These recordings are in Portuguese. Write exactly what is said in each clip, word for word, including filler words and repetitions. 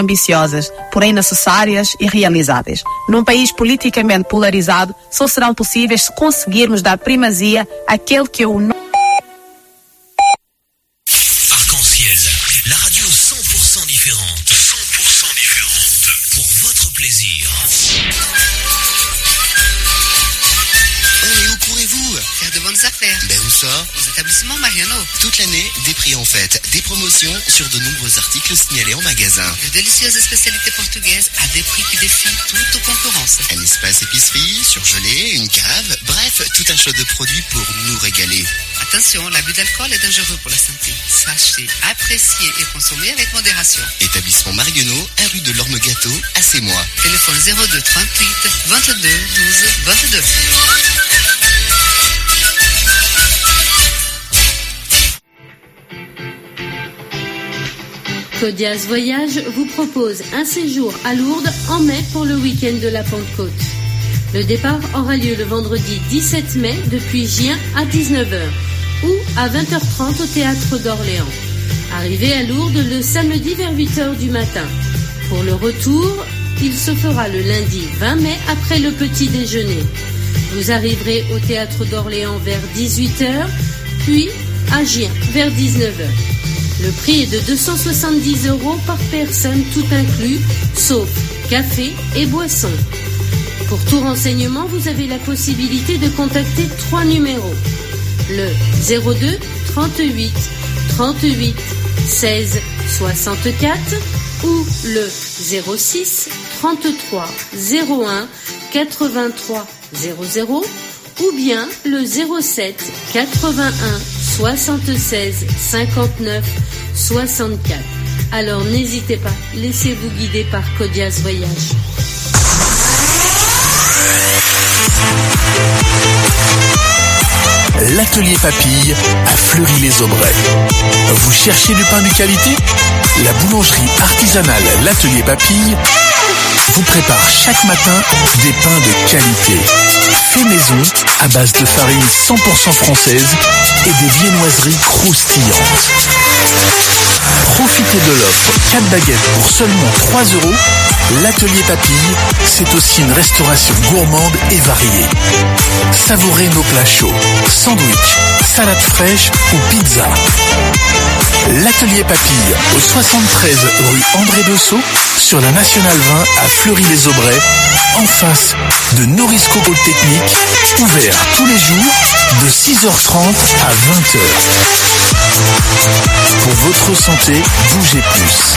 ambiciosas, porém necessárias e realizáveis. Num país politicamente polarizado, só serão possíveis se conseguirmos dar primazia àquele que é o no... Arc-en-Ciel, la radio cent pour cent différente. cent pour cent différente. Pour votre plaisir. Oh, et où courez-vous? Faire de bonnes affaires. Ben où ça? Aux établissements Mariano. Toute l'année, des prix en fête, des promotions sur de nombreux articles signalés en magasin. De délicieuses spécialités portugaises à des prix qui défient toute concurrence. Un espace épicerie, surgelé, une cave, bref, tout un choix de produits pour nous régaler. Attention, l'abus d'alcool est dangereux pour la santé. Sachez apprécier et consommer avec modération. Établissement Mariano, un rue de l'Orme Gâteau, à Sémois. Téléphone zéro deux trente-huit vingt-deux douze vingt-deux. Codiaz Voyage vous propose un séjour à Lourdes en mai pour le week-end de la Pentecôte. Le départ aura lieu le vendredi dix-sept mai depuis Gien à dix-neuf heures ou à vingt heures trente au Théâtre d'Orléans. Arrivez à Lourdes le samedi vers huit heures du matin. Pour le retour, il se fera le lundi vingt mai après le petit déjeuner. Vous arriverez au Théâtre d'Orléans vers dix-huit heures, puis à Gien vers dix-neuf heures. Le prix est de deux cent soixante-dix euros par personne, tout inclus, sauf café et boissons. Pour tout renseignement, vous avez la possibilité de contacter trois numéros. Le zéro deux trente-huit trente-huit seize soixante-quatre ou le zéro six trente-trois zéro un quatre-vingt-trois zéro zéro ou bien le zéro sept quatre-vingt-un soixante-seize cinquante-neuf soixante-quatre. Alors n'hésitez pas, laissez-vous guider par Codiaz Voyage. L'atelier Papille à Fleury-les-Aubrais. Vous cherchez du pain de qualité? La boulangerie artisanale L'Atelier Papille vous prépare chaque matin des pains de qualité. Fait maison à base de farine cent pour cent française et des viennoiseries croustillantes. Profitez de l'offre quatre baguettes pour seulement trois euros. L'Atelier Papille, c'est aussi une restauration gourmande et variée. Savourez nos plats chauds, sandwich, salade fraîche ou pizza. L'Atelier Papille, au soixante-treize rue André Dessau, sur la Nationale vingt à Fleury-les-Aubrais, en face de Norisco Polytechnique, ouvert tous les jours de six heures trente à vingt heures. Pour votre santé, bougez plus.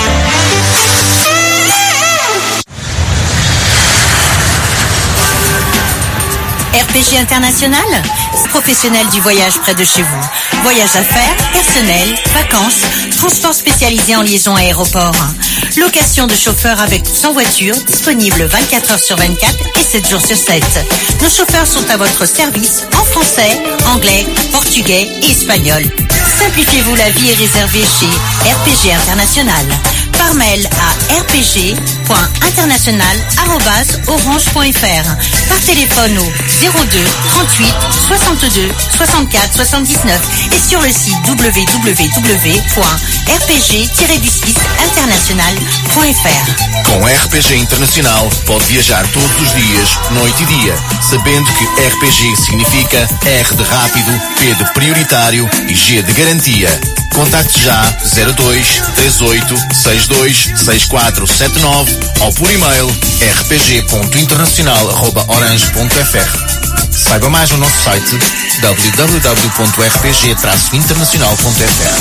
R P G International, professionnel du voyage près de chez vous. Voyage d'affaires, personnel, vacances, transport spécialisé en liaison aéroport. Location de chauffeurs avec ou sans voiture, disponible vingt-quatre heures sur vingt-quatre et sept jours sur sept. Nos chauffeurs sont à votre service en français, anglais, portugais et espagnol. Simplifiez-vous la vie et réservez chez R P G International. Par mail à r p g point international arobase orange point f r. Par téléphone au zéro deux trente-huit soixante-deux soixante-quatre soixante-dix-neuf et sur le site w w w point r p g tiret du six international point f r. Com R P G Internacional pode viajar todos os dias, noite e dia, sabendo que R P G significa R de rápido, P de prioritário e G de garantia. Contacte já zero dois três oito seis dois seis quatro sete nove ou por e-mail r p g ponto internacional arroba orange ponto f r. Saiba mais no nosso site w w w ponto r p g traço internacional ponto f r.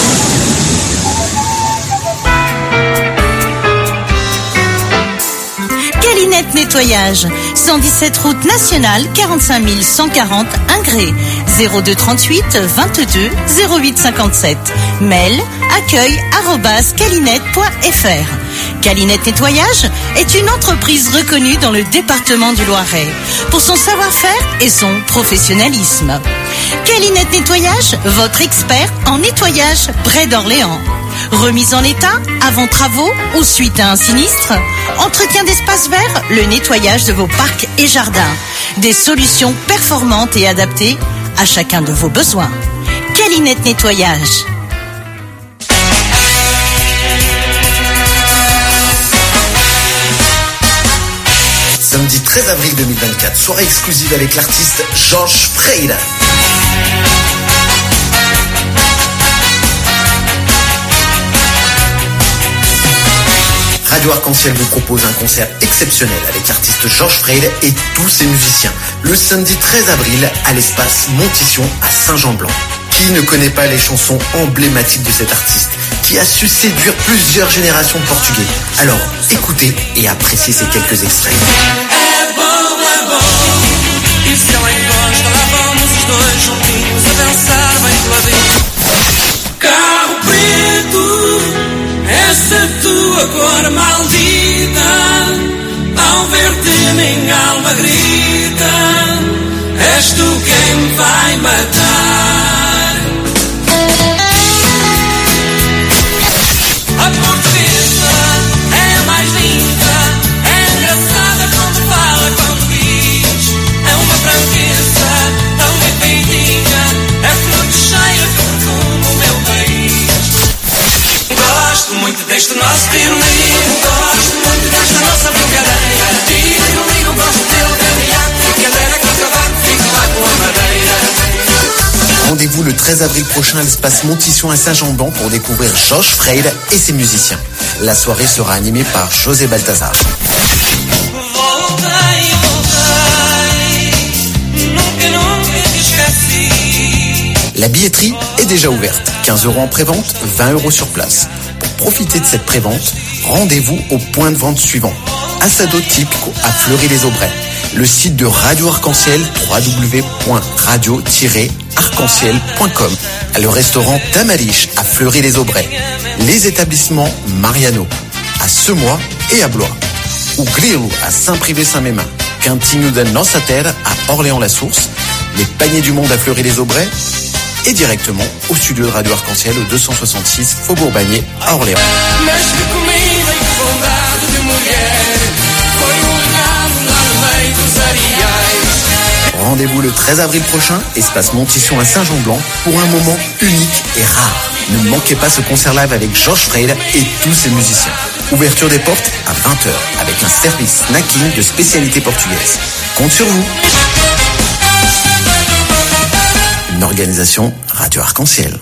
Calinette Nettoyage, cent dix-sept route nationale, quarante-cinq mille cent quarante Ingré, zéro deux trente-huit vingt-deux zéro huit cinquante-sept. Mail accueil arobase calinette point f r. Calinette Nettoyage est une entreprise reconnue dans le département du Loiret pour son savoir-faire et son professionnalisme. Calinette Nettoyage, votre expert en nettoyage près d'Orléans. Remise en état, avant travaux ou suite à un sinistre, entretien d'espaces verts, le nettoyage de vos parcs et jardins. Des solutions performantes et adaptées à chacun de vos besoins. Calinette Nettoyage. treize avril deux mille vingt-quatre. Soirée exclusive avec l'artiste Jorge Freire. Radio Arc-en-Ciel vous propose un concert exceptionnel avec l'artiste Jorge Freire et tous ses musiciens. Le samedi treize avril à l'espace Montition à Saint-Jean-Blanc. Qui ne connaît pas les chansons emblématiques de cet artiste qui a su séduire plusieurs générations de Portugais? Alors, écoutez et appréciez ces quelques extraits. É bom, é bom. E se ela encosta, lá vamos os dois juntinhos a dançar bem coladinho. Carro preto, essa tua cor maldita, ao ver-te minha alma grita, és tu quem me vai matar. A portuguesa é a mais linda, é engraçada quando fala, quando diz. É uma franqueza tão bem feitinha, é flor que cheira de perfume o meu país. Gosto muito deste nosso tiro-ligo, gosto muito desta nossa brincadeira. Tiro-ligo, gosto dele, caminhar, brincadeira com o cavaco, fico lá com a madeira. Rendez-vous le treize avril prochain à l'espace Montition à Saint-Jean-Blanc pour découvrir Jorge Freire et ses musiciens. La soirée sera animée par José Baltazar. La billetterie est déjà ouverte. quinze euros en prévente, vingt euros sur place. Pour profiter de cette prévente, rendez-vous au point de vente suivant. Assado Típico à Fleury-les-Aubrais. Le site de Radio Arc-en-Ciel, w w w point radio tiret arc en ciel point com. Le restaurant Tamariche à Fleury-les-Aubrais. Les établissements Mariano à Semois et à Blois. Ou Grilo à Saint-Privé-Saint-Mémin. Cantinho da Nossa Terra à Orléans-la-Source. Les Paniers du Monde à Fleury-les-Aubrais. Et directement au studio de Radio Arc-en-Ciel au deux cent soixante-six Faubourg Bagné à Orléans. Rendez-vous le treize avril prochain, espace Montition à Saint-Jean-Blanc, pour un moment unique et rare. Ne manquez pas ce concert live avec Jorge Freire et tous ses musiciens. Ouverture des portes à vingt heures avec un service snacking de spécialité portugaise. Compte sur vous. Une organisation Radio Arc-en-Ciel.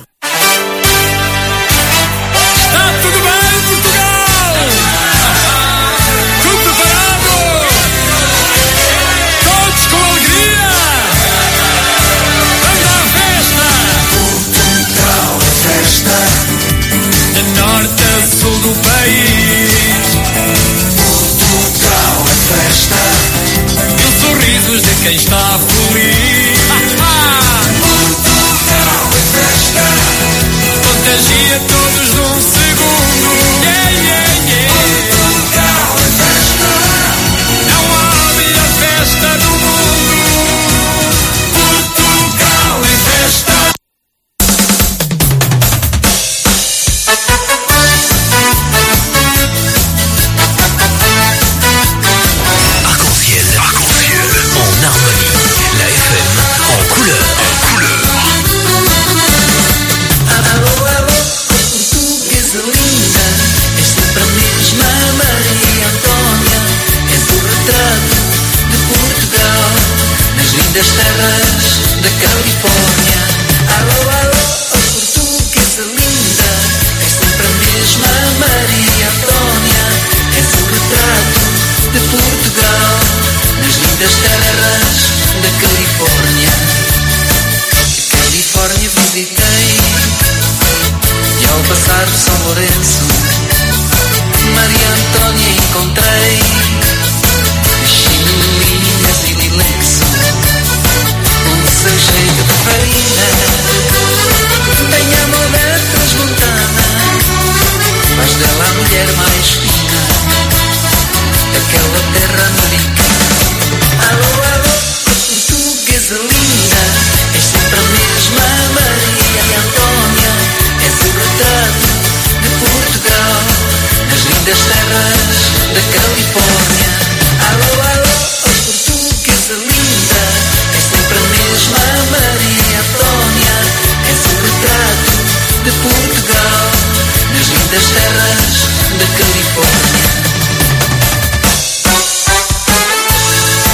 Quem está feliz, Portugal é festa, contagia todos num segundo. Yeah, yeah, yeah. Portugal é festa, não há melhor festa do mundo. Portugal é festa. Das terras da Califórnia. Alô, alô, oh, portuguesa linda, és sempre a mesma Maria Antônia. És o retrato de Portugal nas lindas terras da Califórnia. A Califórnia visitei e ao passar por São Lourenço Maria Antônia encontrei. Chinelinhas e dilexo, cheia de farina, tem a moda transmontana, faz dela a mulher mais fina, aquela terra americana. Alô, alô, portuguesa linda, és sempre a mesma Maria Antônia. És o retrato de Portugal nas lindas terras da Califórnia. Alô, alô, portuguesa linda, és sempre a mesma Maria Antônia. És o retrato de Portugal nas lindas terras da Califórnia.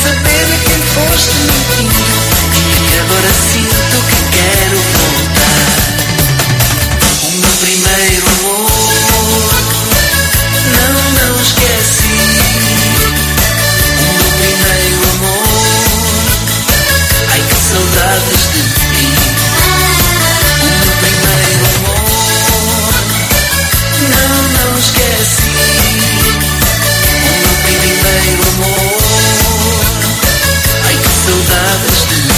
saber a quem foste mentindo, e agora sinto que quero voltar. O meu primeiro amor, não, não esqueci. O meu primeiro amor, ai que saudades de ti. O meu primeiro amor, não, não esqueci. O meu primeiro amor, ai que saudades de ti.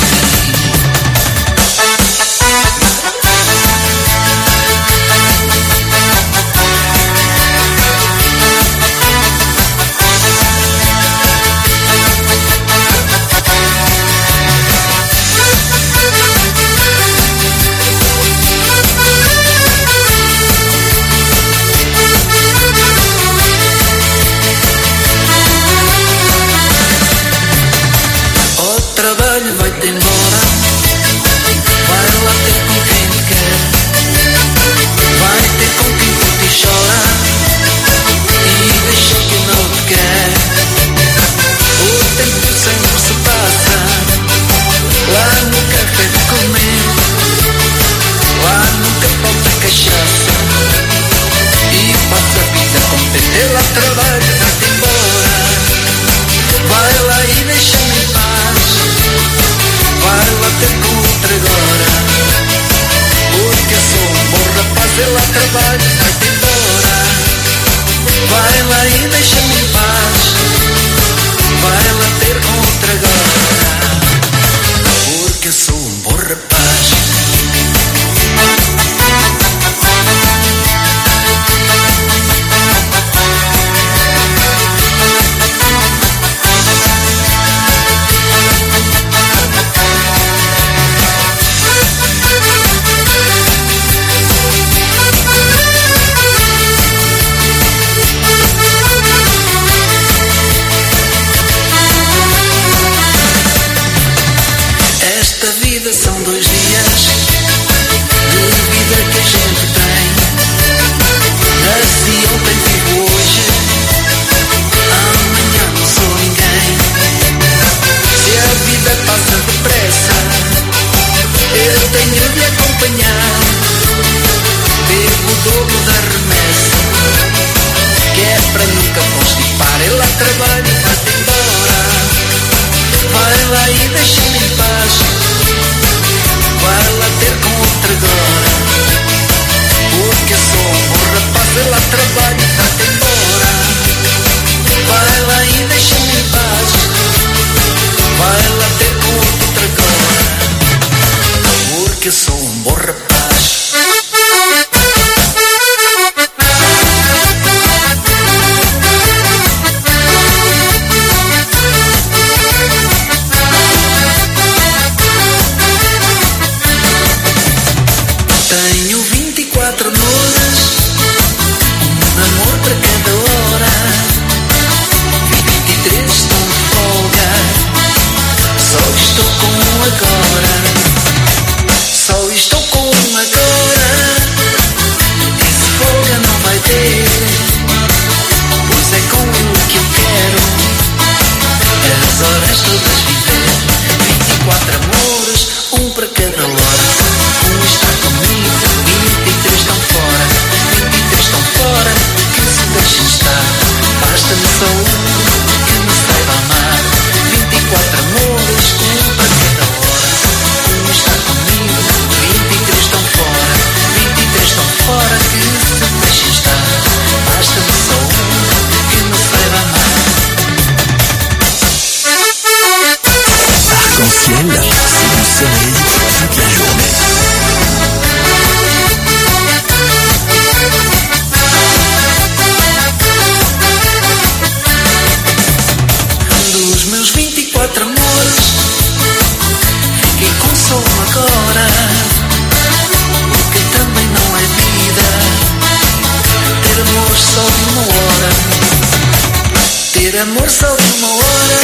amor só de uma hora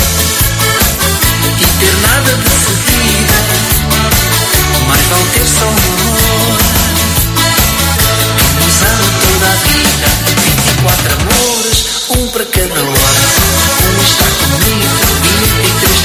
e ter nada de seguida, mais vale ter só um amor usando toda a vida. Vinte e quatro amores, um para cada hora. Um está comigo, vinte e três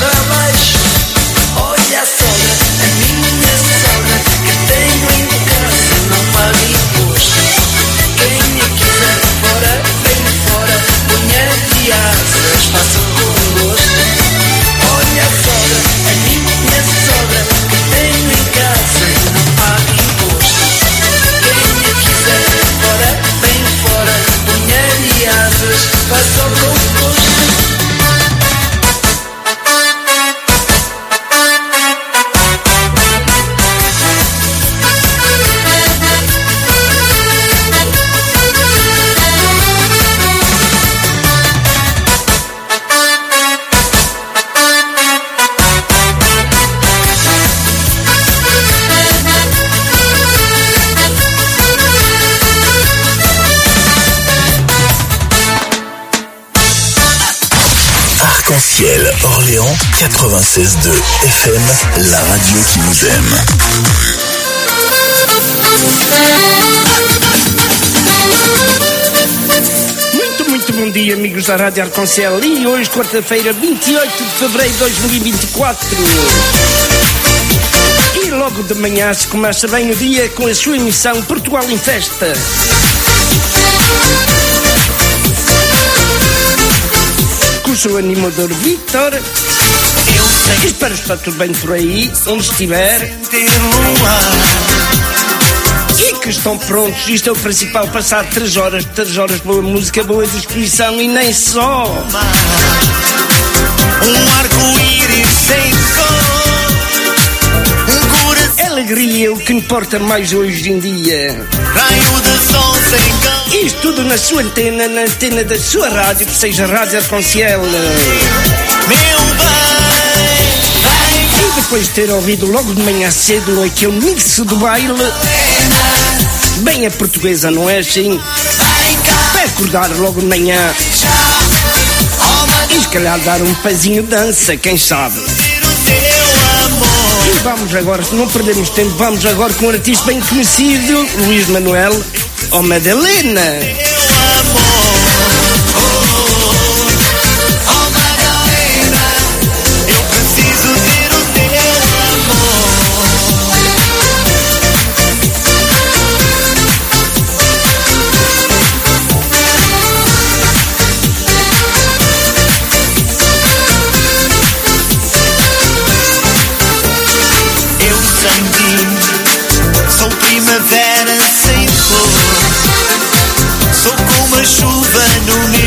para baixo. Olha a sogra, a minha sogra, que tenho em casa, não paga imposto. Quem a quiser fora, vem fora, punha de asas, faça com gosto. Olha a sogra, a minha sogra, que tenho em casa, não paga imposto. Quem a quiser fora, vem fora, punha de asas, faça com gosto. Arc-en-ciel, Orléans, quatre-vingt-seize deux F M, la radio qui nous aime. Muito, muito bom dia, amigos da Rádio Arc-en-ciel. E hoje, quarta-feira, vinte e oito de fevereiro de dois mil e vinte e quatro. E logo de manhã se começa bem o dia com a sua emissão Portugal em Festa. Com o seu animador Vítor. Espero que está tudo bem por aí, onde estiver. E que estão prontos, isto é o principal, passar três horas, três horas boa música, boa disposição e nem só. Um arco-íris sem cor, um coração. Alegria é o que importa mais hoje em dia. Raio de sol sem cor. Isto tudo na sua antena, na antena da sua rádio, que seja Rádio Arc-en-ciel. Meu bem, E depois de ter ouvido logo de manhã cedo aquele mix do baile, bem a portuguesa, não é assim? Vai acordar logo de manhã e se calhar dar um pezinho de dança, quem sabe? E vamos agora, se não perdemos tempo, vamos agora com um artista bem conhecido, Luís Manuel, ou Madalena. Sou primavera sem flor, sou como a chuva no meu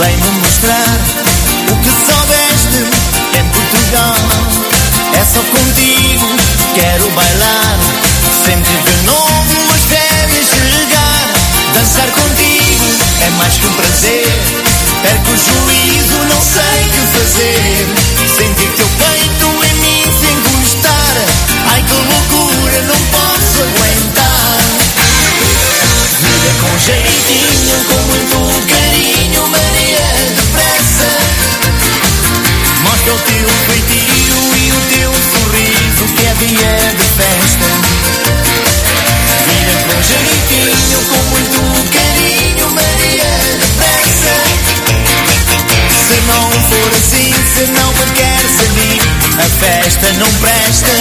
vem-me mostrar o que soubeste em Portugal. É só contigo, quero bailar, sentir de novo as férias chegar. Dançar contigo é mais que um prazer, perco o juízo, não sei o que fazer. Sentir teu peito em mim sem gostar, ai que loucura, não posso aguentar. Vida com jeitinho, com muito carinho, Maria depressa. Mostra o teu feitio e o teu sorriso, que é dia de festa. Vida com jeitinho, com muito carinho, Maria depressa. Se não for assim, se não me quer saber, a festa não presta.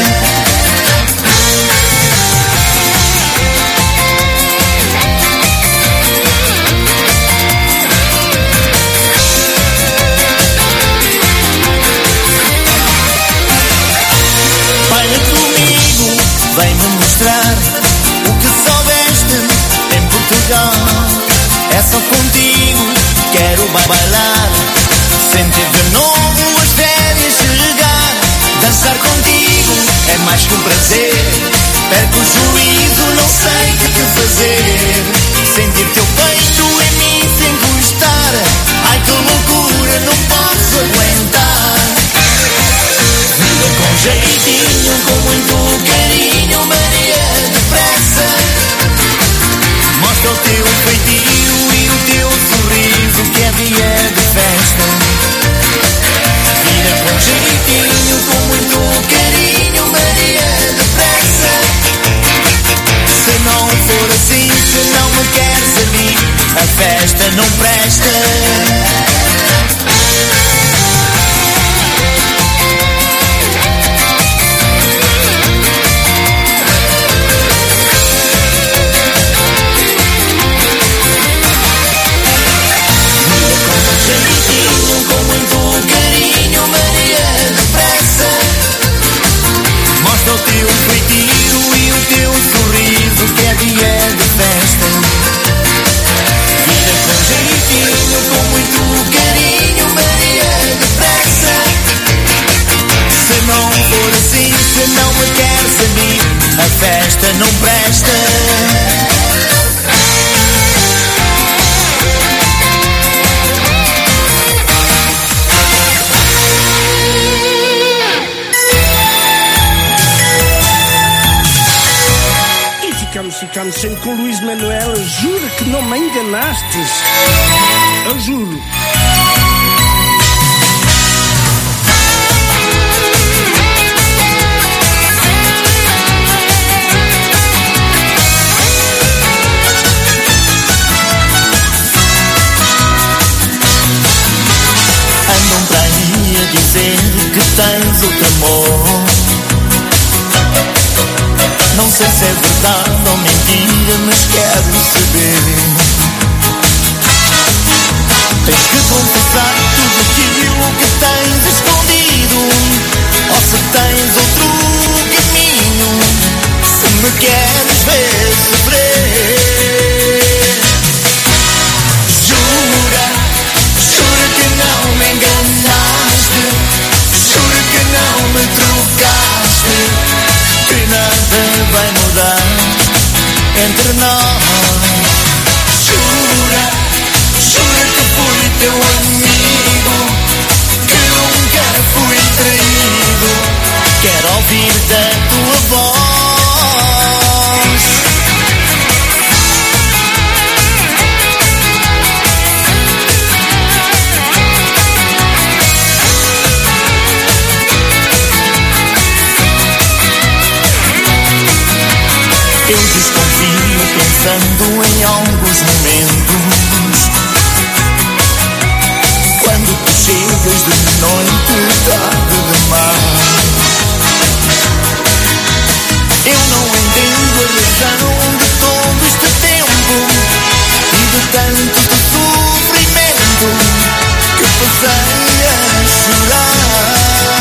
Baila comigo, vem-me mostrar o que soubeste em Portugal. É só contigo, quero bailar, sentir de novo as férias chegar. Dançar contigo é mais que um prazer, perco o juízo, não sei o que fazer. Sentir teu peito em mim sem gostar, ai que loucura, não posso aguentar. Vida com jeitinho, com muito carinho, Maria depressa. Mostra o teu feitio e o teu sorriso, que é dia de festa. Vida com jeitinho, com muito carinho, Maria depressa. Se não for assim, se não me quer saber, a festa não presta. Com muito carinho, Maria depressa. Mostra o teu feitio e o teu sorriso, que é dia de festa. Vida com jeitinho, com muito carinho, Maria depressa. Se não for assim, se não me quer saber, a festa não presta. Ficamos sempre com Luís Manuel. Juro que não me enganastes. Eu juro. Andam para aí a dizer que tens outro amor. Não sei se é verdade ou mentira, mas quero saber. Tens que confessar tudo aquilo que tens escondido, ou se tens outro caminho, se me queres ver sofrer. Jura, jura que não me enganaste, jura que não me trocaste, que nada vai mudar entre nós. Jura, jura que fui teu amigo, que nunca fui traído. Quero ouvir da tua voz. Eu desconfio pensando em alguns momentos, quando tu chegas de noite tarde demais. Eu não entendo a razão de todo este tempo e de tanto sofrimento que passei a chorar.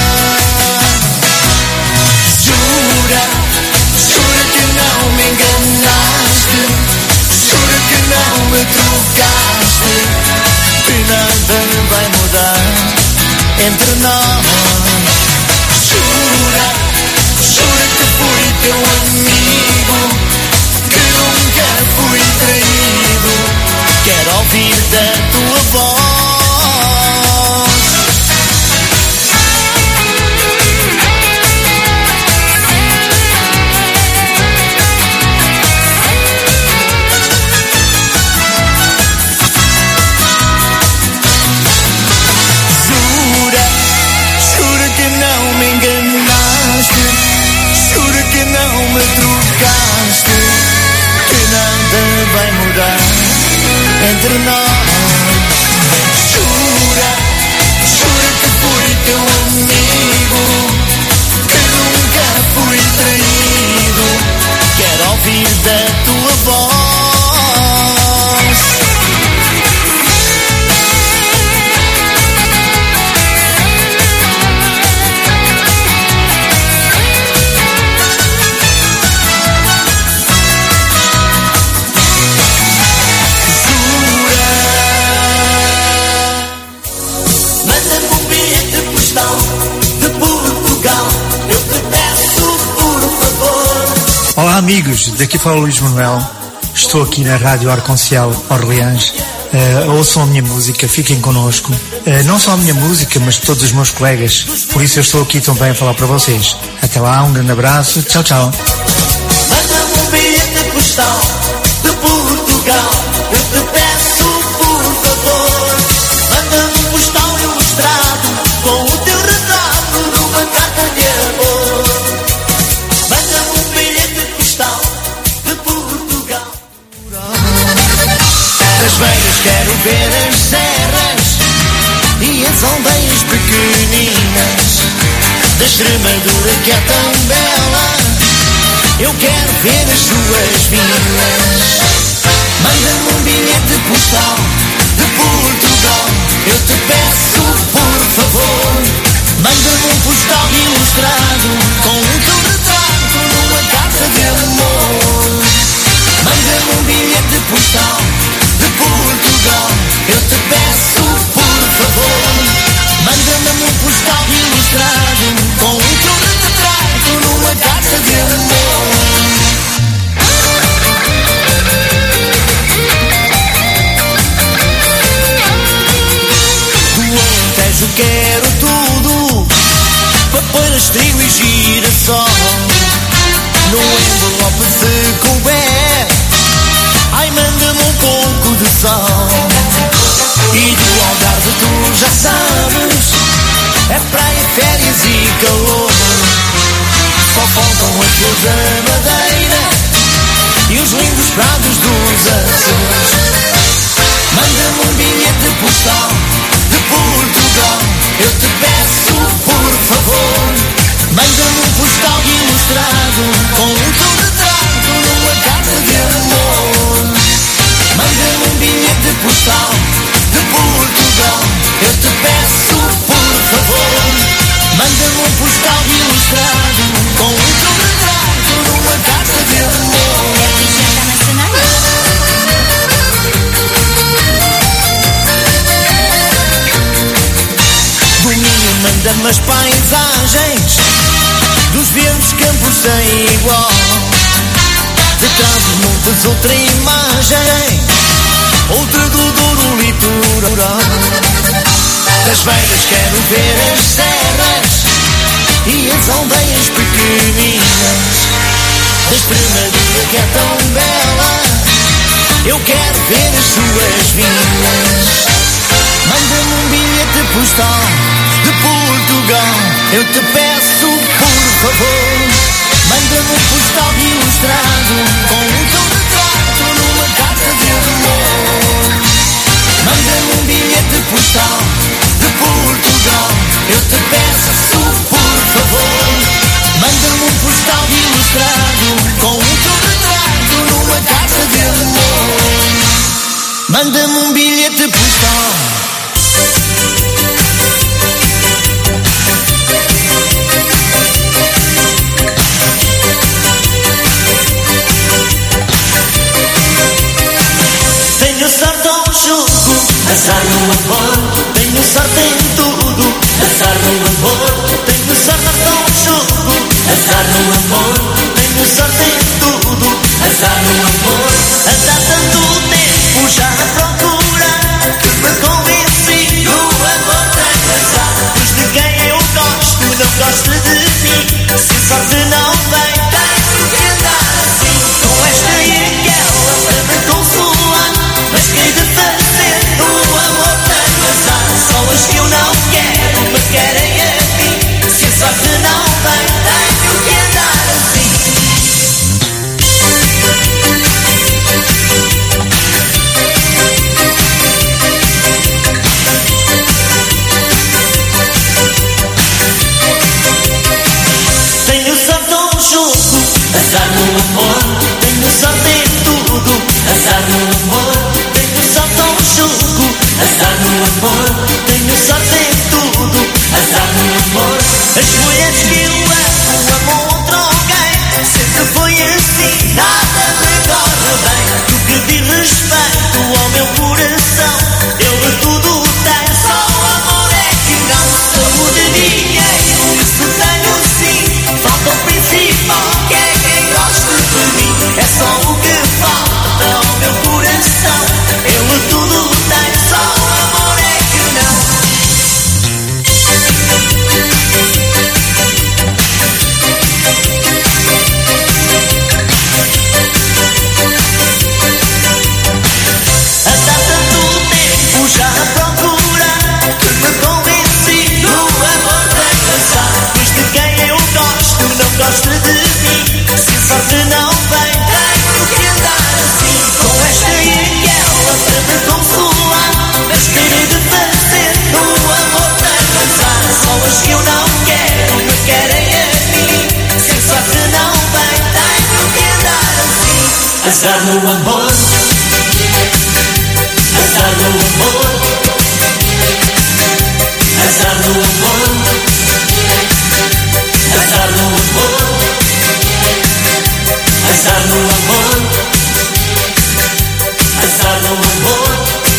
Jura, jura que não me enganaste, jura que não me trocaste, que entre nós. Jura, jura que fui teu amigo, que nunca fui traído. Quero ouvir da tua voz. Entre nós, jura, jura que fui teu amigo, que nunca fui traído. Quero ouvir da tua voz. Olá amigos, daqui fala o Luís Manuel, estou aqui na Rádio Arconciel Orleans, uh, ouçam a minha música, fiquem connosco, uh, não só a minha música, mas todos os meus colegas, por isso eu estou aqui também a falar para vocês. Até lá, um grande abraço, tchau, tchau. Manda-me um bilhete postal de Portugal, eu te peço por favor. Manda-me um postal ilustrado com o teu retrato numa carta de amor. Manda-me um bilhete postal de Portugal. Das Veigas quero ver as serras e as aldeias pequeninas, da Extremadura que é tão bela, eu quero ver as suas vilas. Manda-me um bilhete postal de Portugal, eu te peço por favor. Manda-me um postal ilustrado com o teu retrato numa carta de amor. Manda-me um bilhete postal de Portugal, eu te peço por favor. Manda-me um postal ilustrado com o teu retrato numa carta de amor. Eu quero tudo para pôr estrigo e girassol no envelope de couber. Ai, manda-me um pouco de sol. E do Algarve tu já sabes, é praia, férias e calor. Só faltam as flores da Madeira e os lindos prados dos Açores. Manda-me um bilhete postal de Portugal, eu te peço por favor. Manda-me um postal ilustrado com o teu retrato numa carta de amor. Manda-me um bilhete postal de Portugal, eu te peço por favor. Manda-me um postal ilustrado com o teu retrato numa carta de amor. Manda-me as paisagens dos verdes campos sem igual, de Trás-os-Montes outra imagem, outra do Douro litoral. Das Veigas quero ver as serras e as aldeias pequeninas, da Extremadura que é tão bela, eu quero ver as suas vilas. Manda-me um bilhete postal de Portugal, eu te peço por favor. Manda-me um postal ilustrado com o teu retrato numa carta de amor. Manda-me um bilhete postal de Portugal, eu te peço por favor. Manda-me um postal ilustrado com o teu retrato numa carta de amor. Manda-me um bilhete postal. Tenho sorte ao jogo, azar no amor. Tenho sorte em tudo, azar no amor. Andar tanto tempo já à procura, que me convenci do amor tem azar. Pois de quem eu gosto não gosta de mim, se sorte não vem, tenho que andar assim. Com esta e aquela para me consolar, mas que hei de fazer, o amor tem azar. Só as que eu não quero me querem a mim, se a sorte não vem, tenho que andar assim. Tenho sorte no jogo, azar no amor. Tenho sorte em tudo, azar no amor. Tenho sorte no jogo, azar no amor. Tenho sorte em tudo, azar no amor. As mulheres que eu amo, amo outro alguém. Sempre foi assim, nada me corre bem. Do que diz respeito ao meu coração, ele tudo tem, só o amor é que não. Saúde, dinheiro, isso tenho sim. Falta o principal, que é quem gosta de mim. É só o que falta ao meu coração, ele tudo tem, só o amor é que não. Andar tanto tempo já à procura, que me convenci do amor tem azar. Pois de quem eu gosto não gosta de mim, se a sorte não vem, tenho que andar assim. Com esta e aquela para me consolar, mas que hei de fazer, o amor tem azar. Só as que eu não quero me querem a mim, se a sorte não vem, tenho que andar assim. Azar no amor, azar no amor, azar no amor, azar no amor, azar no amor, azar no amor,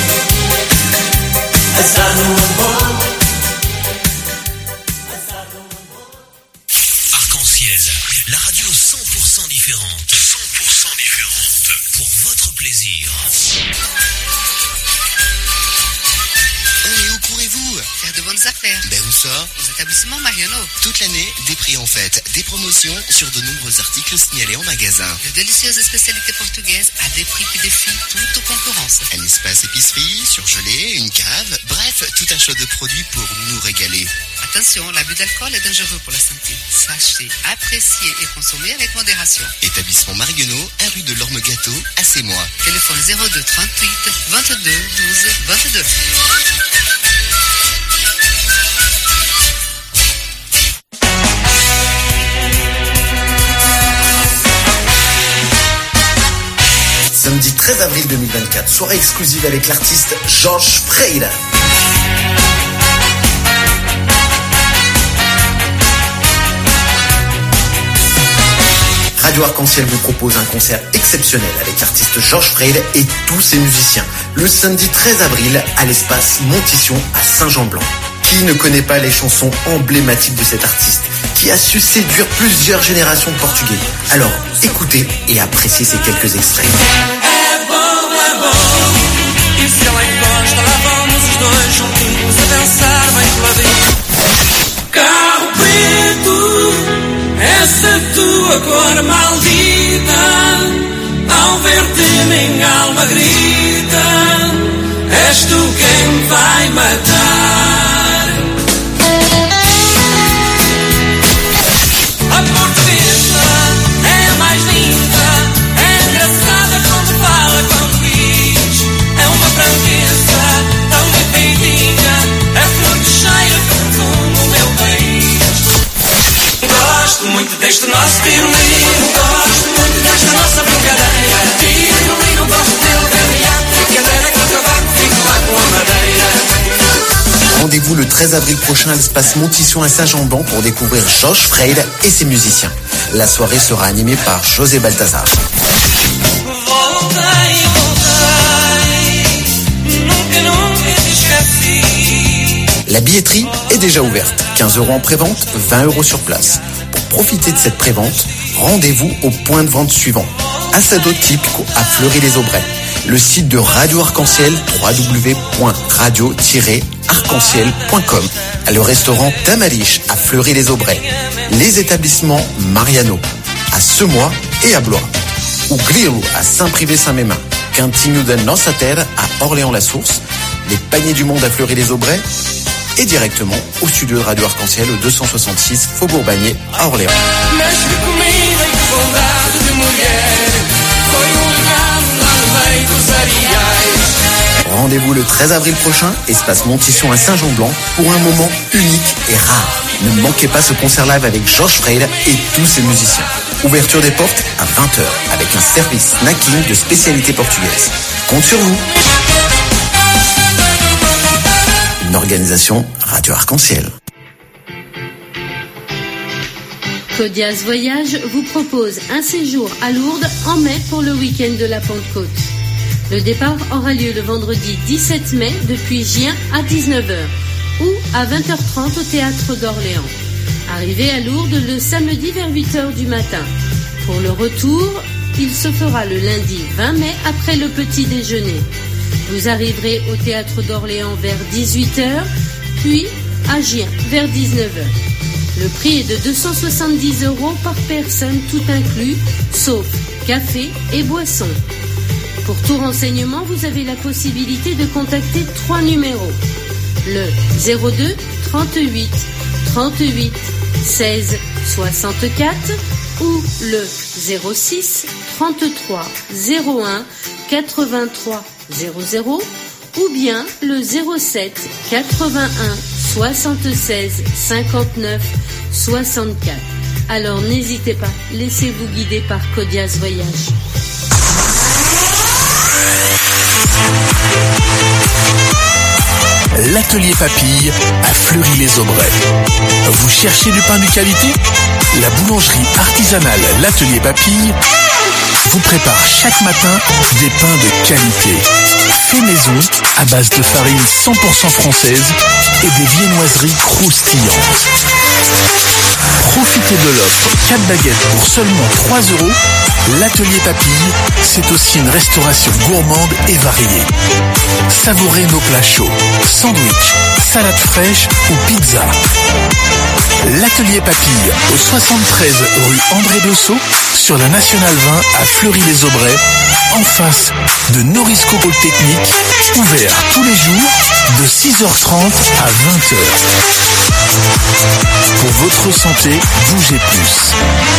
azar no amor. Arc-en-ciel, la radio cent pour cent différente. cent pour cent différente. Pour votre plaisir. Oh, et où courez-vous? Faire de bonnes affaires. Ben où ça? Aux établissements Mariano. Toute l'année, des prix en fête, des promotions sur de nombreux articles signalés en magasin. De délicieuses spécialités portugaises à des prix qui défient toute concurrence. Un espace épicerie, surgelé, une cave, bref, tout un choix de produits pour nous régaler. Attention, l'abus d'alcool est dangereux pour la santé. Sachez apprécier et consommer avec modération. Établissement Marionneau, un rue de l'Orme-Gâteau, à Sémois. Téléphone zéro deux trente-huit vingt-deux douze vingt-deux. Samedi treize avril deux mille vingt-quatre, soirée exclusive avec l'artiste Jorge Freire. Radio Arc-en-Ciel vous propose un concert exceptionnel avec l'artiste Jorge Freire et tous ses musiciens. Le samedi treize avril à l'espace Montition à Saint-Jean-Blanc. Qui ne connaît pas les chansons emblématiques de cet artiste qui a su séduire plusieurs générations de Portugais? Alors, écoutez et appréciez ces quelques extraits. É bom, é bom. E se ela encosta, lá vamos os dois juntinhos a dançar bem peladinho. Carro preto, essa tua cor maldita, ao ver-te minha alma grita, és tu quem me vai matar. A portuguesa é a mais linda, é engraçada quando fala, quando diz. É uma franqueza tão perfeitinha, é flor que cheira como o meu país. Gosto muito deste nosso tirolino, gosto muito desta nossa brincadeira. Tirolino, gosto dele caminhar, que era que o cavaco fica lá com a madeira. Rendez-vous le treize avril prochain à l'espace Montition à Saint-Jean-Blanc pour découvrir Jorge Freire et ses musiciens. La soirée sera animée par José Baltazar. La billetterie est déjà ouverte. quinze euros en prévente, vingt euros sur place. Pour profiter de cette prévente, rendez-vous au point de vente suivant. Assado Típico à Fleury-les-Aubrais. Le site de Radio Arc-en-Ciel, w w w point radio tiret arc en ciel point com. Le restaurant Tamariche à Fleury-les-Aubrais. Les établissements Mariano à Semois et à Blois. Ou Grilo à Saint-Privé-Saint-Mémin. Cantinho da Nossa Terra à Orléans-la-Source. Les Paniers du Monde à Fleury-les-Aubrais. Et directement au studio de Radio Arc-en-Ciel au deux cent soixante-six Faubourg Bagné à Orléans. Rendez-vous le treize avril prochain, espace Montisson à Saint-Jean-Blanc, pour un moment unique et rare. Ne manquez pas ce concert live avec Georges Freire et tous ses musiciens. Ouverture des portes à vingt heures avec un service snacking de spécialité portugaise. Compte sur vous. Une organisation Radio Arc-en-Ciel. Codiaz Voyage vous propose un séjour à Lourdes en mai pour le week-end de la Pentecôte. Le départ aura lieu le vendredi dix-sept mai depuis Gien à dix-neuf heures ou à vingt heures trente au Théâtre d'Orléans. Arrivez à Lourdes le samedi vers huit heures du matin. Pour le retour, il se fera le lundi vingt mai après le petit déjeuner. Vous arriverez au Théâtre d'Orléans vers dix-huit heures, puis à Gien vers dix-neuf heures. Le prix est de deux cent soixante-dix euros par personne, tout inclus, sauf café et boisson. Pour tout renseignement, vous avez la possibilité de contacter trois numéros. Le zéro deux trente-huit trente-huit seize soixante-quatre ou le zéro six trente-trois zéro un quatre-vingt-trois zéro zéro ou bien le zéro sept quatre-vingt-un soixante-seize cinquante-neuf soixante-quatre. Alors n'hésitez pas, laissez-vous guider par Codiaz Voyage. L'atelier Papille à Fleury-les-Aubrais. Vous cherchez du pain de qualité? La boulangerie artisanale L'Atelier Papille vous prépare chaque matin des pains de qualité. Fait maison à base de farine cent pour cent française et des viennoiseries croustillantes. Profitez de l'offre quatre baguettes pour seulement trois euros. L'Atelier Papille, c'est aussi une restauration gourmande et variée. Savourez nos plats chauds, sandwich, salade fraîche ou pizza. L'Atelier Papille, au soixante-treize rue André Dossot, sur la Nationale vingt à Fleury-les-Aubrais, en face de Norisco Polytechnique, ouvert tous les jours de six heures trente à vingt heures. Pour votre santé, bougez plus.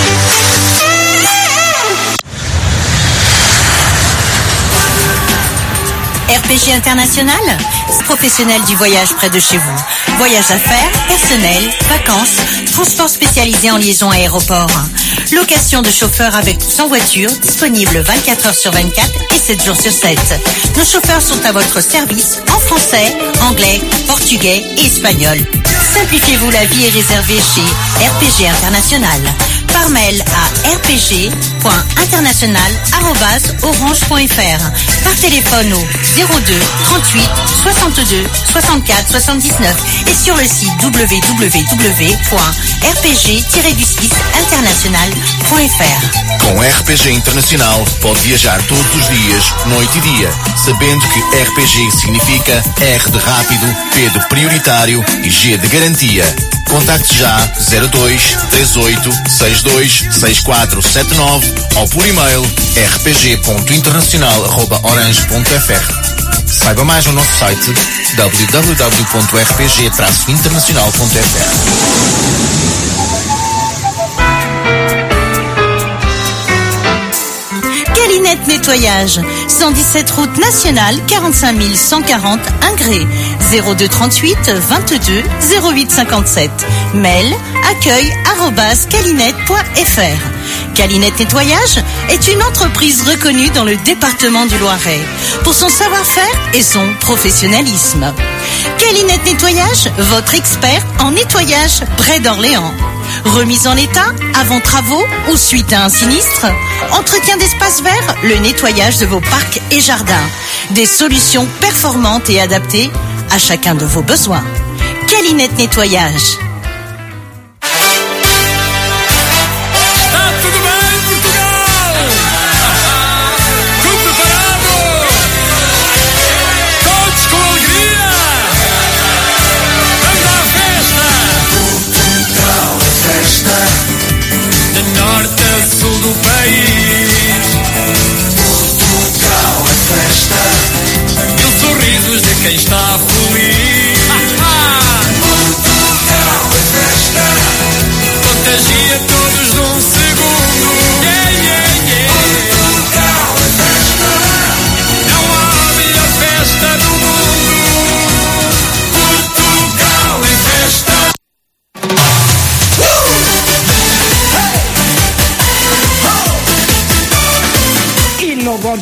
R P G International, professionnel du voyage près de chez vous. Voyage d'affaires, personnel, vacances, transport spécialisé en liaison aéroport. Location de chauffeurs avec ou sans voiture, disponible vingt-quatre heures sur vingt-quatre et sept jours sur sept. Nos chauffeurs sont à votre service en français, anglais, portugais et espagnol. Simplifiez-vous la vie et réservez chez R P G International. Par mail à r p g point international arobase orange point f r. Par téléphone au zéro deux trente-huit soixante-deux soixante-quatre soixante-dix-neuf et sur le site w w w point r p g tiret du six international point f r. Com R P G Internacional pode viajar todos os dias, noite e dia, sabendo que R P G significa R de rápido, P de prioritário e G de garantia. Contacte já zero dois três oito seis dois seis quatro sete nove ou por e-mail r p g ponto internacional arroba orange ponto f r. Saiba mais no nosso site w w w ponto r p g traço internacional ponto f r. Calinette Nettoyage, cent dix-sept route nationale, quarante-cinq mille cent quarante Ingré, zéro deux trente-huit vingt-deux zéro huit cinquante-sept. Mail accueil arobase calinette point f r. Calinette Nettoyage est une entreprise reconnue dans le département du Loiret pour son savoir-faire et son professionnalisme. Calinette Nettoyage, votre expert en nettoyage près d'Orléans. Remise en état, avant travaux ou suite à un sinistre. Entretien d'espaces verts, le nettoyage de vos parcs et jardins. Des solutions performantes et adaptées à chacun de vos besoins. Calinette Nettoyage.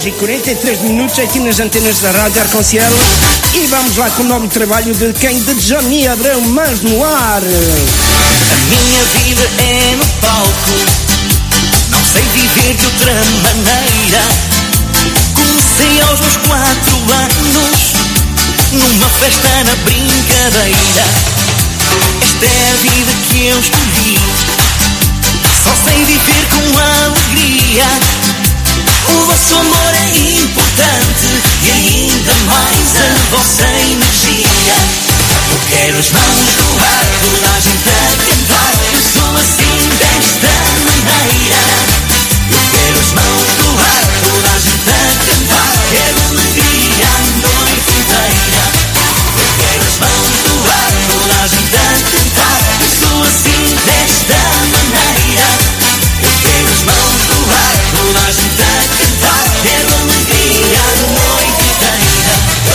e quarenta e três minutos aqui nas antenas da Rádio Arconciel. E vamos lá com o novo trabalho de quem? De Johnny Abreu, mas no ar. A minha vida é no palco, não sei viver de outra maneira. Comecei aos meus quatro anos, numa festa na brincadeira. Esta é a vida que eu escolhi, só sei viver com alegria. O vosso amor é importante e ainda mais a vossa energia. Eu quero as mãos no ar, toda a gente a cantar. Eu sou assim desta maneira. Eu quero as mãos no ar, toda a gente a cantar. Quero alegria a noite inteira. Eu quero as mãos no ar, toda a gente a cantar. Eu sou assim desta maneira. Eu quero as mãos no ar, toda a gente a cantar. Quero alegria a noite inteira.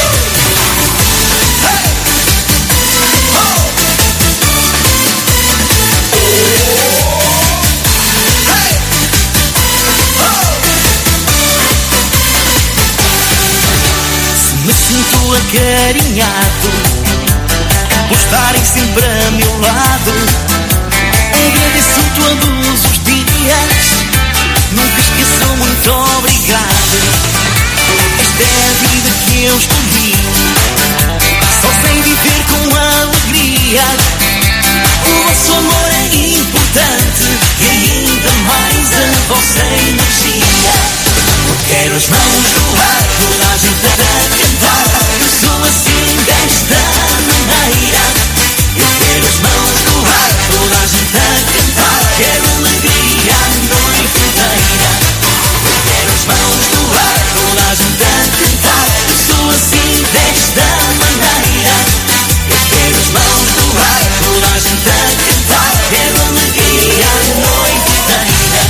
Se me sinto acarinhado por estarem sempre a meu lado, agradeço todos os dias, nunca esqueço, muito obrigado. Esta é a vida que eu escolhi, só sei viver com alegria. O vosso amor é importante e ainda mais a vossa energia. Eu quero as mãos no ar, toda a gente a cantar. Eu sou assim desta maneira. Eu quero as mãos no ar, toda a gente a cantar. Quero alegria a noite inteira. Eu quero as mãos no ar, toda a gente a cantar. Eu sou assim desta maneira. Eu quero as mãos no ar, toda a gente a cantar. Quero alegria a noite inteira.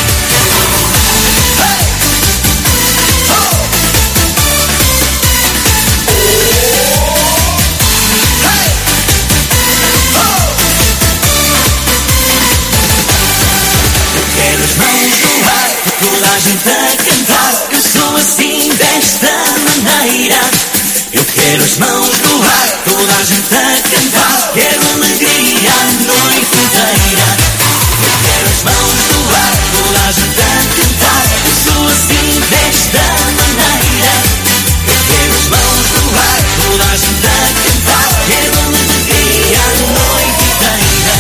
Toda a gente a cantar, eu sou assim desta maneira. Eu quero as mãos no ar, toda a gente a cantar. Quero alegria a noite inteira. Eu quero as mãos no ar, toda a gente a cantar. Eu sou assim desta maneira. Eu quero as mãos no ar, toda a gente a cantar. Quero alegria a noite inteira.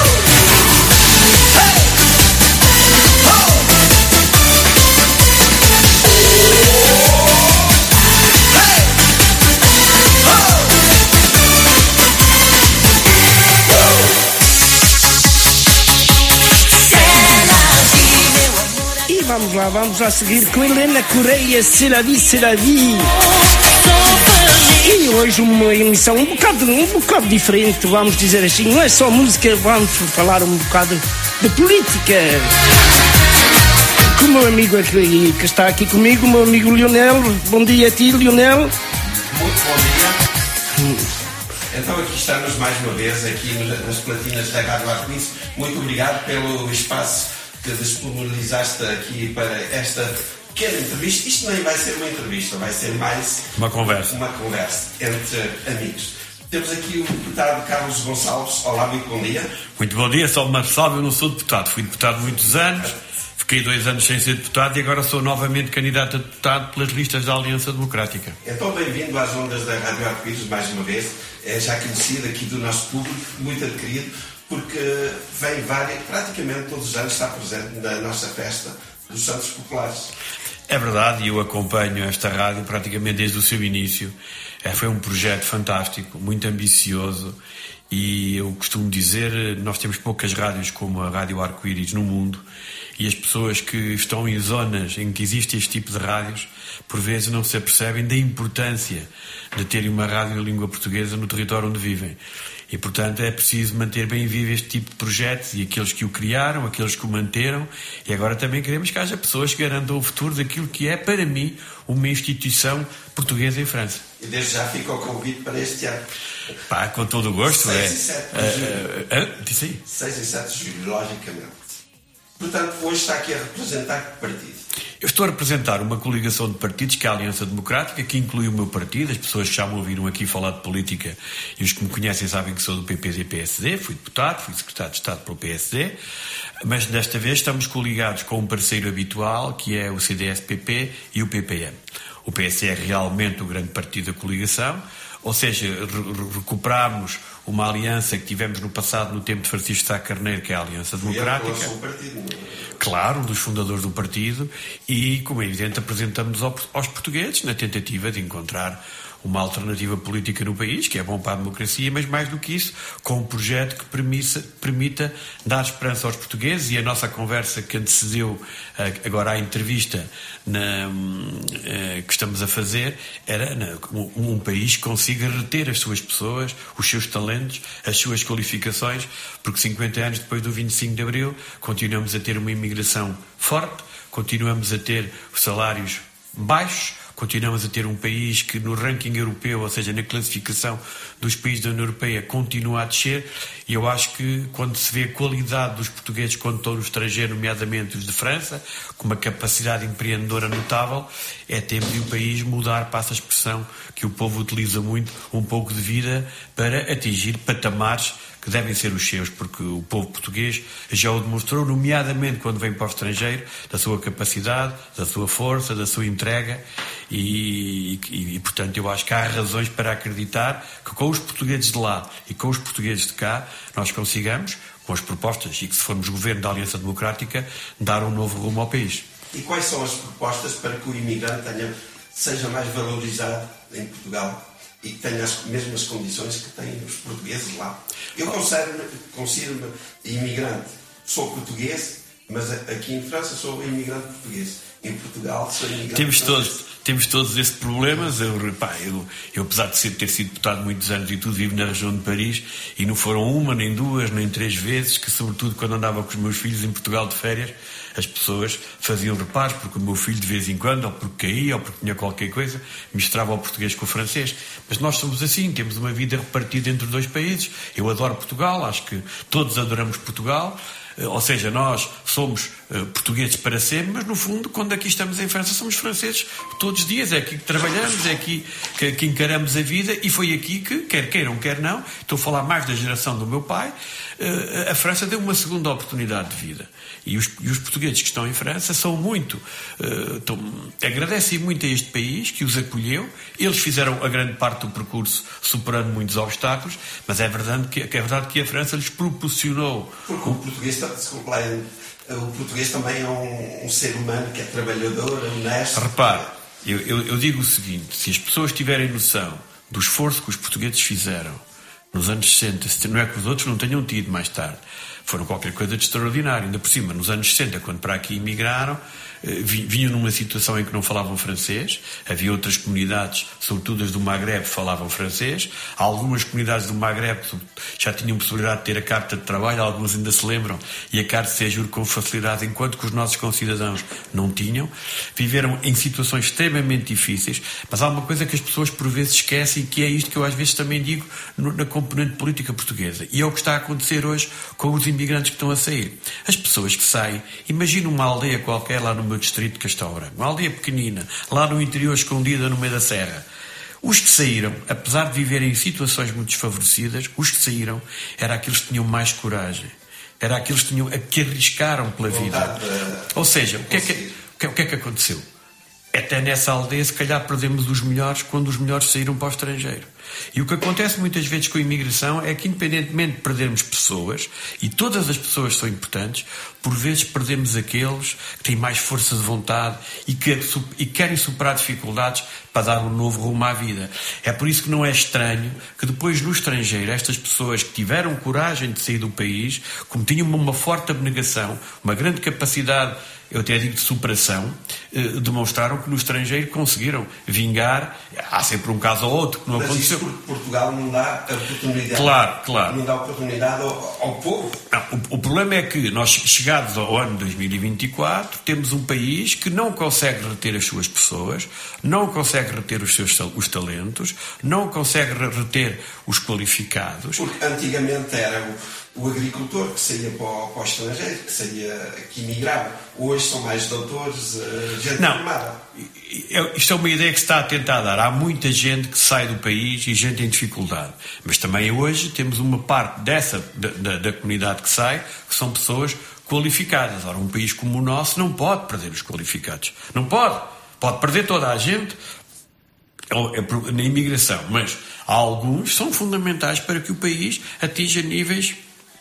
Vamos lá, vamos lá seguir com Helena Correia, C'est la vie, c'est la vie. E hoje uma emissão um bocado, um bocado diferente, vamos dizer assim. Não é só música, vamos falar um bocado de política. Com o meu amigo aqui, que está aqui comigo, o meu amigo Lionel. Bom dia a ti, Lionel. Muito bom dia. Hum. Então aqui estamos mais uma vez aqui nas platinas da Rádio Arco-Íris. Muito obrigado pelo espaço que disponibilizaste aqui para esta pequena entrevista. Isto nem vai ser uma entrevista, vai ser mais uma conversa, uma conversa entre amigos. Temos aqui o deputado Carlos Gonçalves. Olá, muito bom dia. Muito bom dia, só uma ressalva, eu não sou deputado. Fui deputado muitos anos, fiquei dois anos sem ser deputado e agora sou novamente candidato a deputado pelas listas da Aliança Democrática. Então, bem-vindo às ondas da Rádio Arco-Íris mais uma vez. É já conhecido aqui do nosso público, muito adquirido, porque vem várias, praticamente todos os anos está presente na nossa festa dos Santos Populares. É verdade, e eu acompanho esta rádio praticamente desde o seu início. É, foi um projeto fantástico, muito ambicioso, e eu costumo dizer, nós temos poucas rádios como a Rádio Arco-Íris no mundo, e as pessoas que estão em zonas em que existe este tipo de rádios, por vezes não se apercebem da importância de terem uma rádio em língua portuguesa no território onde vivem. E, portanto, é preciso manter bem vivo este tipo de projetos e aqueles que o criaram, aqueles que o manteram, e agora também queremos que haja pessoas que garantam o futuro daquilo que é, para mim, uma instituição portuguesa em França. E desde já fica o convite para este ano. Pá, com todo o gosto. seis é, e sete é, de julho. É, é, disse aí. seis e sete de julho, logicamente. Portanto, hoje está aqui a representar que partido? Eu estou a representar uma coligação de partidos que é a Aliança Democrática, que inclui o meu partido. As pessoas que já me ouviram aqui falar de política e os que me conhecem sabem que sou do P P D e P S D, fui deputado, fui secretário de Estado pelo P S D, mas desta vez estamos coligados com um parceiro habitual, que é o C D S P P e o P P M. O P S D é realmente o grande partido da coligação, ou seja, re- recuperámos uma aliança que tivemos no passado, no tempo de Francisco Sá Carneiro, que é a Aliança Democrática. Foi ele que lançou o partido, não é? Claro, um dos fundadores do partido, e, como é evidente, apresentamos aos portugueses na tentativa de encontrar uma alternativa política no país, que é bom para a democracia, mas mais do que isso, com um projeto que permissa, permita dar esperança aos portugueses. E a nossa conversa que antecedeu agora a entrevista na, que estamos a fazer era na, um, um país que consiga reter as suas pessoas, os seus talentos, as suas qualificações, porque cinquenta anos depois do vinte e cinco de Abril continuamos a ter uma imigração forte, continuamos a ter salários baixos, continuamos a ter um país que no ranking europeu, ou seja, na classificação dos países da União Europeia, continua a descer, e eu acho que quando se vê a qualidade dos portugueses quando estão no estrangeiro, nomeadamente os de França, com uma capacidade empreendedora notável, é tempo de o país mudar, passa a expressão que o povo utiliza muito, um pouco de vida para atingir patamares que devem ser os seus, porque o povo português já o demonstrou, nomeadamente quando vem para o estrangeiro, da sua capacidade, da sua força, da sua entrega, e, e, e portanto eu acho que há razões para acreditar que com os portugueses de lá e com os portugueses de cá nós consigamos, com as propostas, e que se formos governo da Aliança Democrática, dar um novo rumo ao país. E quais são as propostas para que o imigrante tenha, seja mais valorizado em Portugal e que tenha as mesmas condições que têm os portugueses lá? Eu considero-me, considero-me imigrante. Sou português, mas aqui em França sou imigrante português. Em Portugal sou imigrante temos francês. todos Temos todos esses problemas. Eu, pá, eu, eu apesar de ser, ter sido deputado muitos anos e tudo, vivo na região de Paris, e não foram uma, nem duas, nem três vezes que, sobretudo quando andava com os meus filhos em Portugal de férias, as pessoas faziam reparos, porque o meu filho de vez em quando, ou porque caía, ou porque tinha qualquer coisa, misturava o português com o francês. Mas nós somos assim, temos uma vida repartida entre dois países. Eu adoro Portugal, acho que todos adoramos Portugal, ou seja, nós somos uh, portugueses para sempre, mas no fundo, quando aqui estamos em França, somos franceses todos os dias. É aqui que trabalhamos, é aqui que, que encaramos a vida, e foi aqui que, quer queiram, quer não, estou a falar mais da geração do meu pai, uh, a França deu uma segunda oportunidade de vida. E os, e os portugueses que estão em França são muito, uh, estão, agradecem muito a este país que os acolheu. Eles fizeram a grande parte do percurso superando muitos obstáculos, mas é verdade que, que, é verdade que a França lhes proporcionou. Porque o português, desculpe lá, o português também é um, um ser humano que é trabalhador, honesto. Repare, eu, eu, eu digo o seguinte: se as pessoas tiverem noção do esforço que os portugueses fizeram nos anos sessenta, não é que os outros não tenham tido mais tarde, foram qualquer coisa de extraordinário. Ainda por cima, nos anos sessenta, quando para aqui emigraram, vinham numa situação em que não falavam francês. Havia outras comunidades, sobretudo as do Magreb, que falavam francês. Algumas comunidades do Magreb já tinham possibilidade de ter a carta de trabalho, algumas ainda se lembram, e a carta de séjour com facilidade, enquanto que os nossos concidadãos não tinham. Viveram em situações extremamente difíceis, mas há uma coisa que as pessoas por vezes esquecem, que é isto que eu às vezes também digo na componente política portuguesa, e é o que está a acontecer hoje com os imigrantes que estão a sair. As pessoas que saem, imagina uma aldeia qualquer lá no meu distrito de Castelo Branco, uma aldeia pequenina, lá no interior, escondida no meio da serra. Os que saíram, apesar de viverem em situações muito desfavorecidas, os que saíram eram aqueles que tinham mais coragem, eram aqueles que, tinham, que arriscaram pela vida. Ou seja, o que, é que, o que é que aconteceu? Até nessa aldeia, se calhar, perdemos os melhores quando os melhores saíram para o estrangeiro. E o que acontece muitas vezes com a imigração é que, independentemente de perdermos pessoas, e todas as pessoas são importantes, por vezes perdemos aqueles que têm mais força de vontade e que e querem superar dificuldades para dar um novo rumo à vida. É por isso que não é estranho que depois no estrangeiro estas pessoas que tiveram coragem de sair do país, como tinham uma forte abnegação, uma grande capacidade, eu até digo de superação, eh, demonstraram que no estrangeiro conseguiram vingar. Há sempre um caso ou outro que não mas aconteceu. Isso porque Portugal não dá oportunidade. Claro, claro. Não dá oportunidade ao, ao povo. Não, o, o problema é que nós, chegados ao ano dois mil e vinte e quatro, temos um país que não consegue reter as suas pessoas, não consegue reter os seus os talentos, não consegue reter os qualificados. Porque antigamente era o o agricultor que saía para o, para o estrangeiro, que saía, que imigrava. Hoje são mais doutores, gente Não, formada. Isto é uma ideia que se está a tentar dar. Há muita gente que sai do país e gente em dificuldade. Mas também hoje temos uma parte dessa, da, da, da comunidade que sai, que são pessoas qualificadas. Ora, um país como o nosso não pode perder os qualificados. Não pode. Pode perder toda a gente na imigração. Mas há alguns que são fundamentais para que o país atinja níveis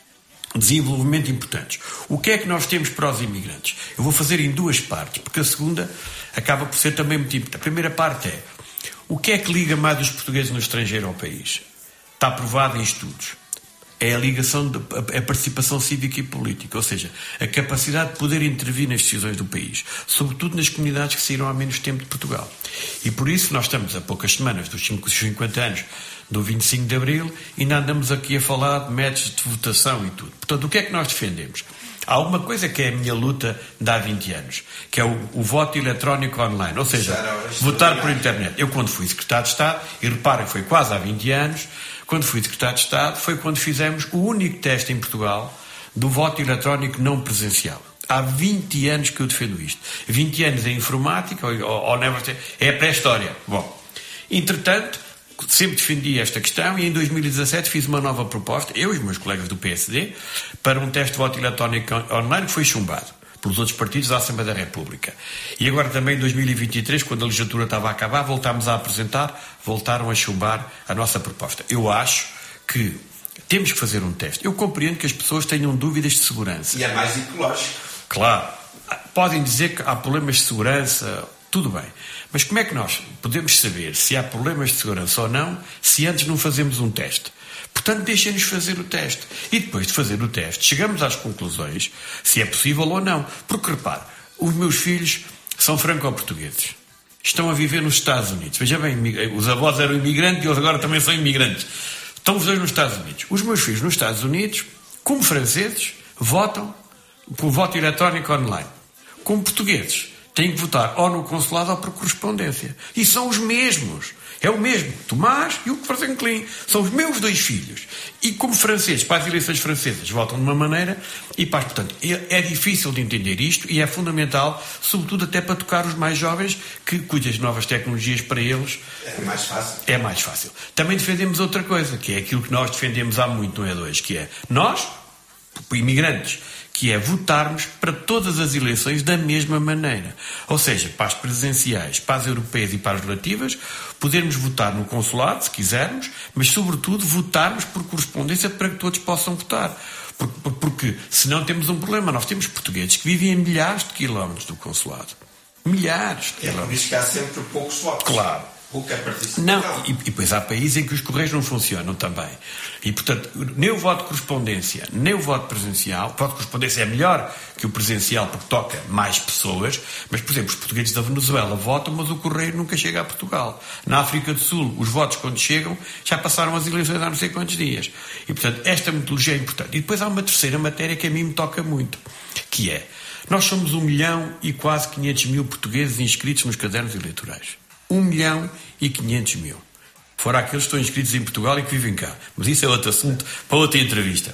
de desenvolvimento importantes. O que é que nós temos para os imigrantes? Eu vou fazer em duas partes, porque a segunda acaba por ser também muito importante. A primeira parte é: o que é que liga mais os portugueses no estrangeiro ao país? Está provado em estudos. É a ligação, de, a participação cívica e política, ou seja, a capacidade de poder intervir nas decisões do país, sobretudo nas comunidades que saíram há menos tempo de Portugal. E por isso nós estamos a poucas semanas dos cinquenta anos do vinte e cinco de Abril e ainda andamos aqui a falar de métodos de votação e tudo. Portanto, o que é que nós defendemos? Há uma coisa que é a minha luta de há vinte anos, que é o, o voto eletrónico online, ou seja, votar por internet. Eu, quando fui secretário de Estado, e reparem, foi quase há vinte anos, quando fui secretário de Estado, foi quando fizemos o único teste em Portugal do voto eletrónico não presencial. Há vinte anos que eu defendo isto. vinte anos em informática, ou, ou, ou é pré-história. Bom, entretanto, sempre defendi esta questão e em dois mil e dezassete fiz uma nova proposta, eu e os meus colegas do P S D, para um teste de voto eletrónico online que foi chumbado pelos outros partidos da Assembleia da República. E agora também em dois mil e vinte e três, quando a legislatura estava a acabar, voltámos a apresentar, voltaram a chumbar a nossa proposta. Eu acho que temos que fazer um teste. Eu compreendo que as pessoas tenham dúvidas de segurança. E é mais ecológico. Claro. Podem dizer que há problemas de segurança, tudo bem. Mas como é que nós podemos saber se há problemas de segurança ou não, se antes não fazemos um teste? Portanto, deixem-nos fazer o teste. E depois de fazer o teste, chegamos às conclusões se é possível ou não. Porque, repare, os meus filhos são franco-portugueses. Estão a viver nos Estados Unidos. Veja bem, os avós eram imigrantes e eles agora também são imigrantes. Estão os dois nos Estados Unidos. Os meus filhos nos Estados Unidos, como franceses, votam por voto eletrónico online. Como portugueses, têm que votar ou no consulado ou por correspondência. E são os mesmos. É o mesmo. Tomás e o Franklin. São os meus dois filhos. E como franceses, para as eleições francesas, votam de uma maneira e para... Portanto, é difícil de entender isto e é fundamental, sobretudo até para tocar os mais jovens, que, cujas novas tecnologias para eles... É mais fácil. É mais fácil. Também defendemos outra coisa, que é aquilo que nós defendemos há muito, não é dois, que é nós, imigrantes, que é votarmos para todas as eleições da mesma maneira. Ou seja, para as presidenciais, para as europeias e para as relativas, podermos votar no consulado, se quisermos, mas, sobretudo, votarmos por correspondência para que todos possam votar. Porque, porque senão temos um problema. Nós temos portugueses que vivem a milhares de quilómetros do consulado. Milhares de quilómetros. É por isso que há sempre poucos votos. Claro. Pouca participação. Não, e, e depois há países em que os correios não funcionam também. E, portanto, nem o voto de correspondência, nem o voto presencial. O voto de correspondência é melhor que o presencial porque toca mais pessoas. Mas, por exemplo, os portugueses da Venezuela votam, mas o correio nunca chega a Portugal. Na África do Sul, os votos, quando chegam, já passaram as eleições há não sei quantos dias. E, portanto, esta metodologia é importante. E depois há uma terceira matéria que a mim me toca muito, que é: nós somos um milhão e quase quinhentos mil portugueses inscritos nos cadernos eleitorais. Um milhão e quinhentos mil. Fora aqueles que estão inscritos em Portugal e que vivem cá. Mas isso é outro assunto para outra entrevista.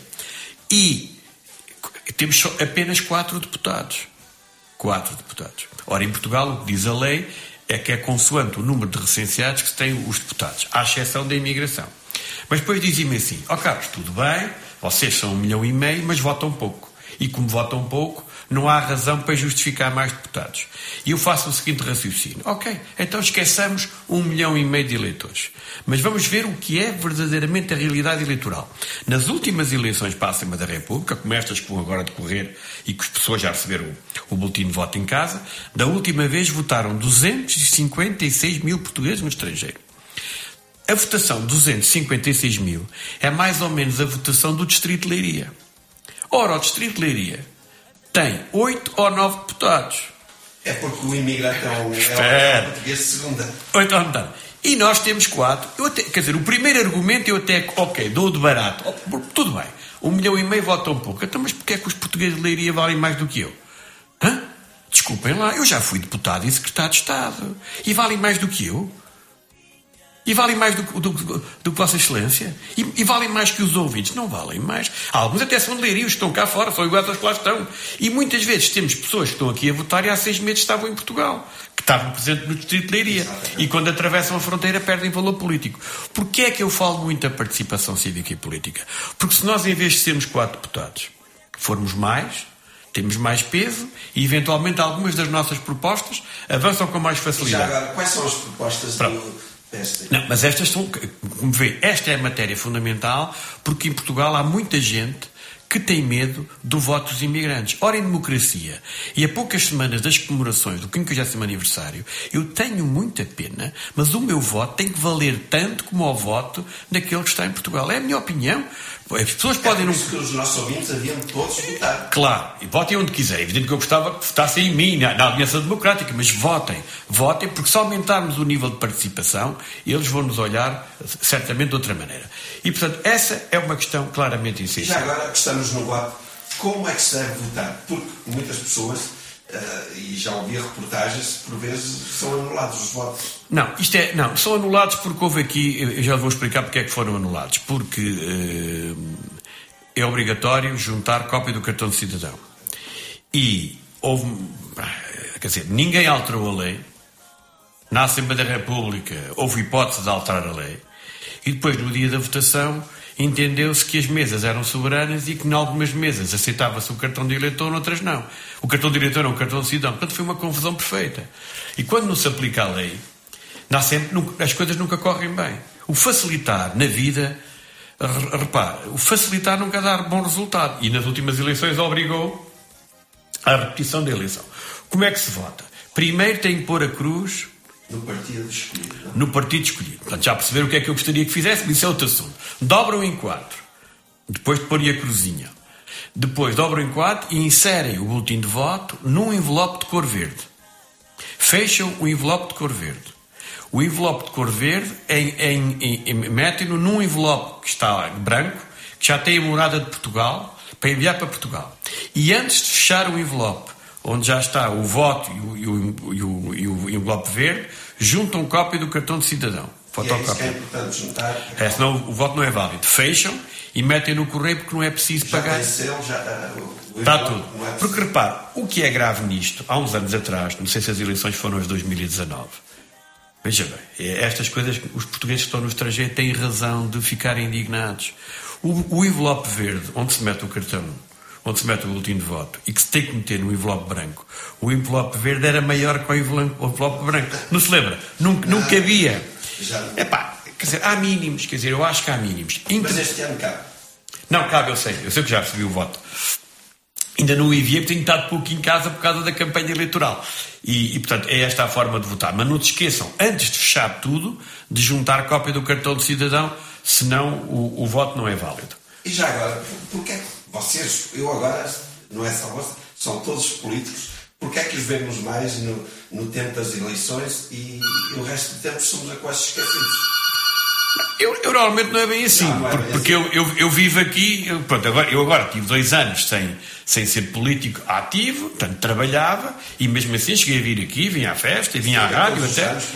E temos só apenas quatro deputados. Quatro deputados. Ora, em Portugal, o que diz a lei é que é consoante o número de recenseados que têm os deputados, à exceção da imigração. Mas depois dizem-me assim: ó Carlos, tudo bem, vocês são um milhão e meio, mas votam pouco. E como votam pouco, não há razão para justificar mais deputados. E eu faço o seguinte raciocínio: ok, então esqueçamos um milhão e meio de eleitores. Mas vamos ver o que é verdadeiramente a realidade eleitoral. Nas últimas eleições para a Assembleia da República, como estas que vão agora decorrer e que as pessoas já receberam o, o boletim de voto em casa, da última vez votaram duzentos e cinquenta e seis mil portugueses no estrangeiro. A votação de duzentos e cinquenta e seis mil é mais ou menos a votação do Distrito de Leiria. Ora, o Distrito de Leiria tem oito ou nove deputados. É porque o imigrante é o, é o português de segunda. Oito ou nove. E nós temos quatro. Eu até, quer dizer, o primeiro argumento eu até, ok, dou de barato. Oh, tudo bem. Um milhão e meio votam pouco. Então, mas porquê é que os portugueses de Leiria valem mais do que eu? Hã? Desculpem lá, eu já fui deputado e secretário de Estado. E valem mais do que eu? E valem mais do, do, do, do que Vossa Excelência? E, e valem mais que os ouvintes? Não valem mais. Alguns até são de Leiria, os que estão cá fora, são iguais aos que lá estão. E muitas vezes temos pessoas que estão aqui a votar e há seis meses estavam em Portugal, que estavam presentes no distrito de Leiria. Exatamente. E quando atravessam a fronteira perdem valor político. Porquê é que eu falo muito da participação cívica e política? Porque se nós, em vez de sermos quatro deputados, formos mais, temos mais peso e, eventualmente, algumas das nossas propostas avançam com mais facilidade. E já agora, quais são as propostas Pronto. do... Não, mas estas são, como vê, esta é a matéria fundamental, porque em Portugal há muita gente que tem medo do voto dos imigrantes. Ora, em democracia, e a poucas semanas das comemorações do quinquagésimo aniversário, eu tenho muita pena, mas o meu voto tem que valer tanto como o voto daquele que está em Portugal. É a minha opinião. As pessoas podem... É por isso que os nossos ouvintes haviam todos votar. Claro, e votem onde quiser. É evidente que eu gostava que votassem em mim, na, na Aliança Democrática, mas votem. Votem, porque se aumentarmos o nível de participação, eles vão nos olhar certamente de outra maneira. E, portanto, essa é uma questão claramente essencial. Já agora que estamos no voto, como é que se deve votar? Porque muitas pessoas, uh, e já ouvi reportagens, por vezes são anulados os votos. Não, isto é, não, são anulados porque houve aqui, eu já vou explicar porque é que foram anulados. Porque uh, é obrigatório juntar cópia do cartão de cidadão. E houve, quer dizer, ninguém alterou a lei. Na Assembleia da República houve hipótese de alterar a lei. E depois, no dia da votação, entendeu-se que as mesas eram soberanas e que em algumas mesas aceitava-se o cartão de eleitor, noutras não. O cartão de eleitor é um cartão de cidadão. Portanto, foi uma confusão perfeita. E quando não se aplica a lei, sempre, as coisas nunca correm bem. O facilitar na vida, repare, o facilitar nunca dá bom resultado. E nas últimas eleições obrigou à repetição da eleição. Como é que se vota? Primeiro tem que pôr a cruz... No partido escolhido. Não? No partido escolhido. Portanto, já perceberam o que é que eu gostaria que fizesse? Isso é outro assunto. Dobram em quatro. Depois de pôr a cruzinha. Depois dobram em quatro e inserem o boletim de voto num envelope de cor verde. Fecham o envelope de cor verde. O envelope de cor verde em, em, em, em, metem-no num envelope que está branco, que já tem a morada de Portugal, para enviar para Portugal. E antes de fechar o envelope, onde já está o voto e o, e o, e o, e o envelope verde, juntam cópia do cartão de cidadão. E é isso que é importante juntar. É, senão o voto não é válido. Fecham e metem no correio porque não é preciso já pagar. Tem selo, já, uh, está tudo. É porque repare, o que é grave nisto, há uns anos atrás, não sei se as eleições foram as dois mil e dezanove, veja bem, estas coisas, os portugueses que estão no estrangeiro têm razão de ficarem indignados. O, o envelope verde, onde se mete o cartão, onde se mete o boletim de voto, e que se tem que meter no envelope branco, o envelope verde era maior que o envelope branco. Não se lembra? Nunca, não, nunca havia. Já... Epá, quer dizer, há mínimos, quer dizer, eu acho que há mínimos. Inter... Mas este ano cabe. Não, cabe, eu sei, eu sei que já recebi o voto. Ainda não o enviei, porque tenho estado pouco em casa por causa da campanha eleitoral. E, e, portanto, é esta a forma de votar. Mas não se esqueçam, antes de fechar tudo, de juntar cópia do cartão de cidadão, senão o, o voto não é válido. E já agora, porquê é que vocês, eu agora, não é só vocês, são todos os políticos, porquê é que os vemos mais no, no tempo das eleições e o resto do tempo somos a quase esquecidos? Eu, eu normalmente não é bem assim, não, não é bem porque assim. Eu, eu, eu vivo aqui, eu, pronto, agora, eu agora tive dois anos sem, sem ser político ativo, portanto trabalhava e mesmo assim cheguei a vir aqui, vinha à festa, vinha à rádio até, anos,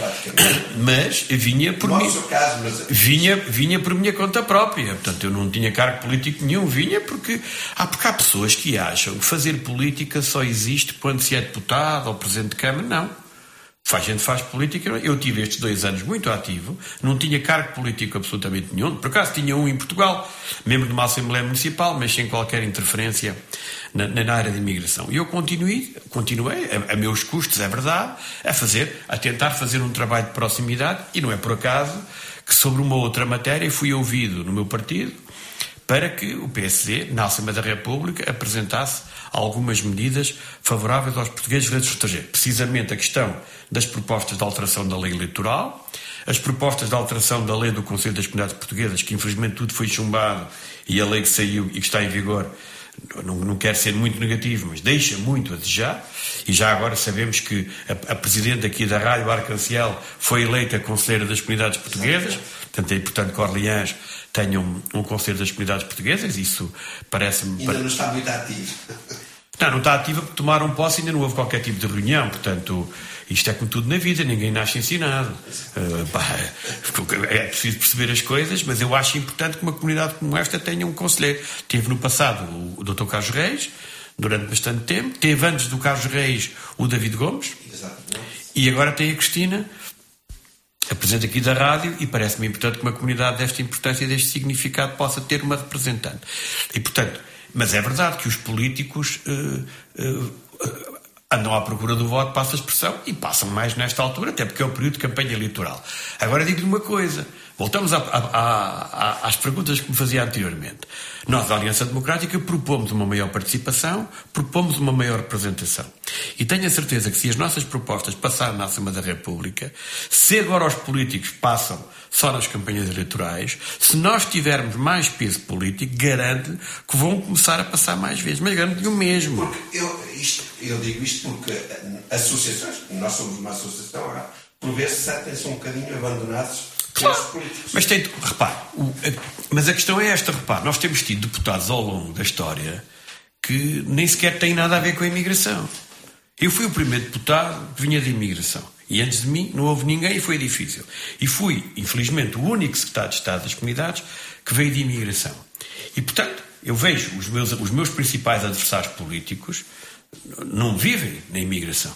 mas vinha por mim, caso, mas... vinha, vinha por minha conta própria, portanto eu não tinha cargo político nenhum, vinha porque há, porque há pessoas que acham que fazer política só existe quando se é deputado ou presidente de Câmara, não. A gente faz política. Eu tive estes dois anos muito ativo, não tinha cargo político absolutamente nenhum. Por acaso tinha um em Portugal, membro de uma Assembleia Municipal, mas sem qualquer interferência na, na área de imigração. E eu continuei, continuei a, a meus custos, é verdade, a fazer, a tentar fazer um trabalho de proximidade, e não é por acaso que sobre uma outra matéria fui ouvido no meu partido para que o P S D, na Assembleia da República, apresentasse algumas medidas favoráveis aos portugueses residentes no estrangeiro. Precisamente a questão das propostas de alteração da lei eleitoral, as propostas de alteração da lei do Conselho das Comunidades Portuguesas, que infelizmente tudo foi chumbado, e a lei que saiu e que está em vigor, não, não quero ser muito negativo, mas deixa muito a desejar, e já agora sabemos que a, a Presidente aqui da Rádio Arcanciel foi eleita Conselheira das Comunidades Portuguesas, portanto é importante que Orleans tenha um, um Conselho das Comunidades Portuguesas, isso parece-me... Ainda não está muito ativo. Não, não está ativa porque tomaram posse e ainda não houve qualquer tipo de reunião, portanto, Isto é como tudo na vida, ninguém nasce ensinado. Uh, pá, é preciso perceber as coisas, mas eu acho importante que uma comunidade como esta tenha um conselheiro. Teve no passado o doutor Carlos Reis, durante bastante tempo. Teve antes do Carlos Reis o David Gomes. Exatamente. E agora tem a Cristina, a presidente aqui da rádio, e parece-me importante que uma comunidade desta importância e deste significado possa ter uma representante. E, portanto, mas é verdade que os políticos uh, uh, uh, andam à procura do voto, passa a expressão, e passam mais nesta altura, até porque é o período de campanha eleitoral. Agora digo-lhe uma coisa, voltamos a, a, a, às perguntas que me fazia anteriormente. Nós, a Aliança Democrática, propomos uma maior participação, propomos uma maior representação. E tenho a certeza que se as nossas propostas passarem na Assembleia da República, se agora os políticos passam só nas campanhas eleitorais, se nós tivermos mais peso político, garanto que vão começar a passar mais vezes. Mas garanto-lhe o mesmo. Porque eu, isto, eu digo isto porque associações, nós somos uma associação, por vezes sentem-se um bocadinho abandonados. Claro. Mas, tem, repare, o, a, mas a questão é esta, repare, nós temos tido deputados ao longo da história que nem sequer têm nada a ver com a imigração. Eu fui o primeiro deputado que vinha de imigração. E antes de mim não houve ninguém e foi difícil. E fui, infelizmente, o único secretário de Estado das Comunidades que veio de imigração. E, portanto, eu vejo os meus, os meus principais adversários políticos não vivem na imigração.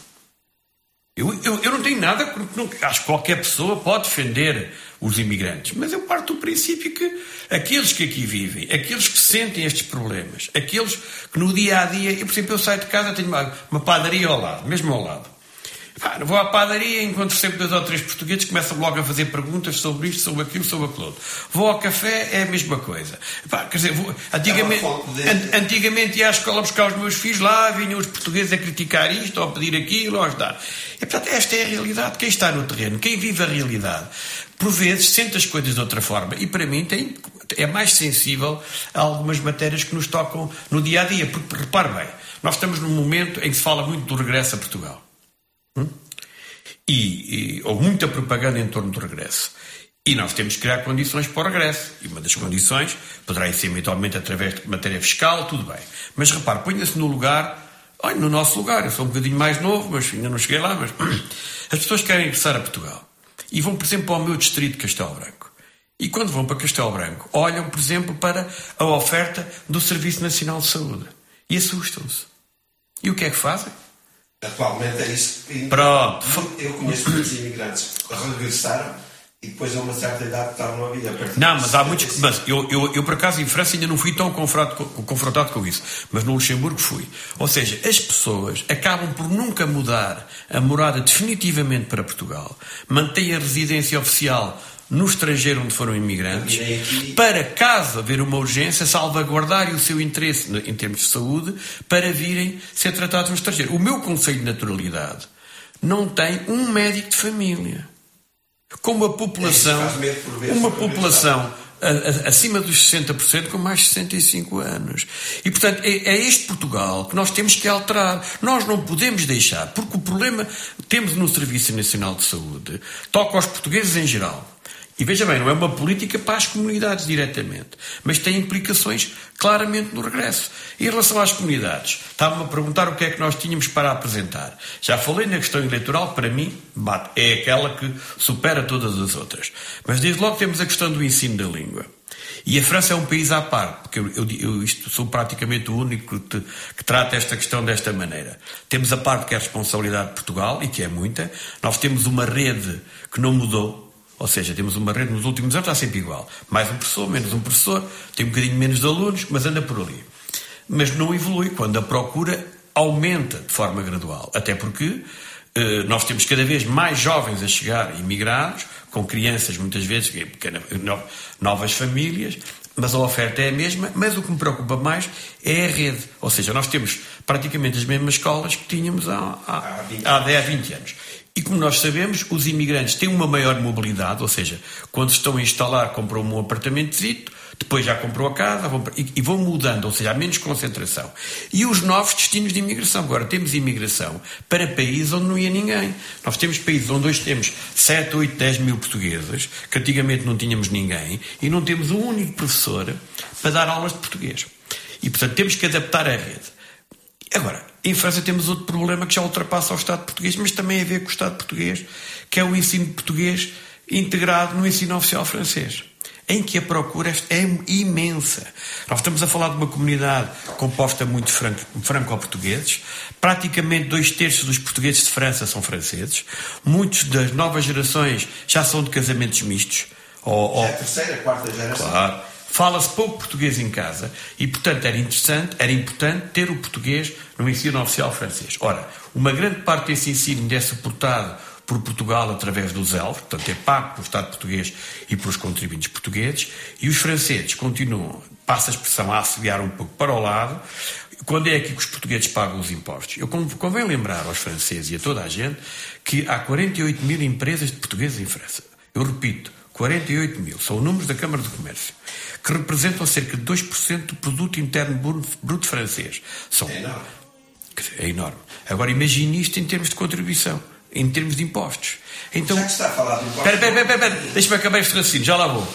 Eu, eu, eu não tenho nada, porque não, acho que qualquer pessoa pode defender os imigrantes, mas eu parto do princípio que aqueles que aqui vivem, aqueles que sentem estes problemas, aqueles que no dia a dia, eu, por exemplo, eu saio de casa, tenho uma, uma padaria ao lado, mesmo ao lado. Pá, vou à padaria, encontro sempre dois ou três portugueses, começam logo a fazer perguntas sobre isto, sobre aquilo, sobre aquilo outro. Vou ao café, é a mesma coisa. Pá, quer dizer, vou, antigamente, an, antigamente ia à escola buscar os meus filhos, lá vinham os portugueses a criticar isto, ou a pedir aquilo, ou a ajudar. E, portanto, esta é a realidade. Quem está no terreno, quem vive a realidade, por vezes sente as coisas de outra forma. E, para mim, tem, é mais sensível a algumas matérias que nos tocam no dia a dia. Porque, repare bem, nós estamos num momento em que se fala muito do regresso a Portugal. Hum? E, e, ou muita propaganda em torno do regresso. E nós temos que criar condições para o regresso. E uma das condições poderá ser eventualmente através de matéria fiscal, tudo bem. Mas repare, ponha-se no lugar, olha, no nosso lugar, eu sou um bocadinho mais novo, mas ainda não cheguei lá, mas as pessoas querem regressar a Portugal. E vão, por exemplo, para o meu distrito de Castelo Branco. E quando vão para Castelo Branco, olham, por exemplo, para a oferta do Serviço Nacional de Saúde. E assustam-se. E o que é que fazem? Atualmente é isso. Pronto. Eu conheço muitos imigrantes que regressaram e depois a uma certa idade estavam a vir a partir. Não, mas há muitos. Mas eu, eu, eu, por acaso, em França ainda não fui tão confrontado, confrontado com isso. Mas no Luxemburgo fui. Ou seja, as pessoas acabam por nunca mudar a morada definitivamente para Portugal, mantêm a residência oficial no estrangeiro onde foram imigrantes, para, caso haver uma urgência, salvaguardarem o seu interesse em termos de saúde para virem ser tratados no estrangeiro. O meu Conselho de Naturalidade não tem um médico de família. Com uma população, uma população a, a, acima dos sessenta por cento com mais de sessenta e cinco anos. E, portanto, é, é este Portugal que nós temos que alterar. Nós não podemos deixar, porque o problema que temos no Serviço Nacional de Saúde toca aos portugueses em geral. E veja bem, não é uma política para as comunidades diretamente, mas tem implicações claramente no regresso. Em relação às comunidades, estava-me a perguntar o que é que nós tínhamos para apresentar. Já falei na questão eleitoral, para mim, bate, é aquela que supera todas as outras. Mas desde logo temos a questão do ensino da língua. E a França é um país à parte, porque eu, eu, eu isto, sou praticamente o único que, te, que trata esta questão desta maneira. Temos a parte que é a responsabilidade de Portugal, e que é muita. Nós temos uma rede que não mudou. Ou seja, temos uma rede nos últimos anos, está sempre igual. Mais um professor, menos um professor, tem um bocadinho menos de alunos, mas anda por ali. Mas não evolui quando a procura aumenta de forma gradual. Até porque eh, nós temos cada vez mais jovens a chegar, imigrados, com crianças muitas vezes, novas famílias, mas a oferta é a mesma, mas o que me preocupa mais é a rede. Ou seja, nós temos praticamente as mesmas escolas que tínhamos há, há, há dez, vinte anos. E como nós sabemos, os imigrantes têm uma maior mobilidade, ou seja, quando estão a instalar, compram um apartamentozito, depois já comprou a casa vão, e, e vão mudando, ou seja, há menos concentração. E os novos destinos de imigração. Agora, temos imigração para países onde não ia ninguém. Nós temos países onde hoje temos sete, oito, dez mil portugueses, que antigamente não tínhamos ninguém, e não temos um único professor para dar aulas de português. E, portanto, temos que adaptar a rede. Agora, em França temos outro problema que já ultrapassa o Estado português, mas também a ver com o Estado português, que é o ensino português integrado no ensino oficial francês, em que a procura é imensa. Nós estamos a falar de uma comunidade composta muito de franco-portugueses, praticamente dois terços dos portugueses de França são franceses, muitos das novas gerações já são de casamentos mistos. Ou, já é a terceira, quarta geração. Claro. Fala-se pouco português em casa e, portanto, era interessante, era importante ter o português no ensino oficial francês. Ora, uma grande parte desse ensino é suportado por Portugal através dos elfos, portanto é pago pelo Estado português e pelos contribuintes portugueses, e os franceses continuam, passa a expressão, a assobiar um pouco para o lado. Quando é aqui que os portugueses pagam os impostos? Eu convém lembrar aos franceses e a toda a gente que há quarenta e oito mil empresas de portugueses em França. Eu repito, quarenta e oito mil, são números da Câmara de Comércio, que representam cerca de dois por cento do produto interno bruto francês. São... É enorme. É enorme. Agora imagine isto em termos de contribuição, em termos de impostos. Então, já que está a falar de impostos... Espera, espera, espera, espera. Deixa-me acabar este raciocínio, já lá vou.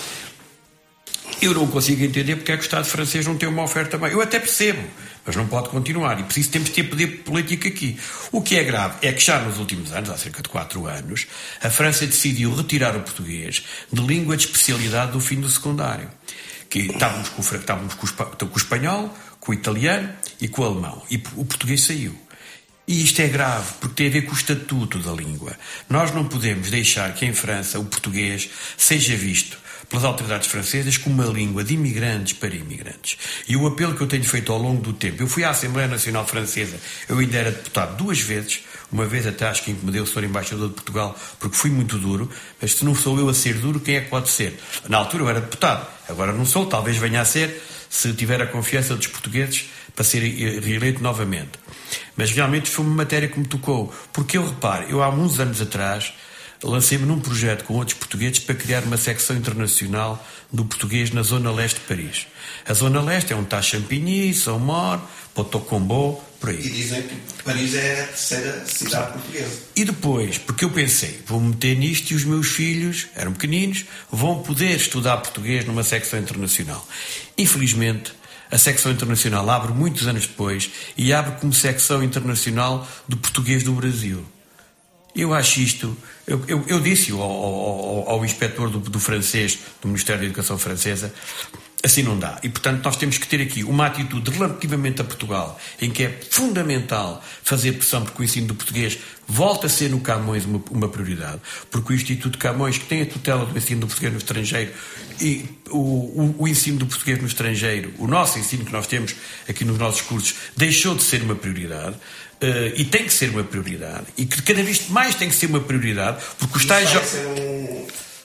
Eu não consigo entender porque é que o Estado francês não tem uma oferta mais. Eu até percebo, mas não pode continuar. E por isso temos de ter poder político aqui. O que é grave é que já nos últimos anos, há cerca de quatro anos, a França decidiu retirar o português de língua de especialidade do fim do secundário. Que estávamos com, estávamos com, o, com o espanhol, com o italiano e com o alemão. E o português saiu. E isto é grave, porque tem a ver com o estatuto da língua. Nós não podemos deixar que em França o português seja visto pelas autoridades francesas como uma língua de imigrantes para imigrantes. E o apelo que eu tenho feito ao longo do tempo, eu fui à Assembleia Nacional Francesa, eu ainda era deputado duas vezes, uma vez até acho que me deu o senhor Embaixador de Portugal, porque fui muito duro, mas se não sou eu a ser duro, quem é que pode ser? Na altura eu era deputado, agora não sou, talvez venha a ser, se tiver a confiança dos portugueses para ser reeleito novamente. Mas realmente foi uma matéria que me tocou, porque eu reparo, eu há uns anos atrás lancei-me num projeto com outros portugueses para criar uma secção internacional do português na Zona Leste de Paris. A Zona Leste é onde está Champigny, Saint-Maur, Pot-au-Combo, por aí. E dizem que Paris é a terceira cidade portuguesa. E depois, porque eu pensei, vou meter nisto e os meus filhos, eram pequeninos, vão poder estudar português numa secção internacional. Infelizmente, a secção internacional abre muitos anos depois e abre como secção internacional do português do Brasil. Eu acho isto... Eu, eu, eu disse ao, ao, ao inspetor do, do francês, do Ministério da Educação francesa, assim não dá. E, portanto, nós temos que ter aqui uma atitude relativamente a Portugal, em que é fundamental fazer pressão porque o ensino do português volta a ser no Camões uma, uma prioridade, porque o Instituto Camões, que tem a tutela do ensino do português no estrangeiro, e o, o, o ensino do português no estrangeiro, o nosso ensino que nós temos aqui nos nossos cursos, deixou de ser uma prioridade. Uh, e tem que ser uma prioridade, e que cada vez mais tem que ser uma prioridade, porque os tais vai ser um,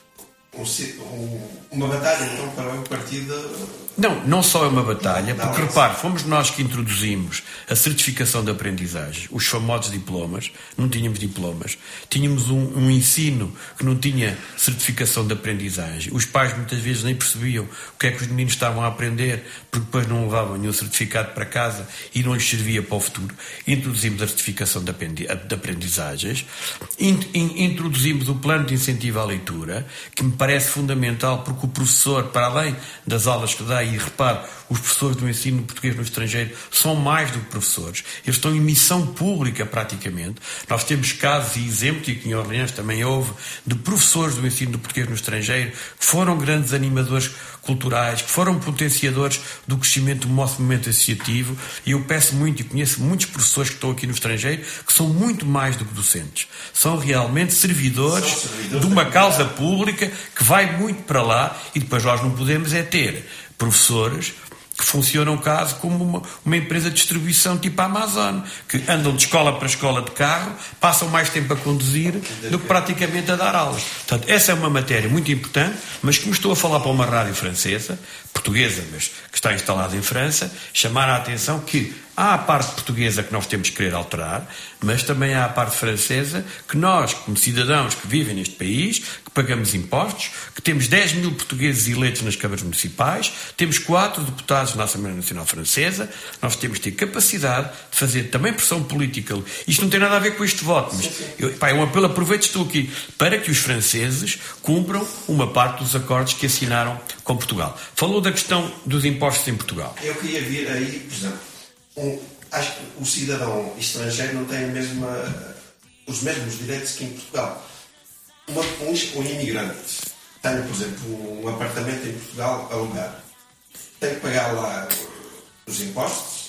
um, uma batalha então para o partido. Não, não só é uma batalha, porque repare, fomos nós que introduzimos a certificação de aprendizagem, os famosos diplomas. Não tínhamos diplomas, tínhamos um, um ensino que não tinha certificação de aprendizagem. Os pais muitas vezes nem percebiam o que é que os meninos estavam a aprender, porque depois não levavam nenhum certificado para casa e não lhes servia para o futuro. Introduzimos a certificação de aprendizagens, introduzimos o plano de incentivo à leitura, que me parece fundamental, porque o professor, para além das aulas que dá, e repare, os professores do ensino português no estrangeiro são mais do que professores. Eles estão em missão pública praticamente. Nós temos casos e exemplos, e aqui em Orleans também houve, de professores do ensino do português no estrangeiro que foram grandes animadores culturais, que foram potenciadores do crescimento do nosso movimento associativo, e eu peço muito e conheço muitos professores que estão aqui no estrangeiro que são muito mais do que docentes. São realmente servidores, são servidores de uma causa pública que vai muito para lá, e depois nós não podemos é ter professores que funcionam quase como uma, uma empresa de distribuição tipo a Amazon, que andam de escola para escola de carro, passam mais tempo a conduzir do que praticamente a dar aulas. Portanto, essa é uma matéria muito importante, mas que me estou a falar para uma rádio francesa, portuguesa, mas que está instalada em França, chamar a atenção que há a parte portuguesa que nós temos que querer alterar, mas também há a parte francesa que nós, como cidadãos que vivem neste país, que pagamos impostos, que temos dez mil portugueses eleitos nas câmaras municipais, temos quatro deputados na Assembleia Nacional Francesa, nós temos que ter capacidade de fazer também pressão política. Isto não tem nada a ver com este voto, mas eu, pá, é um apelo, aproveito, estou aqui, para que os franceses cumpram uma parte dos acordos que assinaram com Portugal. Falou da questão dos impostos em Portugal. Eu queria vir aí, por exemplo, Um, acho que o cidadão estrangeiro não tem a mesma, os mesmos direitos que em Portugal. Uma, um, um imigrante tem, por exemplo, um apartamento em Portugal alugado, tem que pagar lá os impostos,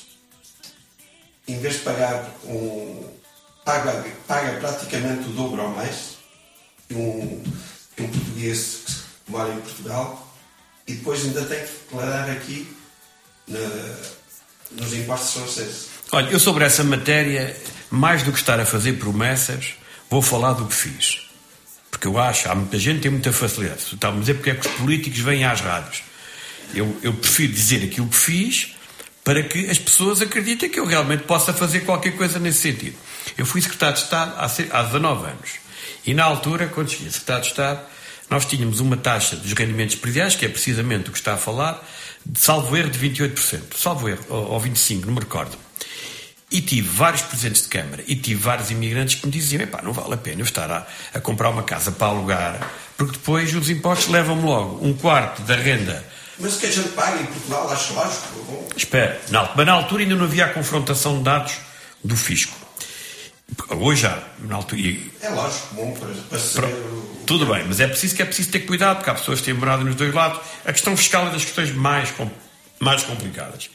em vez de pagar um, paga, paga praticamente o dobro ou mais que um, que um português que mora em Portugal, e depois ainda tem que declarar aqui na, nos impostos franceses. Olha, eu sobre essa matéria, mais do que estar a fazer promessas, vou falar do que fiz. Porque eu acho, há muita gente que tem muita facilidade. Estava a dizer porque é que os políticos vêm às rádios. Eu, eu prefiro dizer aquilo que fiz para que as pessoas acreditem que eu realmente possa fazer qualquer coisa nesse sentido. Eu fui secretário de Estado há, há dezanove anos. E na altura, quando cheguei a secretário de Estado, nós tínhamos uma taxa dos rendimentos prediais, que é precisamente o que está a falar, de salvo erro de vinte e oito por cento. Salvo erro, ou, ou vinte e cinco por cento, não me recordo. E tive vários presidentes de Câmara e tive vários imigrantes que me diziam: epá, não vale a pena eu estar a, a comprar uma casa para alugar, porque depois os impostos levam-me logo um quarto da renda. Mas que a gente paga em Portugal, acho lógico. Bom. Espera, não, mas na altura ainda não havia a confrontação de dados do fisco. Hoje já, na altura. É lógico, bom, para, para saber. O... Tudo bem, mas é preciso que é preciso ter cuidado, porque há pessoas que têm morado nos dois lados. A questão fiscal é das questões mais, mais complicadas.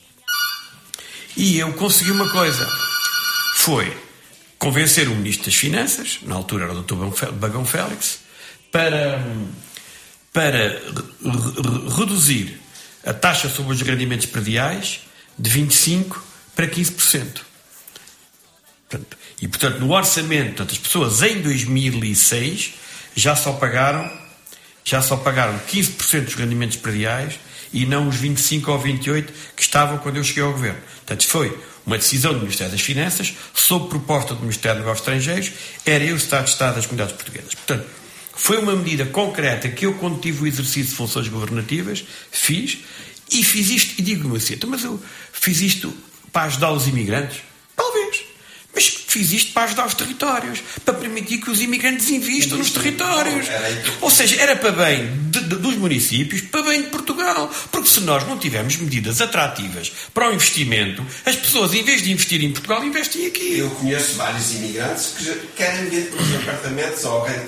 E eu consegui uma coisa, foi convencer o Ministro das Finanças, na altura era o doutor Bagão Félix, para, para re, re, reduzir a taxa sobre os rendimentos prediais de vinte e cinco por cento para quinze por cento. Portanto, e, portanto, no orçamento, portanto, as pessoas em dois mil e seis já só pagaram, já só pagaram quinze por cento dos rendimentos prediais e não os vinte e cinco ou vinte e oito que estavam quando eu cheguei ao governo. Portanto, foi uma decisão do Ministério das Finanças, sob proposta do Ministério dos Negócios Estrangeiros, era eu o Estado de Estado das Comunidades Portuguesas. Portanto, foi uma medida concreta que eu, quando tive o exercício de funções governativas, fiz, e fiz isto, e digo-me assim, mas eu fiz isto para ajudar os imigrantes? Talvez. Mas fiz isto para ajudar os territórios, para permitir que os imigrantes investam nos territórios. Ou seja, era para bem de, de, dos municípios, para bem de Portugal. Porque se nós não tivermos medidas atrativas para o investimento, as pessoas, em vez de investir em Portugal, investem aqui. Eu conheço vários imigrantes que querem vender os apartamentos ou querem...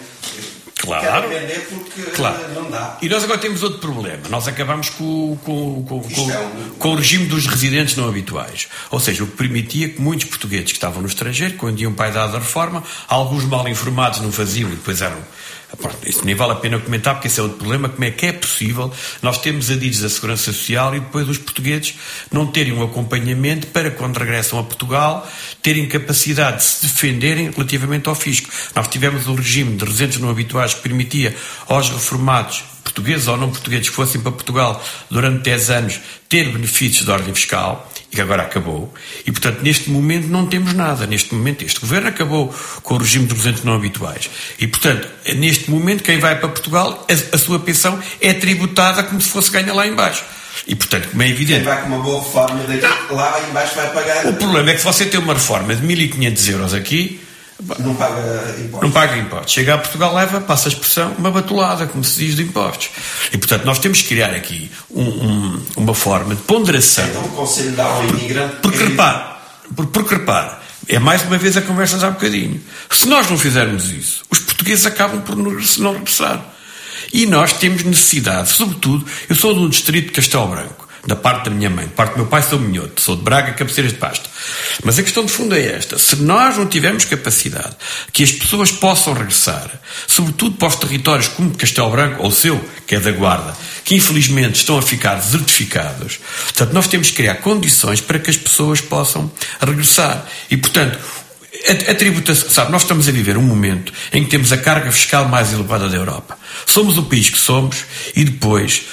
Claro, querem vender porque claro. Não dá. E nós agora temos outro problema. Nós acabamos com, com, com, com, é um... com o regime dos residentes não habituais. Ou seja, o que permitia que muitos portugueses que estavam no estrangeiro, quando iam para a idade da reforma, alguns mal informados não faziam e depois eram... Isso nem vale a pena comentar, porque esse é outro problema. Como é que é possível nós termos adidos da Segurança Social e depois os portugueses não terem um acompanhamento para, quando regressam a Portugal, terem capacidade de se defenderem relativamente ao fisco? Nós tivemos um regime de residentes não habituais que permitia aos reformados, portugueses ou não portugueses, que fossem para Portugal durante dez anos, ter benefícios de ordem fiscal, e que agora acabou. E, portanto, neste momento não temos nada. Neste momento, este governo acabou com o regime de residentes não habituais. E, portanto, neste momento, quem vai para Portugal, a, a sua pensão é tributada como se fosse ganha lá em baixo. E, portanto, como é evidente... Quem vai com uma boa reforma daqui, lá em baixo vai pagar... O problema é que se você tem uma reforma de mil e quinhentos euros aqui... Não paga impostos. Não paga impostos. Chega a Portugal, leva, passa a expressão, uma batulada, como se diz, de impostos. E, portanto, nós temos que criar aqui um, um, uma forma de ponderação. Então, o Conselho dá ao imigrante... Porque, repare, porque, porque, repare, é mais uma vez a conversa já há bocadinho. Se nós não fizermos isso, os portugueses acabam por se não regressar. E nós temos necessidade, sobretudo, eu sou do distrito de Castelo Branco, da parte da minha mãe, da parte do meu pai sou minhoto, sou de Braga, Cabeceiras de Pasto. Mas a questão de fundo é esta: se nós não tivermos capacidade que as pessoas possam regressar, sobretudo para os territórios como Castelo Branco, ou o seu, que é da Guarda, que infelizmente estão a ficar desertificados, portanto nós temos que criar condições para que as pessoas possam regressar. E, portanto, a, a tributação, sabe, nós estamos a viver um momento em que temos a carga fiscal mais elevada da Europa. Somos o país que somos e depois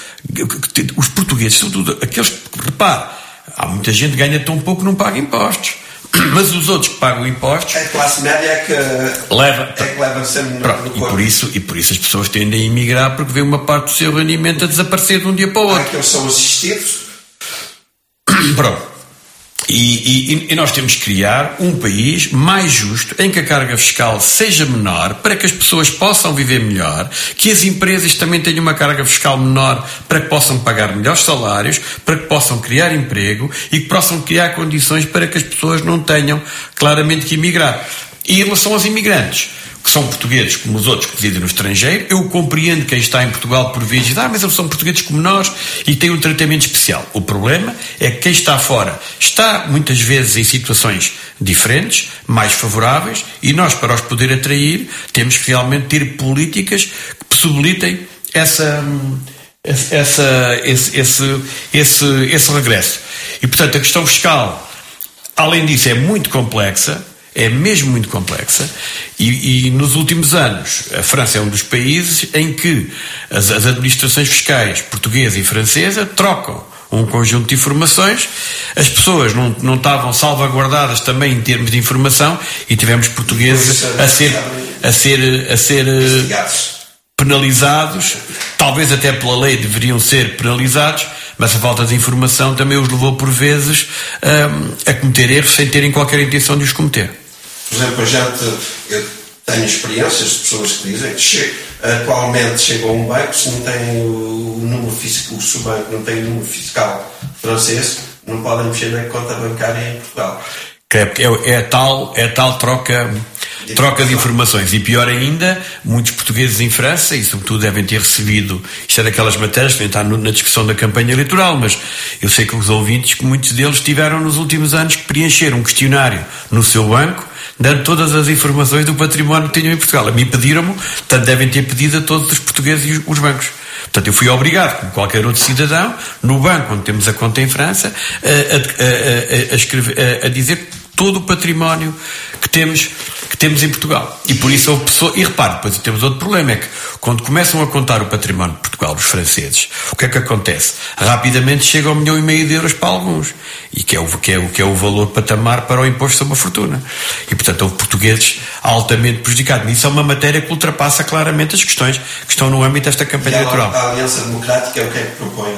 os portugueses, sobretudo aqueles que, repare, há muita gente que ganha tão pouco que não paga impostos. Mas os outros que pagam impostos... A classe média é que leva, é que leva sempre no, pronto, no e, por isso, e por isso as pessoas tendem a emigrar, porque vê uma parte do seu rendimento a desaparecer de um dia para o outro. Ah, que eles são assistidos. Pronto. E, e, e nós temos que criar um país mais justo, em que a carga fiscal seja menor, para que as pessoas possam viver melhor, que as empresas também tenham uma carga fiscal menor, para que possam pagar melhores salários, para que possam criar emprego e que possam criar condições para que as pessoas não tenham claramente que emigrar. E em relação aos imigrantes, que são portugueses como os outros que residem no estrangeiro, eu compreendo quem está em Portugal por vezes diz, ah, mas eles são portugueses como nós e têm um tratamento especial. O problema é que quem está fora está muitas vezes em situações diferentes, mais favoráveis, e nós, para os poder atrair, temos que realmente ter políticas que possibilitem essa, essa, esse, esse, esse, esse regresso. E, portanto, a questão fiscal, além disso, é muito complexa, é mesmo muito complexa, e, e nos últimos anos a França é um dos países em que as, as administrações fiscais portuguesa e francesa trocam um conjunto de informações, as pessoas não, não estavam salvaguardadas também em termos de informação e tivemos portugueses a ser, a ser, a ser penalizados, talvez até pela lei deveriam ser penalizados, mas a falta de informação também os levou por vezes a, a cometer erros sem terem qualquer intenção de os cometer. Por exemplo, a gente, eu tenho experiências de pessoas que dizem que che, atualmente chegam a um banco, se não tem o número fiscal, se o banco não tem o número fiscal francês, não podem mexer na conta bancária em Portugal. É, é, a tal, é a tal troca, troca de informações. E pior ainda, muitos portugueses em França, e sobretudo devem ter recebido, isto é daquelas matérias que está na discussão da campanha eleitoral, mas eu sei que os ouvintes, que muitos deles tiveram nos últimos anos que preencher um questionário no seu banco, dando todas as informações do património que tinham em Portugal. A mim pediram-me, portanto devem ter pedido a todos os portugueses e os bancos. Portanto, eu fui obrigado, como qualquer outro cidadão, no banco onde temos a conta em França, a, a, a, a, escrever, a, a dizer todo o património que temos, que temos em Portugal. E por isso houve pessoa. E repare, depois temos outro problema, é que quando começam a contar o património de Portugal, os franceses, o que é que acontece? Rapidamente chega ao milhão e meio de euros para alguns. E que é, o, que, é o, que é o valor patamar para o imposto sobre a fortuna. E portanto houve portugueses altamente prejudicados. E isso é uma matéria que ultrapassa claramente as questões que estão no âmbito desta campanha e eleitoral. A Aliança Democrática, o que é que propõe?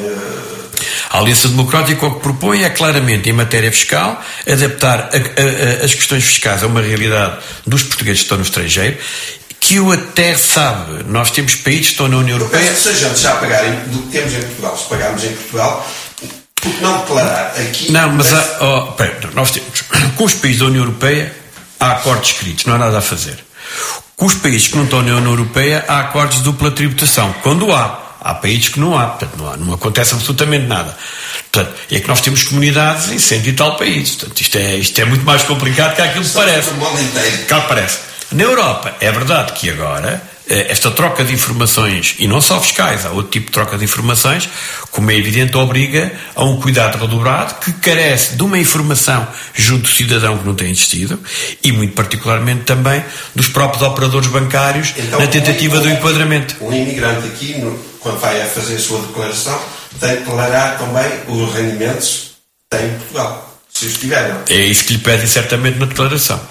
A Aliança Democrática o que propõe é claramente, em matéria fiscal, adaptar a, a, a, as questões fiscais a uma realidade dos portugueses que estão no estrangeiro, que eu até sabe, nós temos países que estão na União Europeia... Eu penso que se a gente já pagarem do que temos em Portugal, se pagarmos em Portugal, por que não declarar aqui... Não, mas há, oh, pera, nós temos, com os países da União Europeia há acordos escritos, não há nada a fazer. Com os países que não estão na União Europeia há acordos de dupla tributação, quando há. Há países que não há, portanto não, há, não acontece absolutamente nada. Portanto, é que nós temos comunidades em cento e tal países. Portanto, isto é, isto é muito mais complicado que aquilo que parece. Que parece. Na Europa, é verdade que agora, esta troca de informações, e não só fiscais, há outro tipo de troca de informações, como é evidente, obriga a um cuidado redobrado que carece de uma informação junto do cidadão que não tem existido, e muito particularmente também dos próprios operadores bancários, então, na tentativa um, do enquadramento. Um imigrante aqui, no, quando vai a fazer a sua declaração, tem que declarar também os rendimentos que tem em Portugal, se os tiver. É isso que lhe pedem certamente na declaração.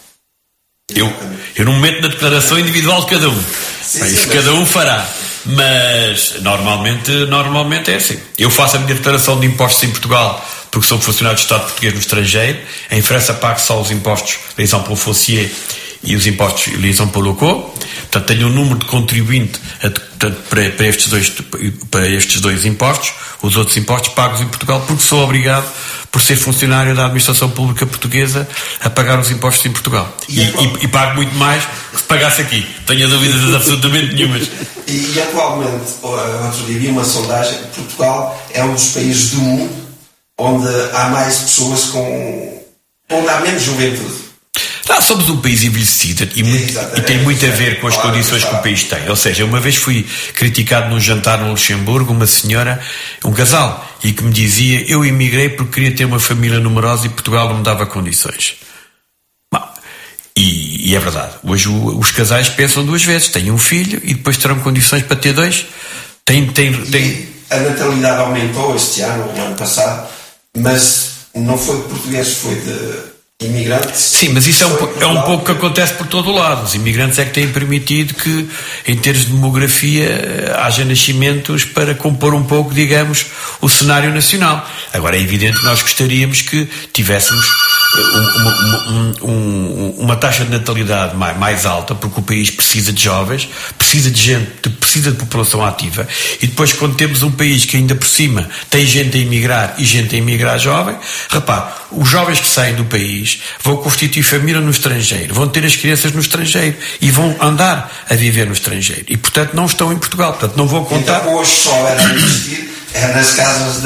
Eu, eu não me meto na declaração individual de cada um. Sim, sim, isso mas... cada um fará. Mas normalmente, normalmente é assim. Eu faço a minha declaração de impostos em Portugal porque sou funcionário do Estado português no estrangeiro. Em França pago só os impostos liaison pelo foncier e os impostos liaison pelo local. Portanto, tenho um número de contribuinte para, para, estes dois, para estes dois impostos. Os outros impostos pagos em Portugal porque sou obrigado, por ser funcionário da administração pública portuguesa, a pagar os impostos em Portugal. E, e, e, e pago muito mais que se pagasse aqui. Tenho dúvidas absolutamente nenhumas. E, e atualmente, outro dia vi uma sondagem, Portugal é um dos países do mundo onde há mais pessoas com... onde há menos juventude. Não, somos um país envelhecido e, muito, e tem muito a ver com as condições que o país tem. Ou seja, uma vez fui criticado num jantar no Luxemburgo, uma senhora, um casal, e que me dizia, eu emigrei porque queria ter uma família numerosa e Portugal não me dava condições. Bom, e, e é verdade, hoje o, os casais pensam duas vezes, têm um filho e depois terão condições para ter dois. Tem, tem, tem... A natalidade aumentou este ano, o ano passado, mas não foi de portugueses, foi de... imigrantes. Sim, mas isso é um, é um pouco que acontece por todo o lado. Os imigrantes é que têm permitido que, em termos de demografia, haja nascimentos para compor um pouco, digamos, o cenário nacional. Agora, é evidente que nós gostaríamos que tivéssemos uma, uma, um, uma taxa de natalidade mais, mais alta, porque o país precisa de jovens, precisa de gente, precisa de população ativa, e depois, quando temos um país que ainda por cima tem gente a emigrar e gente a emigrar jovem, repare, os jovens que saem do país vão constituir família no estrangeiro, vão ter as crianças no estrangeiro e vão andar a viver no estrangeiro, e portanto não estão em Portugal, portanto não vão contar. Então hoje só era investir é nas casas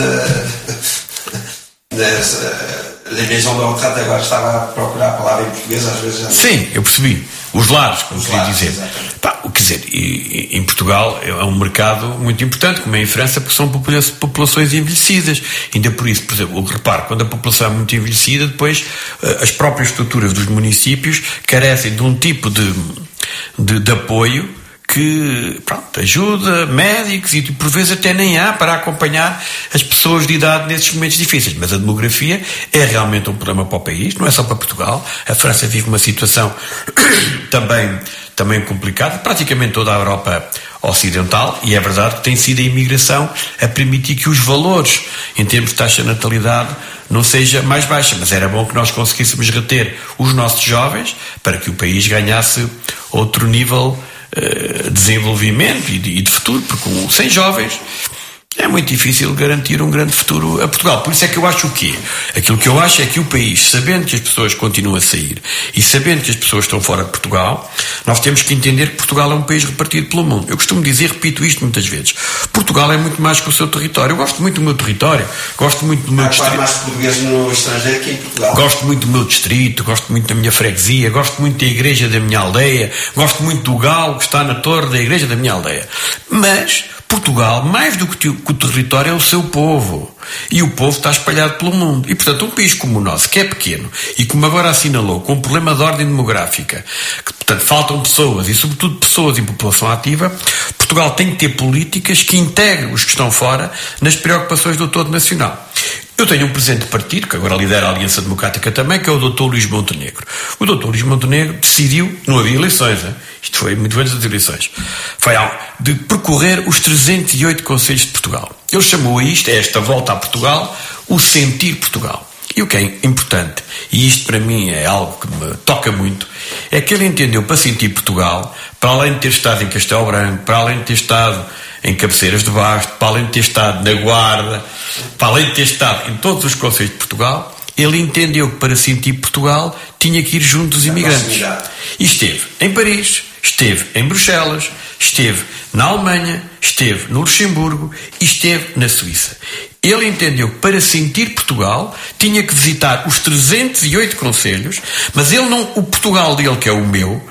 de das, a maison de retraite. Agora estava a procurar a palavra em português, às vezes já... Sim, eu percebi. Os lares, como Os queria lares, dizer. Pá, quer dizer, e, e, em Portugal é um mercado muito importante, como é em França, porque são popula populações envelhecidas. Ainda por isso, por exemplo, repare, quando a população é muito envelhecida, depois as próprias estruturas dos municípios carecem de um tipo de, de, de apoio que, pronto, ajuda, médicos, e por vezes até nem há para acompanhar as pessoas de idade nesses momentos difíceis. Mas a demografia é realmente um problema para o país, não é só para Portugal. A França vive uma situação também, também complicada, praticamente toda a Europa ocidental, e é verdade que tem sido a imigração a permitir que os valores, em termos de taxa de natalidade, não seja mais baixa, mas era bom que nós conseguíssemos reter os nossos jovens para que o país ganhasse outro nível de desenvolvimento e de, e de futuro, porque sem jovens é muito difícil garantir um grande futuro a Portugal. Por isso é que eu acho o quê? Aquilo que eu acho é que o país, sabendo que as pessoas continuam a sair e sabendo que as pessoas estão fora de Portugal, nós temos que entender que Portugal é um país repartido pelo mundo. Eu costumo dizer, repito isto muitas vezes, Portugal é muito mais que o seu território. Eu gosto muito do meu território, gosto muito do meu Há distrito. Há mais portugueses no estrangeiro que em Portugal. Gosto muito do meu distrito, gosto muito da minha freguesia, gosto muito da igreja da minha aldeia, gosto muito do galo que está na torre da igreja da minha aldeia. Mas Portugal, mais do que o território, é o seu povo. E o povo está espalhado pelo mundo. E, portanto, um país como o nosso, que é pequeno, e como agora assinalou, com um problema de ordem demográfica, que, portanto, faltam pessoas, e sobretudo pessoas em população ativa, Portugal tem que ter políticas que integrem os que estão fora nas preocupações do todo nacional. Eu tenho um presidente de partido, que agora lidera a Aliança Democrática também, que é o doutor Luís Montenegro. O doutor Luís Montenegro decidiu, não havia eleições, hein? Isto foi muito antes das eleições, foi algo de percorrer os trezentos e oito concelhos de Portugal. Ele chamou a isto, a esta volta a Portugal, o sentir Portugal. E o que é importante, e isto para mim é algo que me toca muito, é que ele entendeu para sentir Portugal, para além de ter estado em Castelo Branco, para além de ter estado em Cabeceiras de Basto, para além de ter estado na Guarda, para além de ter estado em todos os concelhos de Portugal, ele entendeu que para sentir Portugal tinha que ir junto dos imigrantes. E esteve em Paris, esteve em Bruxelas, esteve na Alemanha, esteve no Luxemburgo e esteve na Suíça. Ele entendeu que para sentir Portugal tinha que visitar os trezentos e oito concelhos, mas ele não, o Portugal dele, que é o meu,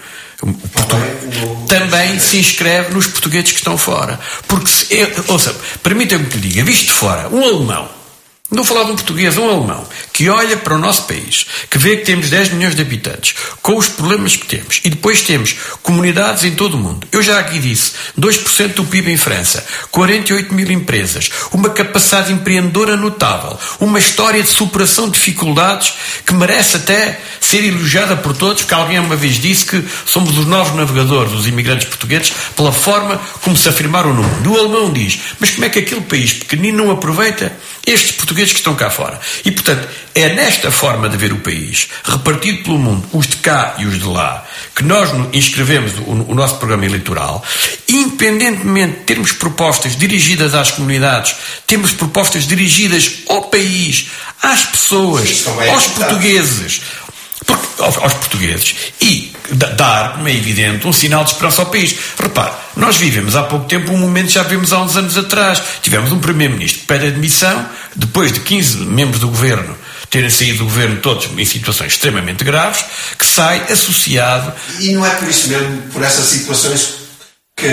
Portugal, também se inscreve nos portugueses que estão fora. Porque, se, ouça, permita-me que lhe diga, visto de fora, um alemão, não vou falar de um português, um alemão, que olha para o nosso país, que vê que temos dez milhões de habitantes, com os problemas que temos, e depois temos comunidades em todo o mundo. Eu já aqui disse, dois por cento do P I B em França, quarenta e oito mil empresas, uma capacidade empreendedora notável, uma história de superação de dificuldades que merece até ser elogiada por todos, porque alguém uma vez disse que somos os novos navegadores, os imigrantes portugueses, pela forma como se afirmaram no mundo. O alemão diz, mas como é que aquele país pequenino não aproveita estes portugueses que estão cá fora? E, portanto, é nesta forma de ver o país, repartido pelo mundo, os de cá e os de lá, que nós inscrevemos o, o nosso programa eleitoral, independentemente de termos propostas dirigidas às comunidades, temos propostas dirigidas ao país, às pessoas, aos portugueses, porque, aos, aos portugueses, e dar, como é evidente, um sinal de esperança ao país. Repare, nós vivemos há pouco tempo um momento que já vimos há uns anos atrás. Tivemos um primeiro-ministro que pede admissão, depois de quinze membros do governo terem saído do governo todos em situações extremamente graves, que sai associado... E não é por isso mesmo, por essas situações, que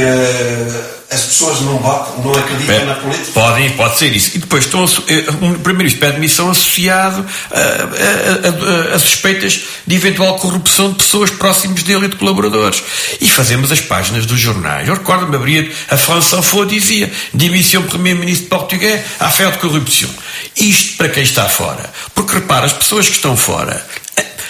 as pessoas não votam, não acreditam é, na política? Podem, pode ser isso. E depois estão um primeiro-ministro pede admissão associado a, a, a, a suspeitas de eventual corrupção de pessoas próximas dele e de colaboradores. E fazemos as páginas dos jornais. Eu recordo-me, abria a France Info, dizia demissão primeiro-ministro português, affaire de corrupção. Isto para quem está fora. Porque repara, as pessoas que estão fora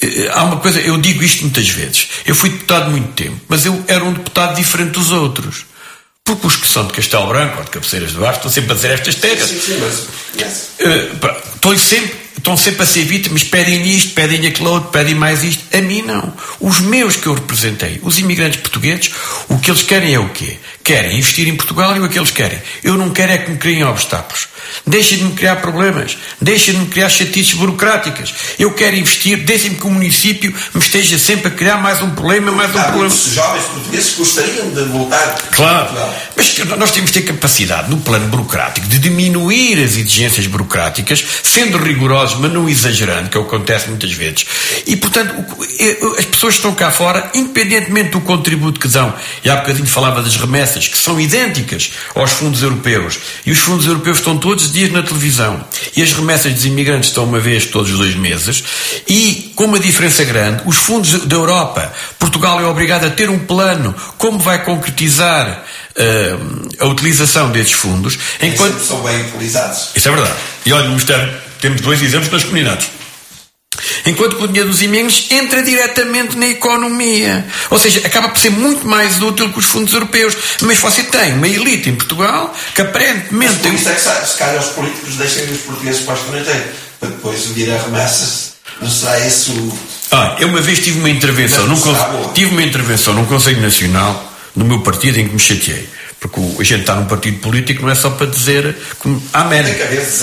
há uma coisa, eu digo isto muitas vezes. Eu fui deputado muito tempo, mas eu era um deputado diferente dos outros. Porque os que são de Castelo Branco ou de Cabeceiras de Baixo estão sempre a dizer estas terras. Sim, sim, mas... Yes. Uh, estão, sempre, estão sempre a ser vítimas, pedem isto, pedem aquilo outro, pedem mais isto. A mim não. Os meus que eu representei, os imigrantes portugueses, o que eles querem é o quê? Querem investir em Portugal e o que eles querem. Eu não quero é que me criem obstáculos. Deixem de me criar problemas. Deixem de me criar chatices burocráticas. Eu quero investir, deixem-me que o município me esteja sempre a criar mais um problema, mais um Há problema. Muitos jovens portugueses gostariam de voltar. Claro. Mas nós temos de ter capacidade, no plano burocrático, de diminuir as exigências burocráticas, sendo rigorosos, mas não exagerando, que é o que acontece muitas vezes. E, portanto, as pessoas que estão cá fora, independentemente do contributo que dão, e há bocadinho falava das remessas, que são idênticas aos fundos europeus, e os fundos europeus estão todos os dias na televisão, e as remessas dos imigrantes estão uma vez todos os dois meses, e com uma diferença grande, os fundos da Europa, Portugal é obrigado a ter um plano, como vai concretizar uh, a utilização desses fundos, enquanto... São bem utilizados. Isso é verdade. E olha, no Ministério temos dois exemplos nas comunidades. Enquanto que o dinheiro dos imigrantes entra diretamente na economia. Ou seja, acaba por ser muito mais útil que os fundos europeus. Mas você tem uma elite em Portugal que aparentemente... Mas por isso é que se calhar os políticos deixem os portugueses para o estrangeiro, para depois vir a remessas. Não será esse o... Ah, eu uma vez tive uma intervenção, num conselho, tive uma intervenção num Conselho Nacional do meu partido em que me chateei. Porque a gente está num partido político não é só para dizer como há mérito.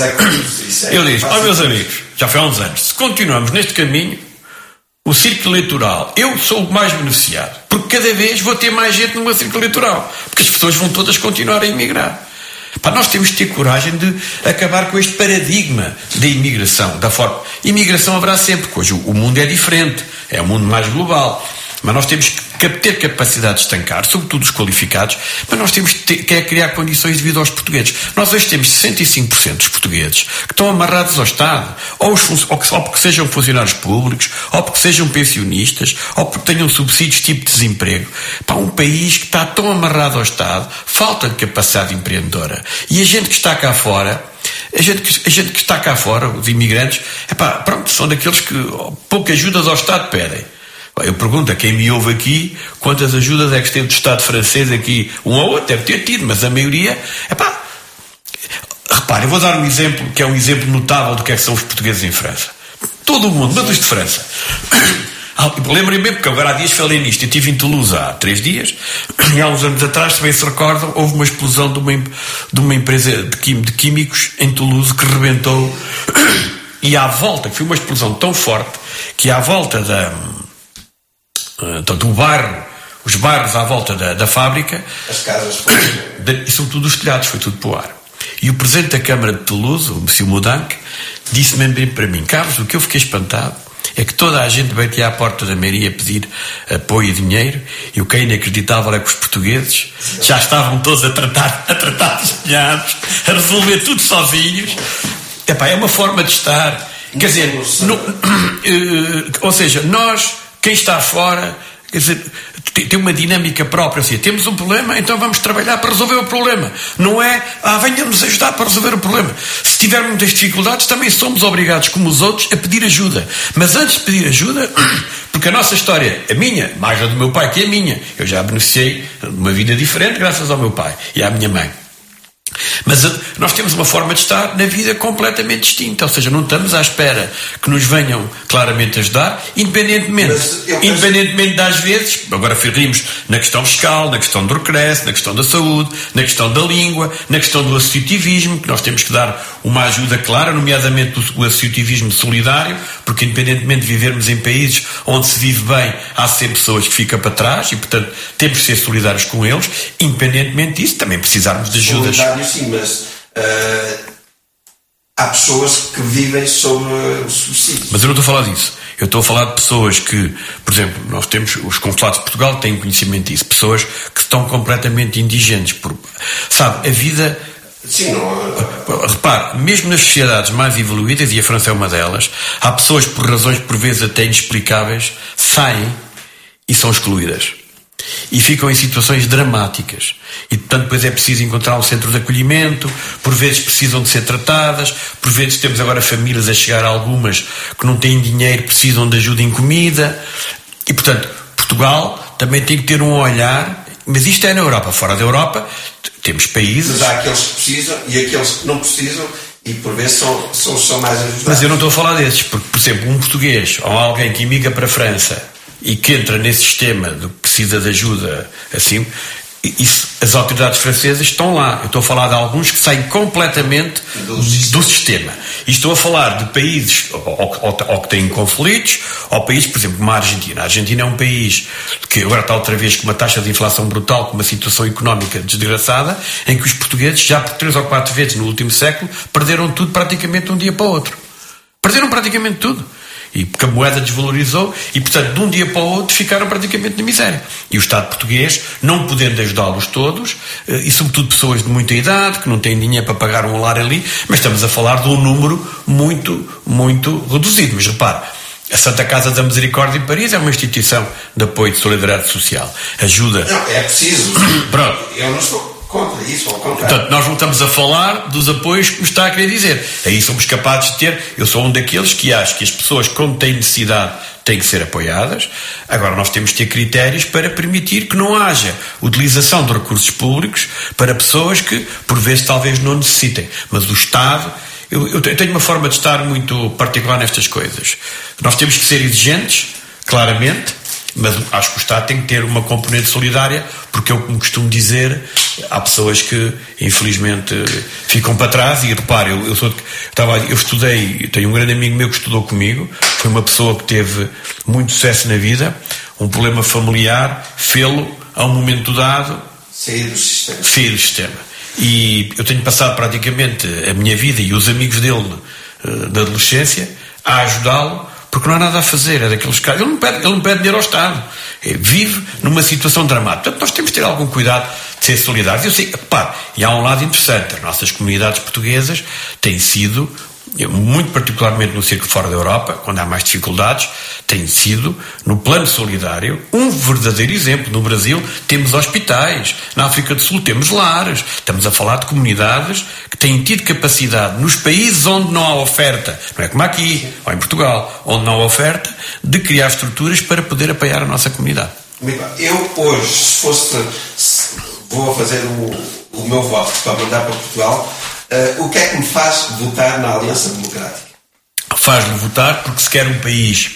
Eu disse, ó oh, meus amigos, já foi há uns anos, se continuamos neste caminho, o círculo eleitoral, eu sou o mais beneficiado, porque cada vez vou ter mais gente no meu círculo eleitoral, porque as pessoas vão todas continuar a emigrar. Pá, nós temos de ter coragem de acabar com este paradigma da imigração, da forma. Imigração haverá sempre, porque hoje o mundo é diferente, é um mundo mais global. Mas nós temos que ter capacidade de estancar, sobretudo os qualificados, mas nós temos que, ter, que é criar condições devido aos portugueses. Nós hoje temos sessenta e cinco por cento dos portugueses que estão amarrados ao Estado, ou, os, ou, que, ou porque sejam funcionários públicos, ou porque sejam pensionistas, ou porque tenham subsídios tipo de desemprego. Para um país que está tão amarrado ao Estado, falta de capacidade empreendedora. E a gente que está cá fora, A gente, que, a gente que está cá fora, os imigrantes, epá, pronto, são daqueles que poucas ajudas ao Estado pedem. Eu pergunto a quem me ouve aqui quantas ajudas é que teve do Estado francês aqui. Um ou outro deve ter tido, mas a maioria... Epá, repare, eu vou dar um exemplo que é um exemplo notável do que é que são os portugueses em França. Todo o mundo, mas os de França. Lembrem-me bem, porque agora há dias falei nisto. Eu estive em Toulouse há três dias e há uns anos atrás, se bem se recordam, houve uma explosão de uma, de uma empresa de, quim, de químicos em Toulouse que rebentou. E à volta, que foi uma explosão tão forte que à volta da... Portanto, o bairro, os bairros à volta da, da fábrica, as casas e são tudo os telhados, foi tudo para o ar. E o presidente da Câmara de Toulouse, o Monsieur Moudanque, disse-me bem para mim: Carlos, o que eu fiquei espantado é que toda a gente veio aqui à porta da mairia pedir apoio e dinheiro, e o que é inacreditável é que os portugueses já estavam todos a tratar, a tratar dos telhados, a resolver tudo sozinhos. Epá, é uma forma de estar. Quer dizer, no, ou seja, nós, quem está fora, quer dizer, tem uma dinâmica própria. Assim, temos um problema, então vamos trabalhar para resolver o problema. Não é, ah, venha-nos ajudar para resolver o problema. Se tivermos muitas dificuldades, também somos obrigados, como os outros, a pedir ajuda. Mas antes de pedir ajuda, porque a nossa história, a minha, mais a do meu pai que a minha, eu já beneficiei de uma vida diferente graças ao meu pai e à minha mãe. Mas nós temos uma forma de estar na vida completamente distinta, ou seja, não estamos à espera que nos venham claramente ajudar, independentemente, penso... independentemente das vezes. Agora rimos na questão fiscal, na questão do regresso, na questão da saúde, na questão da língua, na questão do associativismo, que nós temos que dar uma ajuda clara, nomeadamente o associativismo solidário, porque independentemente de vivermos em países onde se vive bem, há sempre pessoas que ficam para trás e, portanto, temos que ser solidários com eles. Independentemente disso, também precisarmos de ajudas. Sim, mas uh, há pessoas que vivem sobre o subsídio. Mas eu não estou a falar disso. Eu estou a falar de pessoas que, por exemplo, nós temos, os consulados de Portugal têm conhecimento disso, pessoas que estão completamente indigentes. Por, sabe, a vida... Sim, não... Repare, mesmo nas sociedades mais evoluídas, e a França é uma delas, há pessoas, por razões por vezes até inexplicáveis, saem e são excluídas. e ficam em situações dramáticas. E, portanto, depois é preciso encontrar um centro de acolhimento, por vezes precisam de ser tratadas, por vezes temos agora famílias a chegar, algumas que não têm dinheiro, precisam de ajuda em comida. E, portanto, Portugal também tem que ter um olhar, mas isto é na Europa. Fora da Europa, temos países... Mas há aqueles que precisam e aqueles que não precisam, e por vezes são, são, são mais ajudados. Mas eu não estou a falar desses, porque, por exemplo, um português ou alguém que emigra para a França e que entra nesse sistema de que precisa de ajuda, assim, isso, as autoridades francesas estão lá. Eu estou a falar de alguns que saem completamente do, do sistema. E estou a falar de países ou, ou, ou que têm conflitos, ou países, por exemplo, como a Argentina. A Argentina é um país que agora está outra vez com uma taxa de inflação brutal, com uma situação económica desgraçada, em que os portugueses, já por três ou quatro vezes no último século, perderam tudo praticamente de um dia para o outro. Perderam praticamente tudo. E porque a moeda desvalorizou e, portanto, de um dia para o outro ficaram praticamente na miséria. E o Estado português, não podendo ajudá-los todos, e sobretudo pessoas de muita idade, que não têm dinheiro para pagar um lar ali, mas estamos a falar de um número muito, muito reduzido. Mas repare, a Santa Casa da Misericórdia em Paris é uma instituição de apoio de solidariedade social. Ajuda... Não, é preciso. Pronto. Eu não estou... contra isso, ao contrário. Portanto, nós não estamos a falar dos apoios que me está a querer dizer. Aí somos capazes de ter, eu sou um daqueles que acho que as pessoas, quando têm necessidade, têm que ser apoiadas. Agora, nós temos que ter critérios para permitir que não haja utilização de recursos públicos para pessoas que, por vezes, talvez não necessitem. Mas o Estado... Eu, eu tenho uma forma de estar muito particular nestas coisas. Nós temos que ser exigentes, claramente, mas acho que o Estado tem que ter uma componente solidária, porque eu, como costumo dizer, há pessoas que infelizmente ficam para trás. E repare, eu, eu, sou, eu, estava, eu estudei, eu tenho um grande amigo meu que estudou comigo, foi uma pessoa que teve muito sucesso na vida, um problema familiar fê-lo a um momento dado sair do sistema. sair do sistema. E eu tenho passado praticamente a minha vida e os amigos dele da adolescência a ajudá-lo, porque não há nada a fazer. É daqueles casos. Ele não pede, ele não pede dinheiro ao Estado. Ele vive numa situação dramática. Portanto, nós temos de ter algum cuidado de ser solidários. Eu sei, repare, e há um lado interessante. As nossas comunidades portuguesas têm sido, muito particularmente no círculo fora da Europa, quando há mais dificuldades, têm sido, no plano solidário, um verdadeiro exemplo. No Brasil temos hospitais, na África do Sul temos lares. Estamos a falar de comunidades que têm tido capacidade, nos países onde não há oferta, não é como aqui, ou em Portugal, onde não há oferta, de criar estruturas para poder apoiar a nossa comunidade. Eu hoje, se fosse, se vou fazer o, o meu voto para mandar para Portugal, Uh, o que é que me faz votar na Aliança Democrática? Faz-me votar porque se quer um país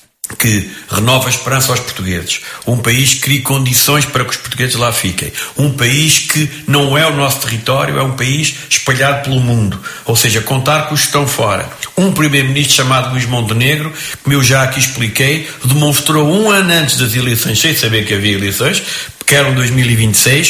que renova a esperança aos portugueses, um país que crie condições para que os portugueses lá fiquem, um país que não é o nosso território, é um país espalhado pelo mundo, ou seja, contar com os que estão fora. Um primeiro-ministro chamado Luís Montenegro, como eu já aqui expliquei, demonstrou um ano antes das eleições, sem saber que havia eleições, que eram dois mil e vinte e seis,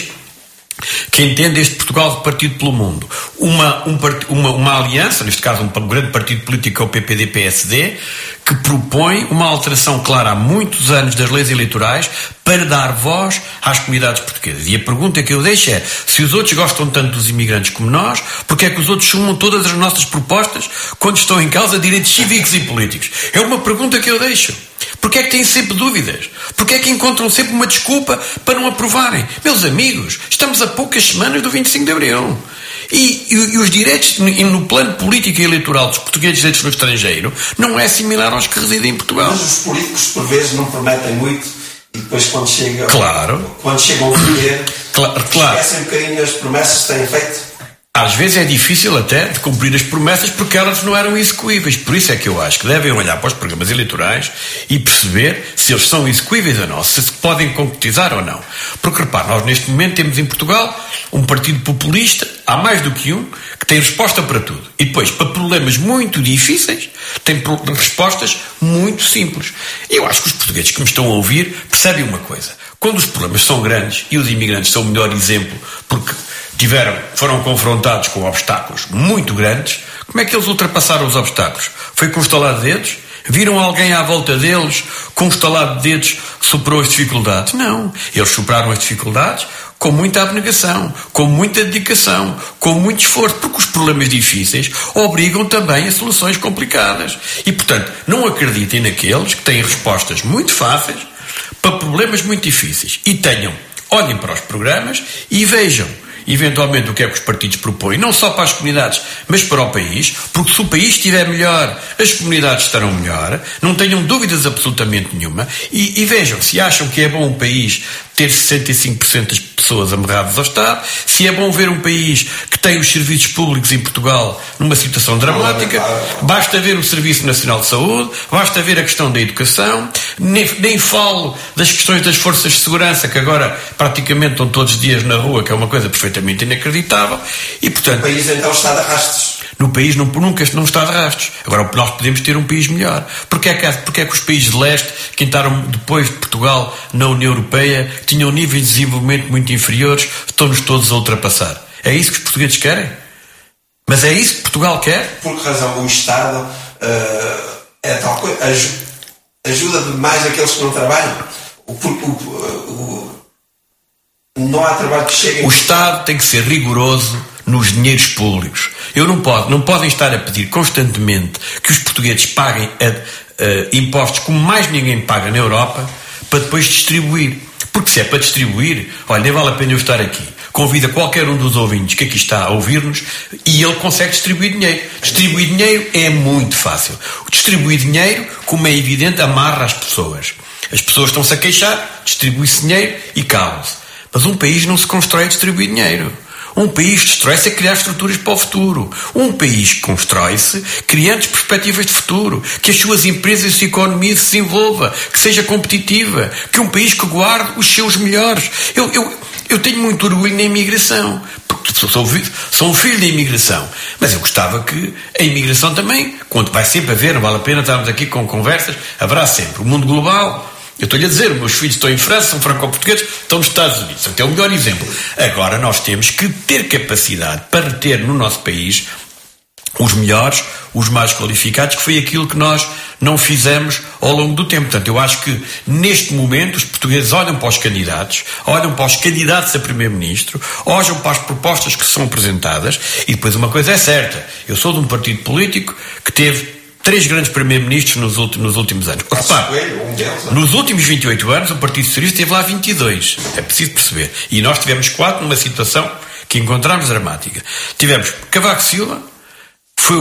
que entende este Portugal repartido pelo mundo. Uma, um, uma, uma aliança, neste caso um grande partido político, é o P P D P S D, que propõe uma alteração clara há muitos anos das leis eleitorais para dar voz às comunidades portuguesas. E a pergunta que eu deixo é, se os outros gostam tanto dos imigrantes como nós, porque é que os outros sumam todas as nossas propostas quando estão em causa direitos cívicos e políticos? É uma pergunta que eu deixo. Porque é que têm sempre dúvidas? Porque é que encontram sempre uma desculpa para não aprovarem? Meus amigos, estamos a poucas semanas do vinte e cinco de Abril. E, e, e os direitos no, no plano político e eleitoral dos portugueses residentes no estrangeiro não é similar aos que residem em Portugal. Mas os políticos, por vezes, não prometem muito e depois, quando chegam, claro. quando chegam a poder, claro, claro. esquecem um bocadinho as promessas que têm feito. Às vezes é difícil até de cumprir as promessas porque elas não eram execuíveis. Por isso é que eu acho que devem olhar para os programas eleitorais e perceber se eles são execuíveis ou não, se se podem concretizar ou não. Porque, repare, nós neste momento temos em Portugal um partido populista, há mais do que um, que tem resposta para tudo. E depois, para problemas muito difíceis, tem respostas muito simples. E eu acho que os portugueses que me estão a ouvir percebem uma coisa. Quando os problemas são grandes, e os imigrantes são o melhor exemplo, porque tiveram, foram confrontados com obstáculos muito grandes, como é que eles ultrapassaram os obstáculos? Foi com um estalar de dedos? Viram alguém à volta deles com um estalar de dedos que superou as dificuldades? Não. Eles superaram as dificuldades com muita abnegação, com muita dedicação, com muito esforço, porque os problemas difíceis obrigam também a soluções complicadas. E, portanto, não acreditem naqueles que têm respostas muito fáceis para problemas muito difíceis. E tenham, olhem para os programas e vejam eventualmente o que é que os partidos propõem, não só para as comunidades, mas para o país, porque se o país estiver melhor, as comunidades estarão melhor, não tenham dúvidas absolutamente nenhuma, e, e vejam, se acham que é bom um país ter sessenta e cinco por cento das pessoas amarradas ao Estado, se é bom ver um país que tem os serviços públicos em Portugal numa situação dramática, basta ver o Serviço Nacional de Saúde, basta ver a questão da educação, nem, nem falo das questões das forças de segurança, que agora praticamente estão todos os dias na rua, que é uma coisa perfeitamente inacreditável, e portanto... O país então está de arrastos. No país não, nunca não está de rastros. Agora nós podemos ter um país melhor. Porque é que, porque é que os países de leste, que entraram depois de Portugal na União Europeia, que tinham níveis de desenvolvimento muito inferiores, estão-nos todos a ultrapassar? É isso que os portugueses querem? Mas é isso que Portugal quer? Por que razão o Estado uh, é tal coisa, ajuda demais aqueles que não trabalham? O, o, o, o, não há trabalho que chegue... O Estado tem que ser rigoroso nos dinheiros públicos. Eu não posso, não podem estar a pedir constantemente que os portugueses paguem a, a, impostos como mais ninguém paga na Europa para depois distribuir. Porque se é para distribuir, olha, nem vale a pena eu estar aqui. Convida qualquer um dos ouvintes que aqui está a ouvir-nos e ele consegue distribuir dinheiro. Distribuir dinheiro é muito fácil. Distribuir dinheiro, como é evidente, amarra as pessoas. As pessoas estão-se a queixar, distribui-se dinheiro e calam-se. Mas um país não se constrói a distribuir dinheiro. Um país destrói-se a criar estruturas para o futuro. Um país constrói-se criando perspectivas de futuro, que as suas empresas e a sua economia se desenvolva, que seja competitiva, que um país que guarde os seus melhores. Eu, eu, eu tenho muito orgulho na imigração, porque sou, sou, sou um filho da imigração, mas eu gostava que a imigração também, quando vai sempre haver, não vale a pena estarmos aqui com conversas, haverá sempre. O mundo global... Eu estou-lhe a dizer, os meus filhos estão em França, são franco-portugueses, estão nos Estados Unidos. Então é o melhor exemplo. Agora nós temos que ter capacidade para ter no nosso país os melhores, os mais qualificados, que foi aquilo que nós não fizemos ao longo do tempo. Portanto, eu acho que neste momento os portugueses olham para os candidatos, olham para os candidatos a primeiro-ministro, olham para as propostas que são apresentadas, e depois uma coisa é certa, eu sou de um partido político que teve três grandes primeiros-ministros nos últimos, nos últimos anos. Repare, nos últimos vinte e oito anos o Partido Socialista teve lá vinte e dois. É preciso perceber. E nós tivemos quatro numa situação que encontramos dramática. Tivemos Cavaco Silva, foi o,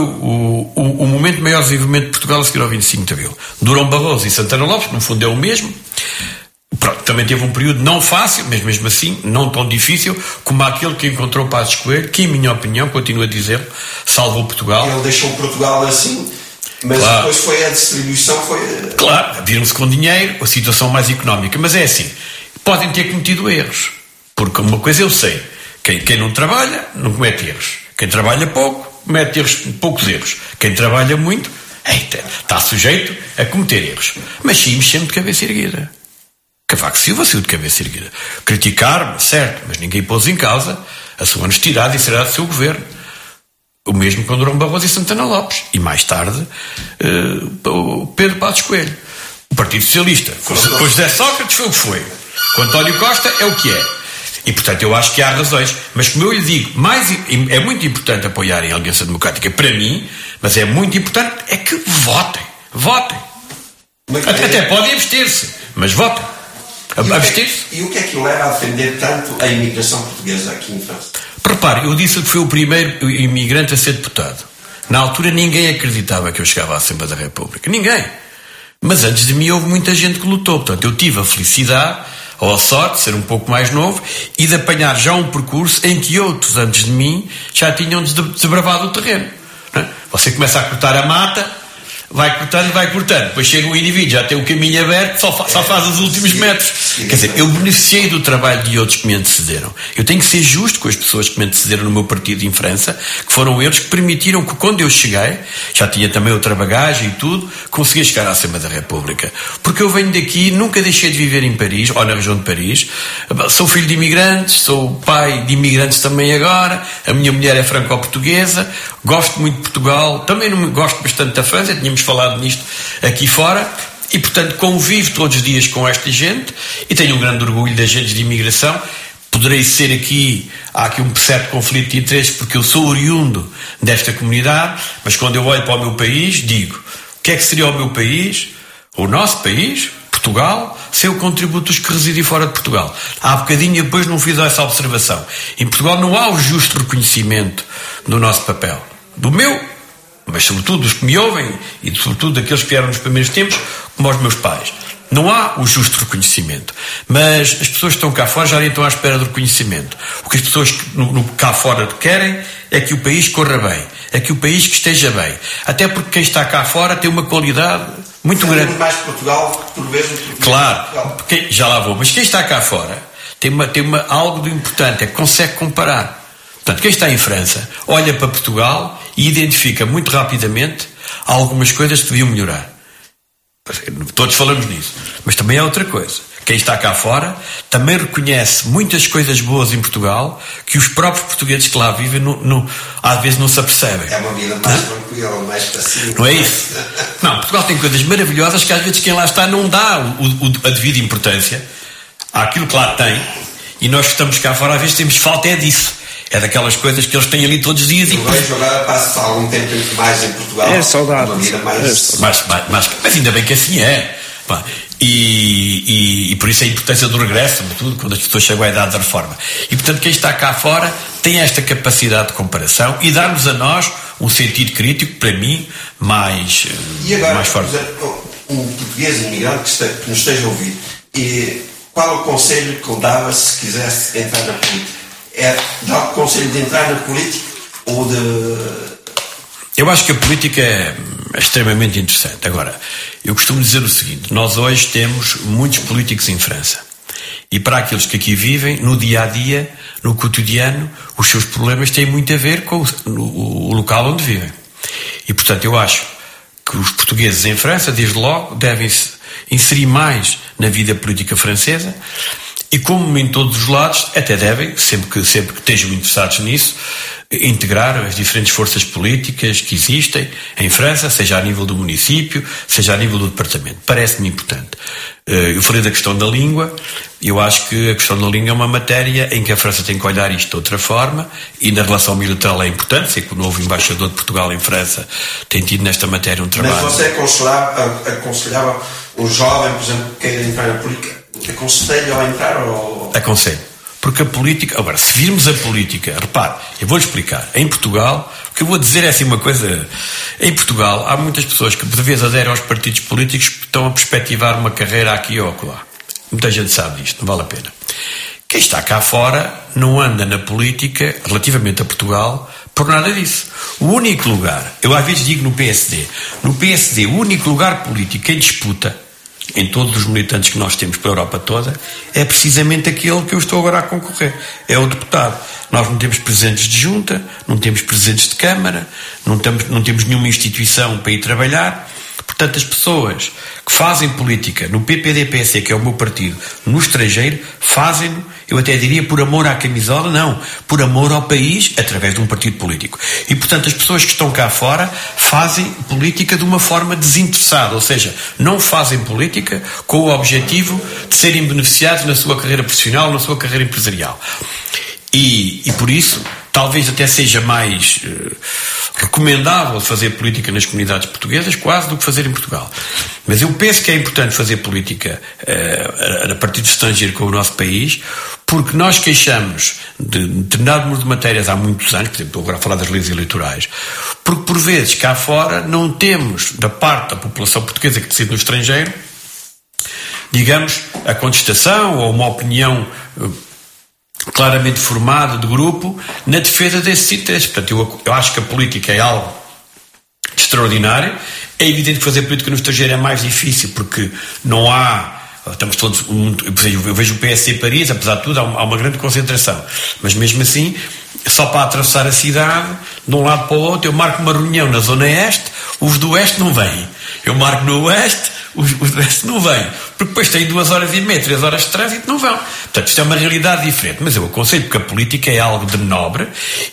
o, o momento de maior desenvolvimento de Portugal a seguir ao vinte e cinco de Abril. Durão Barroso e Santana Lopes, no fundo é o mesmo. Pronto, também teve um período não fácil, mas mesmo assim não tão difícil como aquele que encontrou Passos Coelho, que, em minha opinião, continuo a dizer, salvou Portugal. Ele deixou Portugal assim... Mas claro, depois foi a distribuição, foi... Claro, viram-se com dinheiro, a situação mais económica. Mas é assim, podem ter cometido erros. Porque uma coisa eu sei, quem, quem não trabalha, não comete erros. Quem trabalha pouco, comete erros, poucos erros. Quem trabalha muito, eita, está sujeito a cometer erros. Mas saímos sempre de cabeça erguida. Cavaco Silva saiu de cabeça erguida. Criticar-me, certo, mas ninguém pôs em causa a sua honestidade e seriedade do seu governo. O mesmo com Durão Barroso e Santana Lopes. E mais tarde, uh, o Pedro Passos Coelho. O Partido Socialista, com, com José Sócrates, foi o que foi. Com António Costa, é o que é. E, portanto, eu acho que há razões. Mas, como eu lhe digo, mais, é muito importante apoiarem a Aliança Democrática para mim, mas é muito importante é que votem. Votem. Até, até podem abster-se, mas votem. Abster-se. E o que é que o leva a defender tanto a imigração portuguesa aqui em França? Repare, eu disse que foi o primeiro imigrante a ser deputado. Na altura ninguém acreditava que eu chegava à Assembleia da República. Ninguém. Mas antes de mim houve muita gente que lutou. Portanto, eu tive a felicidade, ou a sorte, de ser um pouco mais novo e de apanhar já um percurso em que outros antes de mim já tinham desbravado o terreno. Não é? Você começa a cortar a mata, vai cortando e vai cortando. Depois chega um indivíduo, já tem o caminho aberto, só, fa- só faz os últimos metros. Quer dizer, eu beneficiei do trabalho de outros que me antecederam. Eu tenho que ser justo com as pessoas que me antecederam no meu partido em França, que foram eles que permitiram que, quando eu cheguei, já tinha também outra bagagem e tudo, conseguia chegar à Assembleia da República. Porque eu venho daqui, nunca deixei de viver em Paris, ou na região de Paris. Sou filho de imigrantes, sou pai de imigrantes também agora. A minha mulher é franco-portuguesa. Gosto muito de Portugal. Também não gosto bastante da França. Tínhamos falado nisto aqui fora. E, portanto, convivo todos os dias com esta gente e tenho um grande orgulho das agentes de imigração. Poderei ser aqui, há aqui um certo conflito de interesses porque eu sou oriundo desta comunidade, mas quando eu olho para o meu país, digo, o que é que seria o meu país, o nosso país, Portugal? Portugal sem o contributo dos que residem fora de Portugal. Há bocadinho depois não fiz essa observação. Em Portugal não há o justo reconhecimento do nosso papel. Do meu, mas sobretudo dos que me ouvem e sobretudo daqueles que vieram nos primeiros tempos, como aos meus pais. Não há o justo reconhecimento. Mas as pessoas que estão cá fora já nem estão à espera do reconhecimento. O que as pessoas que no, no, cá fora querem é que o país corra bem. É que o país que esteja bem. Até porque quem está cá fora tem uma qualidade muito grande. Mais Portugal, por vezes. Claro, porque, já lá vou. Mas quem está cá fora tem, uma, tem uma, algo de importante, é que consegue comparar. Portanto, quem está em França olha para Portugal e identifica muito rapidamente algumas coisas que deviam melhorar. Todos falamos nisso. Mas também é outra coisa. Quem está cá fora também reconhece muitas coisas boas em Portugal que os próprios portugueses que lá vivem não, não, às vezes não se apercebem. É uma vida mais tranquila, mais pacífica. Não é isso? Não, Portugal tem coisas maravilhosas que às vezes quem lá está não dá o, o, a devida importância àquilo que lá tem, e nós que estamos cá fora às vezes temos falta é disso. É daquelas coisas que eles têm ali todos os dias. Eu vejo agora, passo algum tempo mais em Portugal. É saudade. Uma vida mais... É mas, mas, mas, mas ainda bem que assim é. E, e, e por isso a importância do regresso, sobretudo quando as pessoas chegam à idade da reforma. E portanto quem está cá fora tem esta capacidade de comparação e dá-nos a nós um sentido crítico, para mim, mais, e agora, mais forte. Um português imigrante que, esteja, que nos esteja a ouvir, e qual o conselho que eu dava se quisesse entrar na política? É dar o conselho de entrar na política ou de... Eu acho que a política é extremamente interessante. Agora, eu costumo dizer o seguinte: nós hoje temos muitos políticos em França. E para aqueles que aqui vivem, no dia-a-dia, no cotidiano, os seus problemas têm muito a ver com o, o, o local onde vivem. E, portanto, eu acho que os portugueses em França, desde logo, devem se inserir mais na vida política francesa. E como em todos os lados, até devem, sempre que, sempre que estejam interessados nisso, integrar as diferentes forças políticas que existem em França, seja a nível do município, seja a nível do departamento. Parece-me importante. Eu falei da questão da língua. Eu acho que a questão da língua é uma matéria em que a França tem que olhar isto de outra forma, e na relação bilateral é importante. Sei que o novo embaixador de Portugal em França tem tido nesta matéria um trabalho. Mas você aconselhava, aconselhava um jovem, por exemplo, que queira entrar na política, aconselho a entrar ou... Aconselho. Porque a política... Agora, se virmos a política... Repare, eu vou-lhe explicar. Em Portugal, o que eu vou dizer é assim uma coisa... Em Portugal, há muitas pessoas que, por vezes, aderem aos partidos políticos que estão a perspectivar uma carreira aqui ou acolá. Muita gente sabe disto, não vale a pena. Quem está cá fora não anda na política, relativamente a Portugal, por nada disso. O único lugar... Eu às vezes digo no P S D. No P S D, o único lugar político em disputa... em todos os militantes que nós temos pela Europa toda, é precisamente aquele que eu estou agora a concorrer. É o deputado. Nós não temos presidentes de junta, não temos presidentes de Câmara, não temos, não temos nenhuma instituição para ir trabalhar. Portanto, as pessoas que fazem política no P P D P S, que é o meu partido, no estrangeiro, fazem-no, eu até diria por amor à camisola, não, por amor ao país, através de um partido político. E, portanto, as pessoas que estão cá fora fazem política de uma forma desinteressada, ou seja, não fazem política com o objetivo de serem beneficiados na sua carreira profissional, na sua carreira empresarial. E, e por isso, talvez até seja mais uh, recomendável fazer política nas comunidades portuguesas, quase, do que fazer em Portugal. Mas eu penso que é importante fazer política uh, a partir do estrangeiro com o nosso país, porque nós queixamos de determinado número de matérias há muitos anos, por exemplo, estou agora a falar das leis eleitorais, porque por vezes cá fora não temos, da parte da população portuguesa que decide no estrangeiro, digamos, a contestação ou uma opinião uh, claramente formado de grupo na defesa desses interesses. Portanto, eu, eu acho que a política é algo extraordinário. É evidente que fazer política no estrangeiro é mais difícil porque não há... Estamos todos... Eu vejo o P S C Paris, apesar de tudo, há uma, há uma grande concentração. Mas mesmo assim, só para atravessar a cidade, de um lado para o outro, eu marco uma reunião na zona oeste, os do oeste não vêm. Eu marco no oeste, os, os do oeste não vêm. Porque depois têm duas horas e meia, três horas de trânsito, não vão. Portanto, isto é uma realidade diferente. Mas eu aconselho, porque a política é algo de nobre.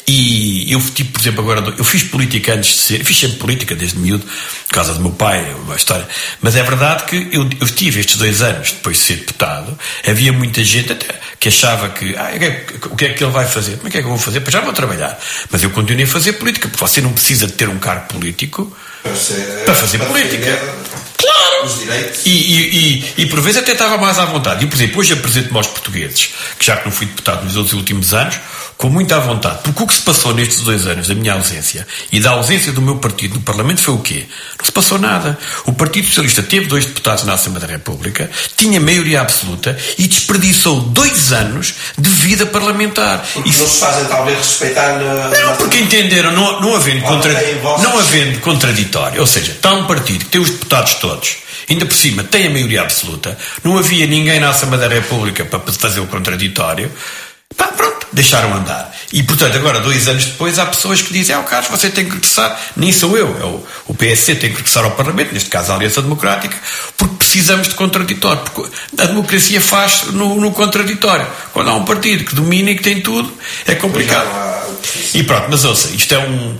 E eu, tipo, por exemplo, agora, eu fiz política antes de ser, eu fiz sempre política desde miúdo, por causa do meu pai, uma história. Mas é verdade que eu, eu tive estes dois anos, depois de ser deputado, havia muita gente até que achava que, ah, o que é que ele vai fazer? Como é que é que eu vou fazer? Pois já vou trabalhar. Mas eu continuei a fazer política, porque você não precisa de ter um cargo político para, ser, para fazer para política. Claro! Claro. os direitos. E, e, e, e por vezes até estava mais à vontade. E, por exemplo, hoje apresento-me aos portugueses, que já que não fui deputado nos dois últimos anos, com muita vontade. Porque o que se passou nestes dois anos da minha ausência e da ausência do meu partido no Parlamento foi o quê? Não se passou nada. O Partido Socialista teve dois deputados na Assembleia da República, tinha maioria absoluta e desperdiçou dois anos de vida parlamentar. Porque Isso... não se fazem talvez respeitar... Na... Não, porque entenderam, não, não, havendo contra... não havendo contraditório. Ou seja, está um partido que tem os deputados todos, ainda por cima tem a maioria absoluta, não havia ninguém na Assembleia da República para fazer o contraditório. Pá, pronto, deixaram andar. E, portanto, agora, dois anos depois, há pessoas que dizem: ah, Carlos, você tem que regressar. Nem sou eu, é o, o P S C tem que regressar ao Parlamento, neste caso a Aliança Democrática, porque precisamos de contraditório. Porque a democracia faz no, no contraditório. Quando há um partido que domina e que tem tudo, é complicado. E pronto, mas ouça, isto é um...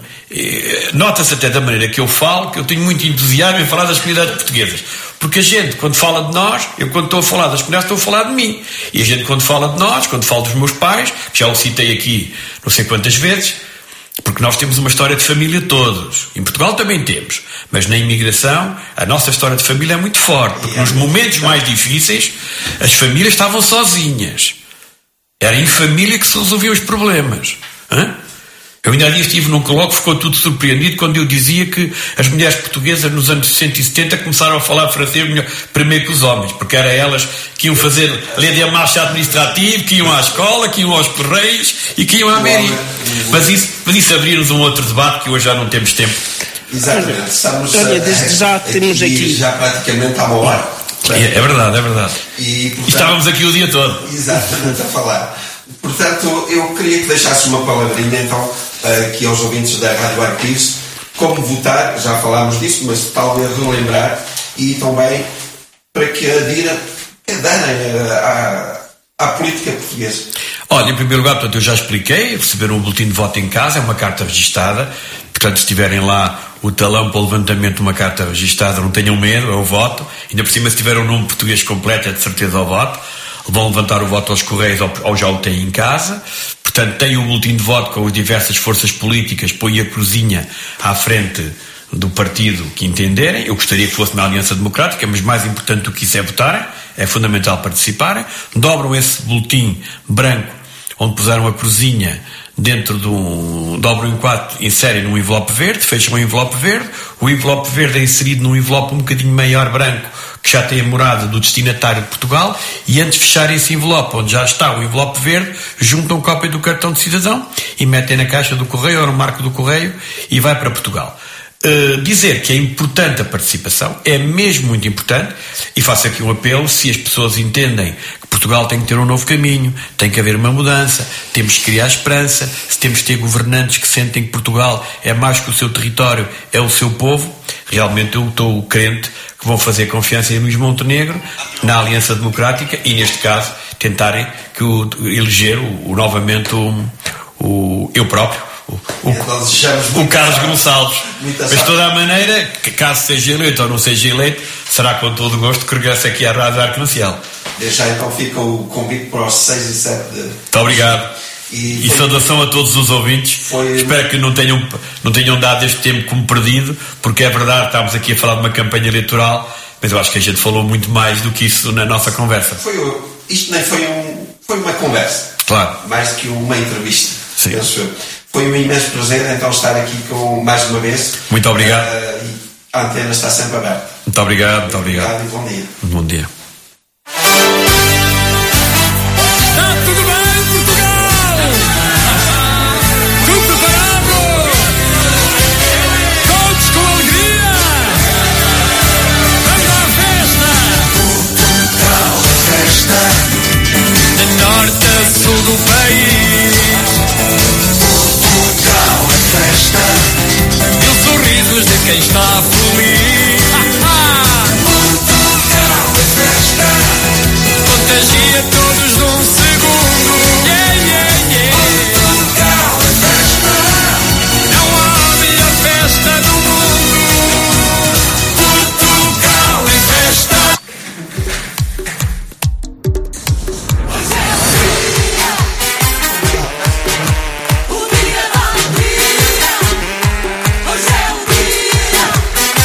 Nota-se até da maneira que eu falo que eu tenho muito entusiasmo em falar das comunidades portuguesas, porque a gente quando fala de nós, eu quando estou a falar das comunidades estou a falar de mim, e a gente quando fala de nós, quando falo dos meus pais, que já o citei aqui não sei quantas vezes, porque nós temos uma história de família todos, em Portugal também temos, mas na imigração a nossa história de família é muito forte, porque nos momentos mais difíceis as famílias estavam sozinhas, era em família que se resolviam os problemas. Hã? Eu ainda ali estive num colóquio, ficou tudo surpreendido quando eu dizia que as mulheres portuguesas nos anos sessenta e setenta começaram a falar francês melhor, primeiro que os homens, porque eram elas que iam fazer lei de marcha administrativa, que iam à escola, que iam aos correios e que iam à mairie. Mas isso, mas isso abrir-nos um outro debate que hoje já não temos tempo. Exatamente. Estamos, Olha, desde já temos aqui... Já praticamente há uma hora. É, é verdade, é verdade. E, portanto, e estávamos aqui o dia todo. Exatamente, a falar. Portanto, eu queria que deixasse uma palavrinha, então, aqui aos ouvintes da Rádio Arco-Íris, como votar, já falámos disso, mas talvez relembrar, e também para que adirem à, à política portuguesa. Olha, em primeiro lugar, portanto, eu já expliquei, receberam um boletim de voto em casa, é uma carta registada, portanto, se tiverem lá o talão para o levantamento de uma carta registada, não tenham medo, é o voto, ainda por cima, se tiver o nome português completo, é de certeza o voto. Vão levantar o voto aos correios ou já o têm em casa. Portanto, têm o boletim de voto com as diversas forças políticas, põe a cruzinha à frente do partido que entenderem. Eu gostaria que fosse na Aliança Democrática, mas mais importante do que isso é votarem, é fundamental participarem. Dobram esse boletim branco onde puseram a cruzinha dentro de um... dobram em quatro, inserem num envelope verde, fecham o envelope verde. O envelope verde é inserido num envelope um bocadinho maior branco, que já tem a morada do destinatário de Portugal, e antes de fechar esse envelope, onde já está o envelope verde, juntam cópia do cartão de cidadão e metem na caixa do correio ou no marco do correio e vai para Portugal. Uh, dizer que é importante a participação, é mesmo muito importante, e faço aqui um apelo, se as pessoas entendem que Portugal tem que ter um novo caminho, tem que haver uma mudança, temos que criar esperança, se temos que ter governantes que sentem que Portugal é mais que o seu território, é o seu povo, realmente eu estou crente que vão fazer confiança em Luís Montenegro, na Aliança Democrática, e neste caso tentarem que o, eleger o, o, novamente o, o, eu próprio, o, o, o Carlos Gonçalves. Mas de toda a maneira, que caso seja eleito ou não seja eleito, será com todo o gosto que regresse aqui à Rádio Arco-Íris. Deixa então fica o convite para os seis e sete de... Muito obrigado. E, e saudação a todos os ouvintes. Foi... Espero que não tenham, não tenham dado este tempo como perdido, porque é verdade, estamos aqui a falar de uma campanha eleitoral, mas eu acho que a gente falou muito mais do que isso na nossa conversa. Foi, isto nem foi, um, foi uma conversa. Claro. Mais do que uma entrevista. Sim. Penso. Foi um imenso prazer então estar aqui com, mais uma vez. Muito obrigado. Uh, e a antena está sempre aberta. Muito obrigado, muito obrigado. obrigado e bom dia. Bom dia. Está tudo bem, Portugal? Tudo preparado? Todos com alegria? Vamos à festa! Portugal é festa, de norte a sul do país. Portugal é festa, e os sorrisos de quem está feliz. Portugal é festa, contagia todos num segundo. Yeah, yeah, yeah. Portugal é festa, não há melhor festa do mundo. Portugal é festa. O dia da alegria, hoje é o dia.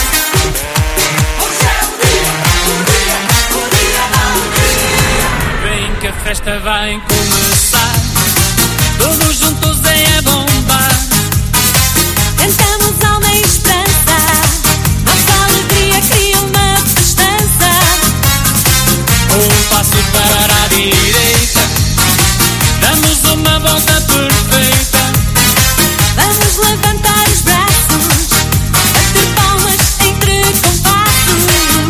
festa vai começar. Todos juntos é a bombar. Cantamos alma e esperança. Nossa alegria cria uma festança. Um passo para a direita. Damos uma volta perfeita. Vamos levantar os braços. Bater palmas entre compassos.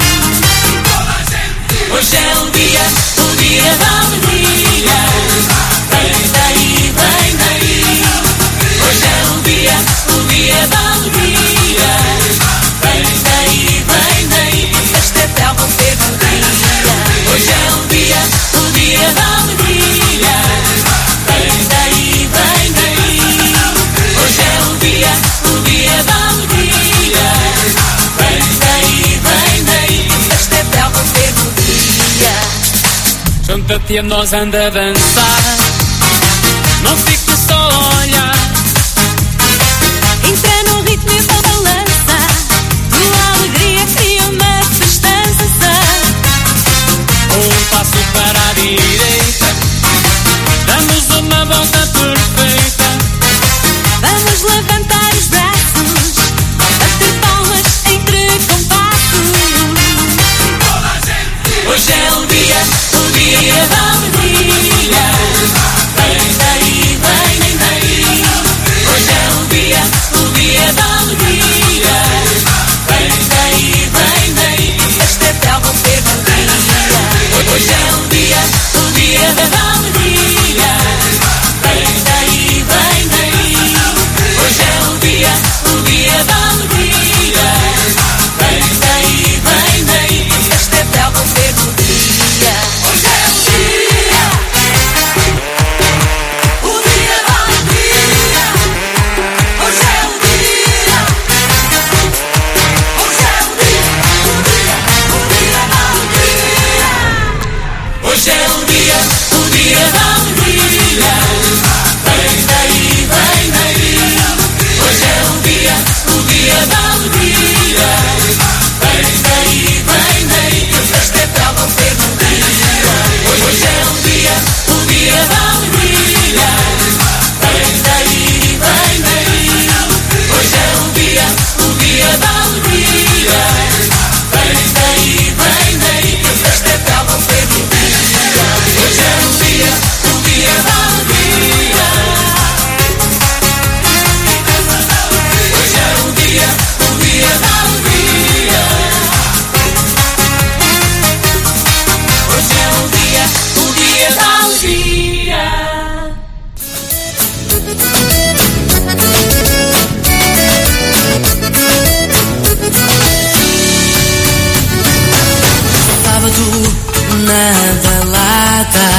Hoje é o dia, o dia da alegria. Vem daí, vem daí. Hoje é o dia, o dia da alegria. Vem daí, vem daí. Esta é para vão ter alegria. Hoje é o dia, o dia da alegria. Vem daí, vem daí. Hoje é o dia, o dia da alegria. Vem daí, vem daí. Esta é para vão ter alegria. Junta-te a nós, anda a dançar. Não fiques só a olhar. Entra no ritmo e balança. Tua alegria cria uma festança. Um passo para a direita. Damos uma volta perfeita. Vamos levantar os braços. Bater palmas entre compassos. Hoje é o dia, o dia da alegria. Vem daí, vem daí. Hoje é o dia, o dia da alegria. Vem daí, vem daí. Esta é para vão ter alegria. Hoje é o dia, o dia da alegria. Vem daí, vem daí. Hoje é o dia, o dia da alegria. Vem daí, vem daí. Esta é para vão ter alegria. Hoje é o dia, o dia da alegria. Hoje é o dia, hoje é o dia, o dia, o dia da alegria. Hoje é o dia, o dia da alegria. Vem daí, vem daí. Hoje é o dia, o dia da alegria. Vem daí, vem daí. Esta é para vão ter alegria. Hoje é o dia, o dia da alegria. Vem daí, vem daí. Hoje é o dia, o dia da alegria. Vem daí, vem daí. Esta é para vão ter alegria. Hoje é o dia, o dia da alegria. Hoje é o dia, o dia da alegria. Hoje é o dia, o dia da alegria. Sábado na balada,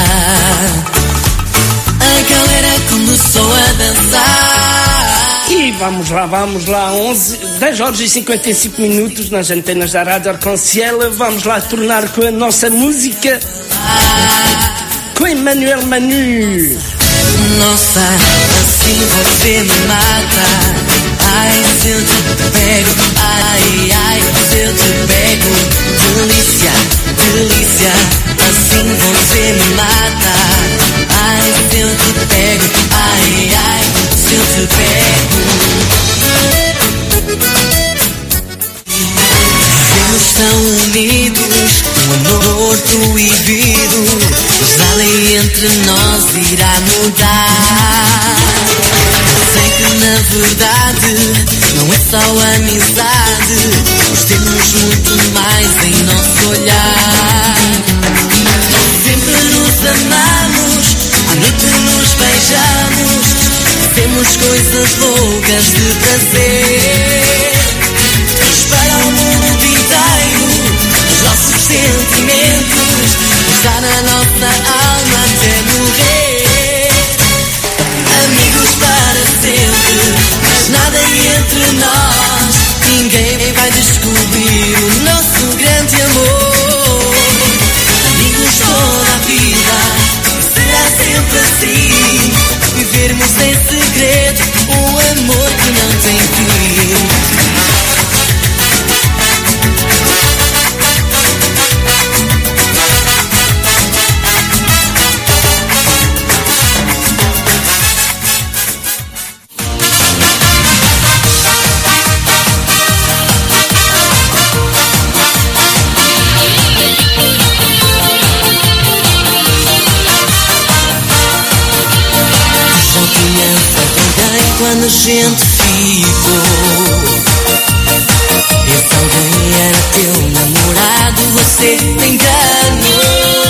a galera começou a dançar. E vamos lá, vamos lá, onze, dez horas e cinquenta e cinco minutos nas antenas da Rádio Arconciel. Vamos lá tornar com a nossa música, com Emmanuel Manu. Nossa, assim você me mata. Ai, se eu te pego, ai, ai, se eu te pego. Delícia, delícia, assim você me mata. Ai, se eu te pego, ai, ai, se eu te pego. Somos tão unidos, um amor proibido. Mas a lei entre nós irá mudar. Sei que na verdade não é só amizade. Nós temos muito mais em nosso olhar. Sempre nos amamos, à noite nos beijamos. Temos coisas loucas de prazer. Espalha o mundo inteiro os nossos sentimentos. Está na nossa alma até morrer. Amigos para sempre, mas nada entre nós. Ninguém vai descobrir o nosso grande amor. Amigos toda a vida, será sempre assim. Vivermos em segredo um amor que não tem fim. quando a gente ficou. Esse alguém era teu namorado, você me enganou.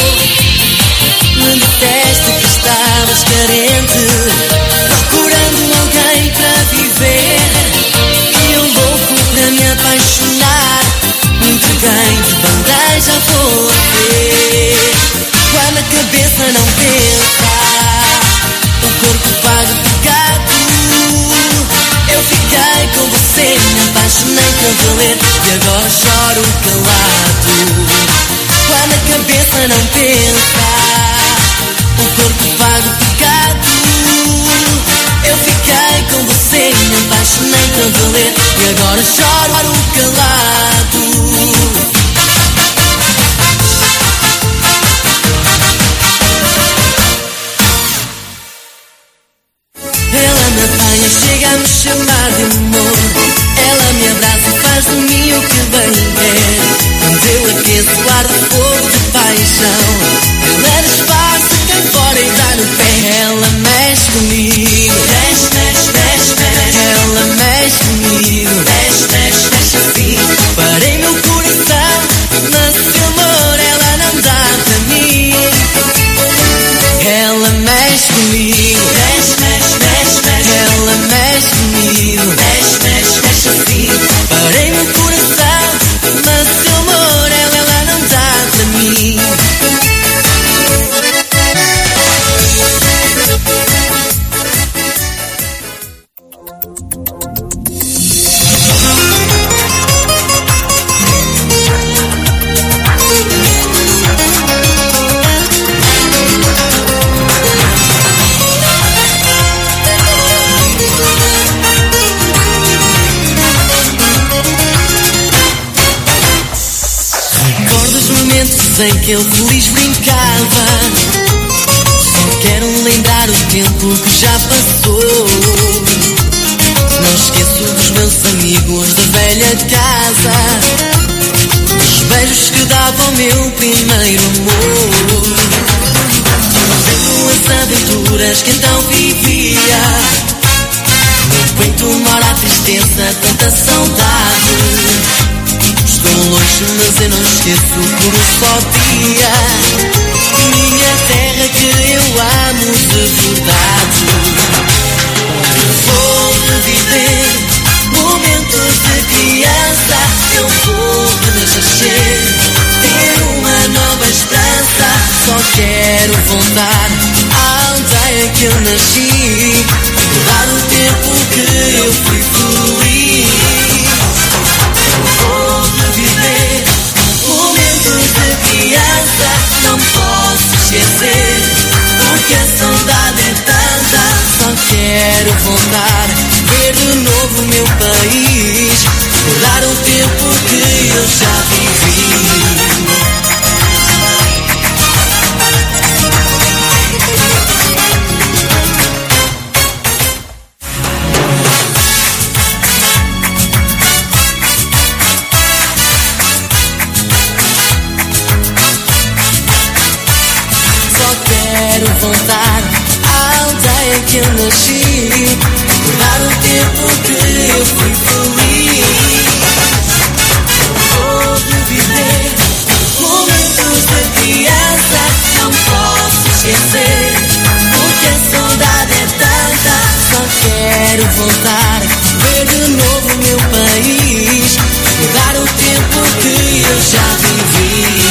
Me disseste que estavas carente, procurando alguém para viver. E eu louco para me apaixonar, me entreguei de bandeja a você. Quando a cabeça não pensa, o corpo paga o pecado. Eu fiquei com você, me apaixonei para valer e agora choro calado. Quando a cabeça não pensa, o corpo paga o pecado. Eu fiquei com você, me apaixonei para valer e agora choro calado. Ela me apanha, chega a me chamar de amor. Ela me abraça e faz de mim o que bem quer. Quando eu aqueço, arde fogo de paixão. Ela disfarça, cai fora e dá no pé. Ela mexe comigo, mexe, mexe, mexe, mexe. Ela mexe comigo, mexe, mexe, mexe assim. Parei meu coração, mas seu amor ela não dá para mim. Ela mexe comigo, mexe, mexe, mexe, mexe. Ela mexe comigo, mexe, mexe, mexe assim. Parei meu coração, mas seu amor ela, ela não dá para mim. Em que eu feliz brincava, só quero lembrar o tempo que já passou. Não esqueço dos meus amigos da velha casa, os beijos que dava ao meu primeiro amor. Lembro as aventuras que então vivia, no peito mora a tristeza, tanta saudade. Estou longe, mas eu não esqueço por um só dia minha terra que eu amo de verdade. Vou reviver momentos de criança, eu vou renascer, ter uma nova esperança. Só quero voltar à aldeia que eu nasci, mudar o tempo que eu fui feliz. Vou reviver momentos de criança, não posso esquecer, porque a saudade é tanta. Só quero voltar, ver de novo o meu país, mudar o tempo que eu já vivi. Voltar à aldeia que eu nasci, mudar o tempo que eu fui feliz. Vou reviver momentos de criança, não posso esquecer, porque a saudade é tanta. Só quero voltar, ver de novo o meu país, mudar o tempo que eu já vivi.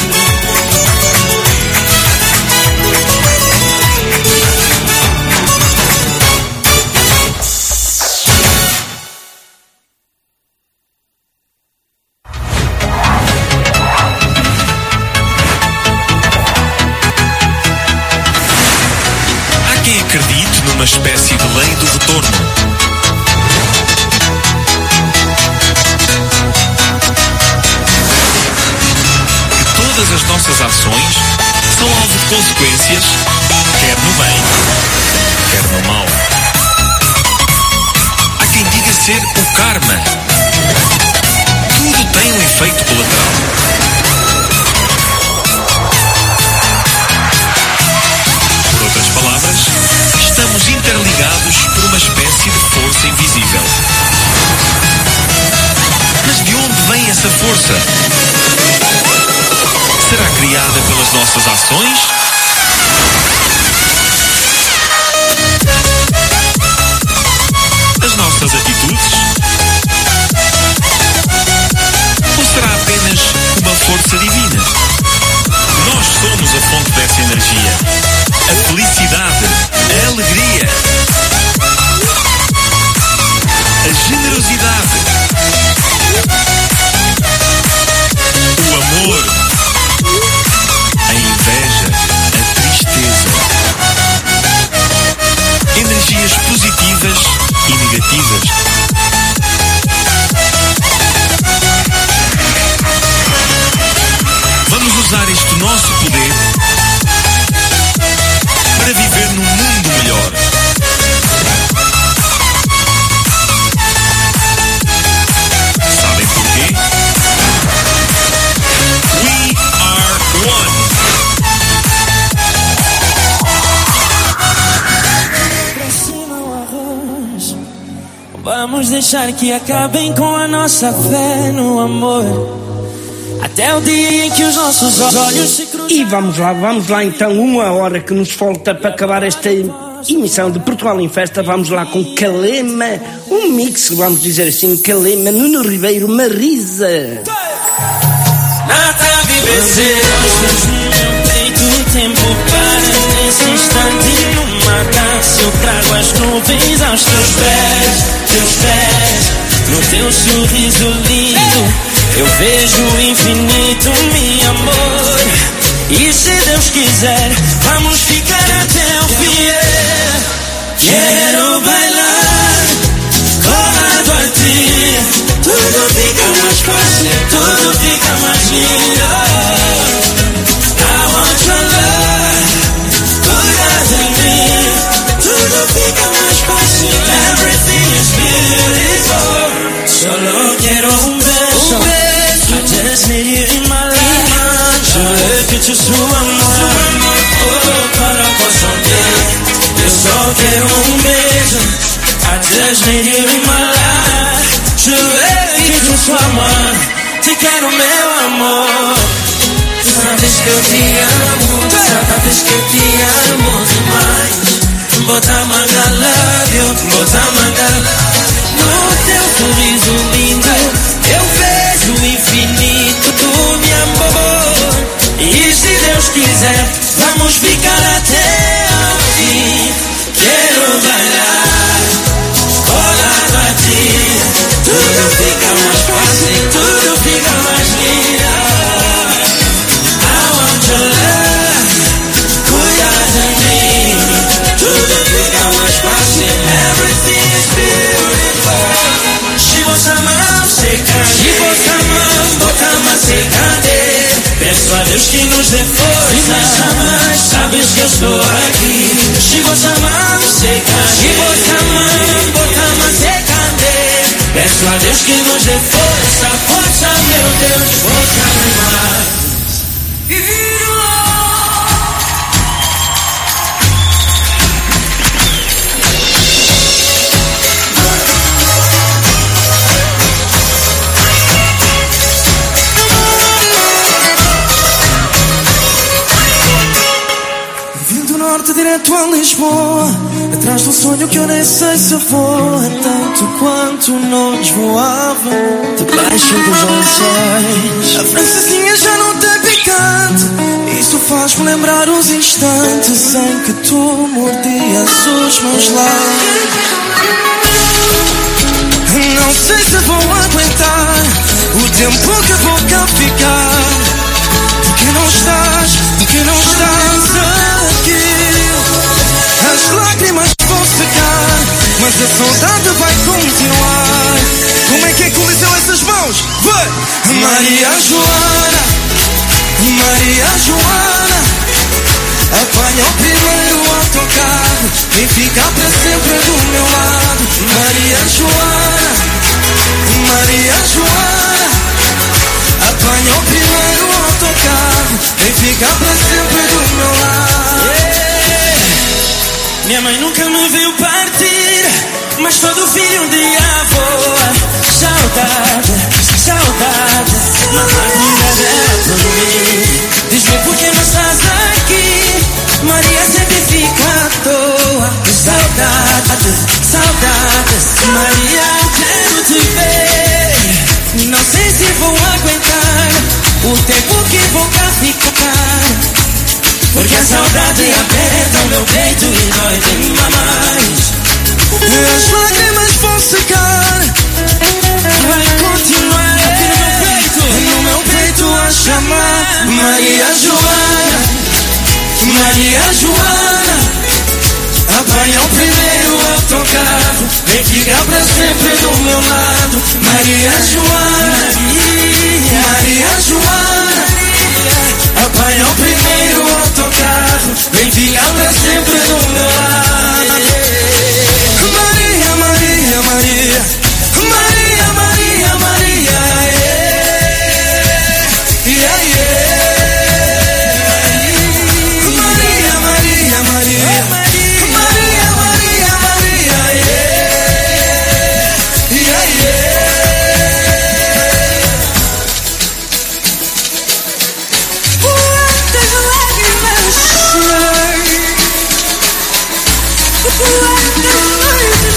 Uma espécie de lei do retorno. Que todas as nossas ações são alvo de consequências, quer no bem, quer no mal. Há quem diga ser o karma. Tudo tem um efeito colateral. Por outras palavras, estamos interligados por uma espécie ações? As nossas atitudes? Ou será apenas uma força divina? Nós somos a fonte dessa energia. A felicidade, a alegria, a generosidade, o amor, a inveja, a tristeza. Energias positivas e negativas. Vamos usar este nosso poder para viver num mundo melhor. Sabem porquê? We are one. Vamos deixar que acabem com a nossa fé no amor. Até o dia em que os nossos olhos se cruzam. E vamos lá, vamos lá então, uma hora que nos falta para acabar esta emissão de Portugal em Festa. Vamos lá com Calema, um mix, vamos dizer assim, Calema, Nuno Ribeiro, Marisa. Nada vivencemos, não tenho tempo para nesse instante numa dança. Eu trago as nuvens aos teus pés, teus pés, no teu sorriso lindo. Eu vejo o infinito, meu amor. E se Deus quiser, vamos ficar até o fim. Quero bailar colado a ti. Tudo fica mais fácil, tudo fica mais lindo. I want your love, cuidas de mim. Tudo fica mais fácil, everything is beautiful. Solo quiero un beso, un beso. I just need you in my life. Je veux que tu sois moi. Oh, para consentir. Eu só quero um beijo. I just need you in my life. Je veux que tu sois moi. Te quero, meu amor. Tu sabes que eu te amo. Tu sabes que eu te amo demais. Bota manga love you, bota manga love. No teu sorriso lindo eu vejo o infinito do meu amor. E se Deus quiser, vamos ficar até ao fim. Quero bailar colado a ti. Tudo fica mais fácil, tudo fica mais lindo. I want your love, cuida de mim. Tudo fica mais fácil, everything is beautiful. Se você amar, você cade. Se você amar, bota mais secade. Peço a Deus que nos dê força. Se você amar, sabes que eu estou aqui. Se você amar, você cade. Se você amar, bota mais secade. Peço a Deus que nos dê força. Força, meu Deus, força mais. Direto a Lisboa, atrás de um sonho que eu nem sei se voa. Tanto quanto nós voávamos debaixo dos lençóis. A francesinha já não tem picante. Isso faz-me lembrar os instantes em que tu mordias os meus lábios. Não sei se vou aguentar o tempo que vou cá ficar. Porque não estás, porque não estás aqui. As lágrimas vão secar, mas a saudade vai continuar. Como é que é que colisão essas mãos? Vai! Maria Joana, Maria Joana, apanha o primeiro autocarro e fica para sempre do meu lado. Maria Joana, Maria Joana, apanha o primeiro autocarro e fica para sempre do meu lado. Yeah. Minha mãe nunca me viu partir, mas todo filho um dia voa. Saudade, saudade, uma partida dela por mim. Diz-me por que não estás aqui, Maria sempre fica à toa. Que saudade, saudades, Maria, quero te ver. Não sei se vou aguentar o tempo que vou cá ficar, porque a saudade aperta o meu peito e dói demais. As lágrimas vão secar, vai continuar aqui no meu peito, no meu peito a chamar. Maria Joana, Maria Joana, apanha o primeiro autocarro, vem ficar pra sempre do meu lado. Maria Joana, Maria Joana, apanha o primeiro autocarro, vem ficar pra sempre do meu lado. Maria, Maria, Maria, Maria, Maria, Maria, yeah, yeah, yeah. Maria, Maria, Maria, Maria, Maria, Maria, yeah, yeah, yeah. Quantas lágrimas chorei, quantas noites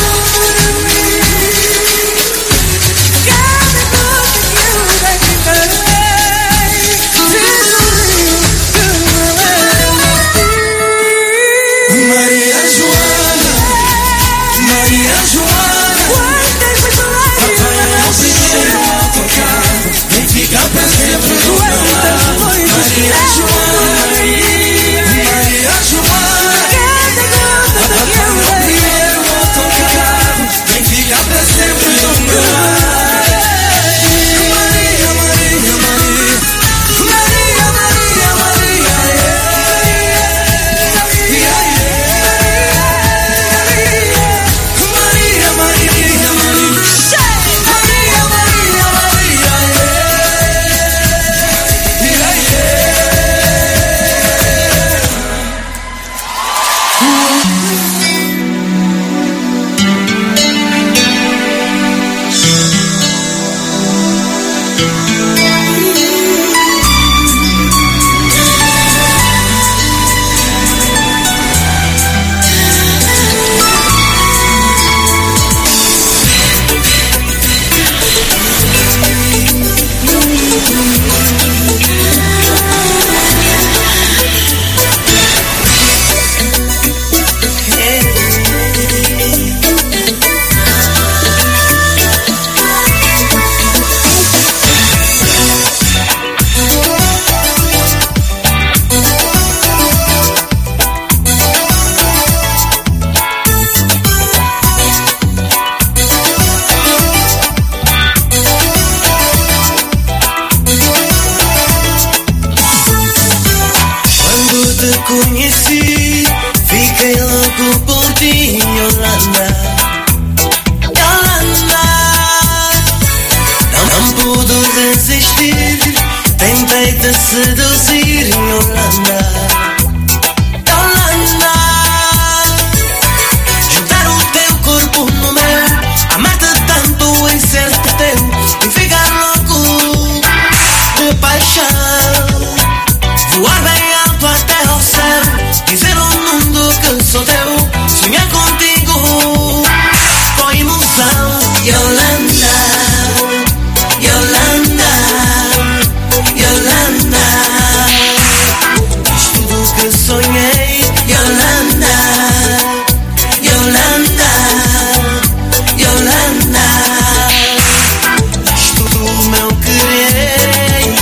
Maria Joana, Maria Joana, apanha o primeiro autocarro, vem ficar pra sempre do meu lado. Maria Joana, Maria Joana, apanha o primeiro autocarro, vem ficar pra sempre do meu lado. Maria, Maria, Maria, Maria, Maria, Maria, yeah, yeah, yeah. Maria, Maria, Maria, Maria, Maria, Maria, yeah, yeah, Quando te conheci, fiquei louco por ti, Yolanda. Yolanda, não, não pude resistir, tentei te seduzir, Yolanda. Yolanda, juntar o teu corpo no meu, amar-te tanto e ser-te teu, e ficar louco de paixão, voar bem alto até ao céu, dizer ao mundo que sou teu, sonhar contigo com emoção. Yolanda, Yolanda, Yolanda, diz tudo que sonhei. Yolanda, Yolanda, Yolanda, diz tudo o meu querer.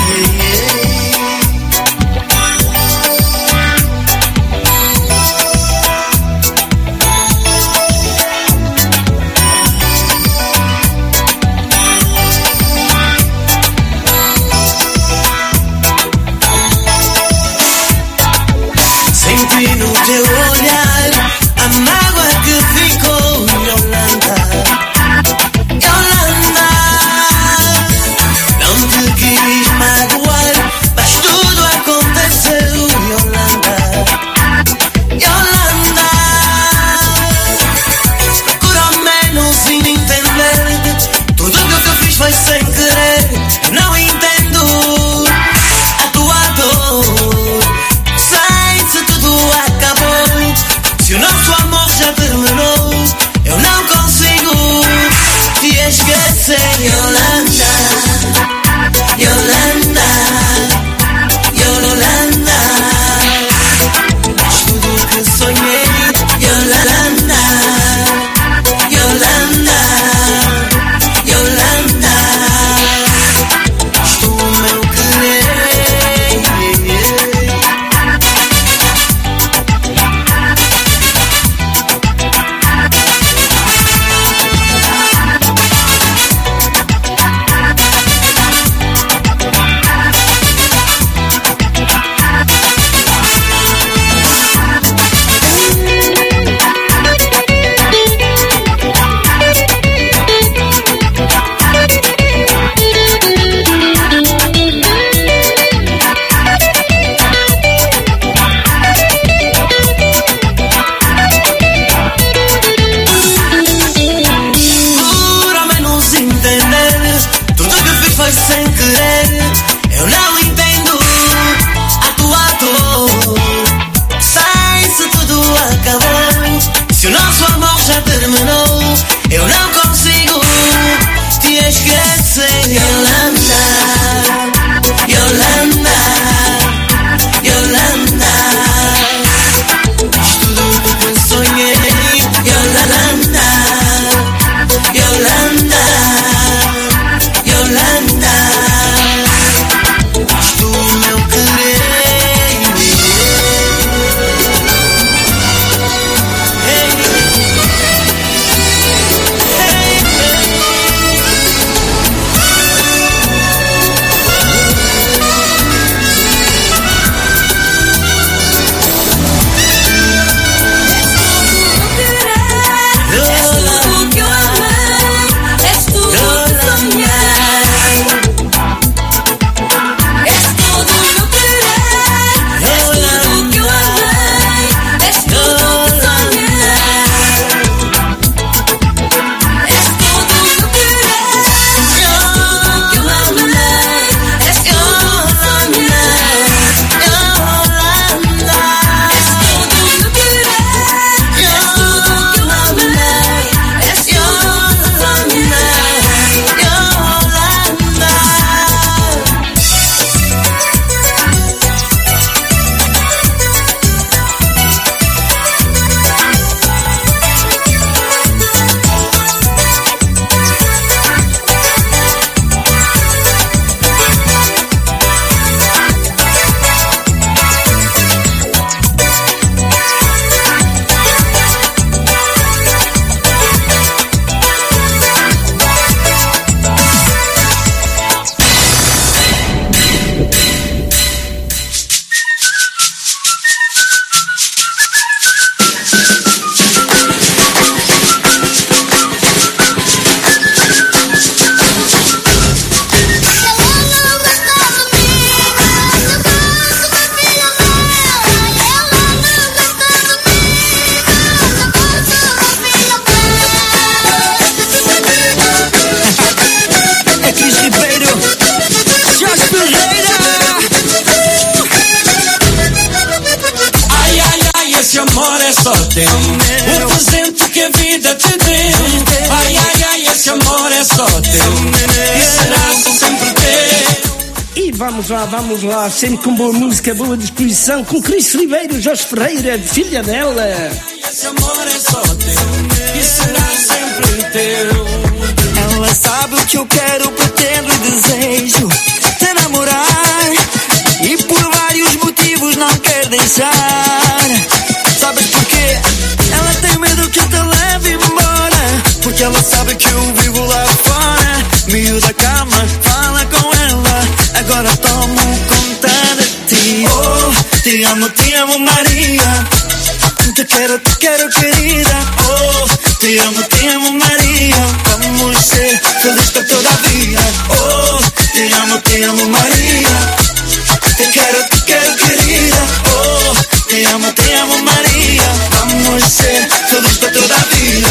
é só teu e será sempre teu. E vamos lá, vamos lá, sempre com boa música, boa disposição, com Cris Ribeiro, Jorge Ferreira, filha dela. Esse amor é só teu e será sempre teu. Ela sabe o que eu quero, pretendo e desejo te namorar, e por vários motivos não quer deixar. Sabes porquê? Ela tem medo que eu te leve embora, porque ela sabe que eu vivo lá fora. Miúda, calma, fala com ela, agora tomo conta de ti. Oh, te amo, te amo, Maria. Te quero, te quero, querida. Oh, te amo, te amo, Maria. Vamos ser felizes para toda a vida. Oh, te amo, te amo, Maria. Te quero, te quero, querida. Oh, te amo, te amo, Maria. Vamos ser felizes para toda a vida.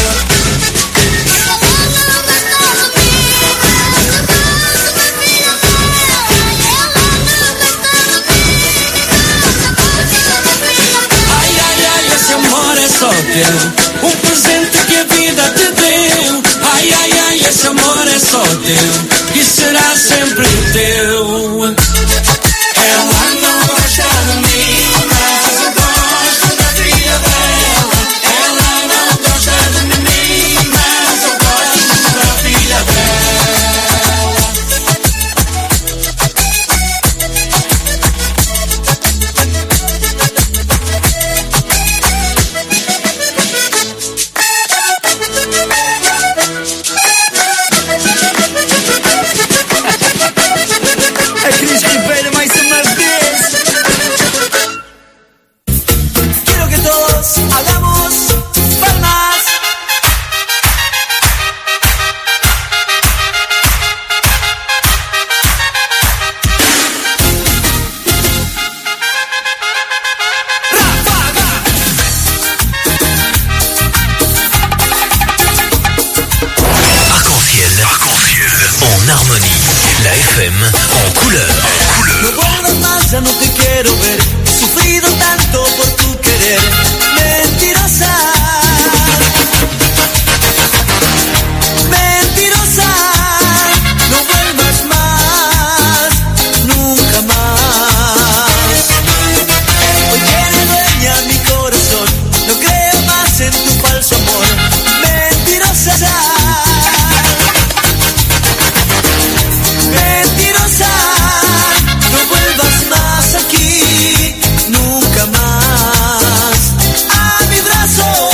Só teu, um presente que a vida te deu. Ai, ai, ai, esse amor é só teu e será sempre teu. Ela não gosta de mim, mas eu gosto da filha dela. Ela não gosta de mim, mas eu gosto da filha dela. En couleur. No vuelvas más, ya no te quiero ver. He sufrido tanto por tu querer. Mentirosa. Mentirosa. No vuelvas más, nunca más. Hoy tiene dueña mi corazón. No creo más en tu falso amor. Mentirosa. Mentirosa, no vuelvas más aquí, nunca más a mis brazos.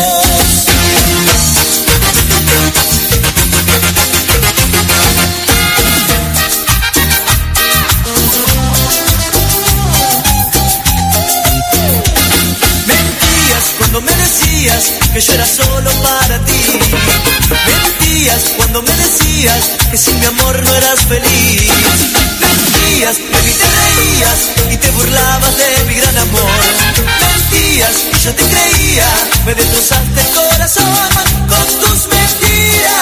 Mentías cuando me decías que yo era solo para ti. Mentías cuando me decías que sin mi amor no eras feliz. Mentías, de mí te reías y te burlabas de mi gran amor. Mentías y yo te creía, me destrozaste el corazón con tus mentiras.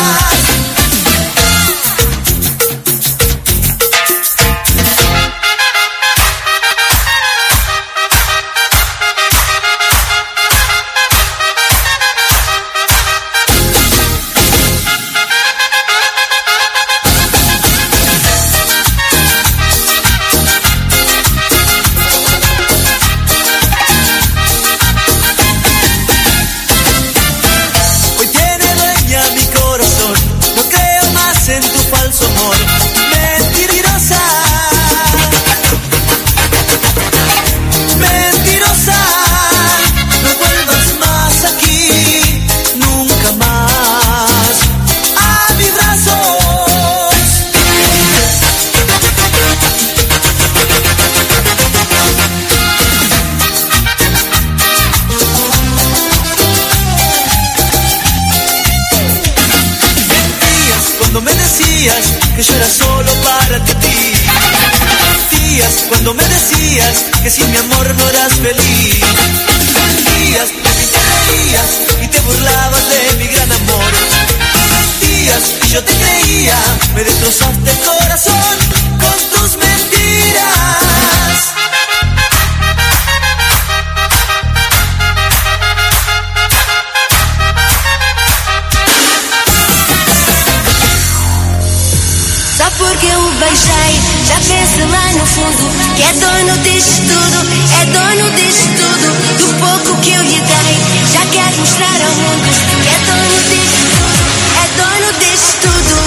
Que yo era solo para ti. Mentías cuando me decías que sin mi amor no eras feliz. Mentías, y te reías y te burlabas de mi gran amor. Mentías y yo te creía, me destrozaste el corazón con tus mentiras. dei. Já pensa lá no fundo que é dono disto tudo, é dono disto tudo, do pouco que eu lhe dei. Já quer mostrar ao mundo que é dono disto tudo, é dono disto tudo.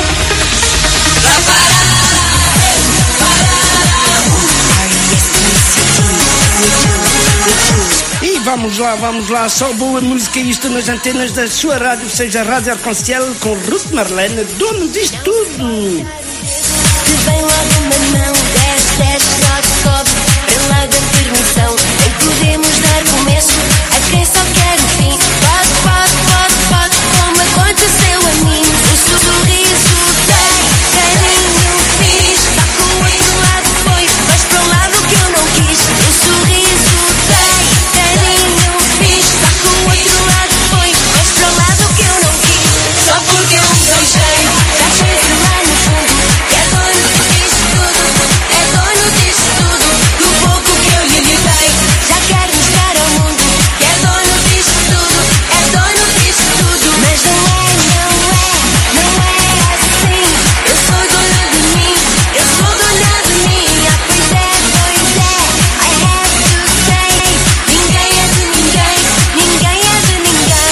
E vamos lá, vamos lá, só boa música isto nas antenas da sua rádio, seja a Rádio Arconciel com Ruth Marlene, dono disto tudo. Que vem logo uma mão, desce, desce, sobe, sobe, para lá da permissão. Nem podemos dar começo a quem só quer o fim. Pode, pode, pode, pode, como aconteceu a mim. O sorriso dei, carinho fiz, tá com o outro lado foi, mas para o lado que eu não quis. O sorriso dei, carinho fiz, tá com o outro lado foi, mas para o lado que eu não quis. Só porque eu me beijei, já penso lá no fundo que é dono disto tudo, é dono disto tudo, do pouco que eu lhe dei. Já quer mostrar ao mundo que é dono disto tudo, é dono disto tudo. Mas não é, não é, não é assim. Eu sou dona de mim, eu sou dona de mim. Ah, pois é, pois é, I have to say. Ninguém é de ninguém, ninguém é de ninguém.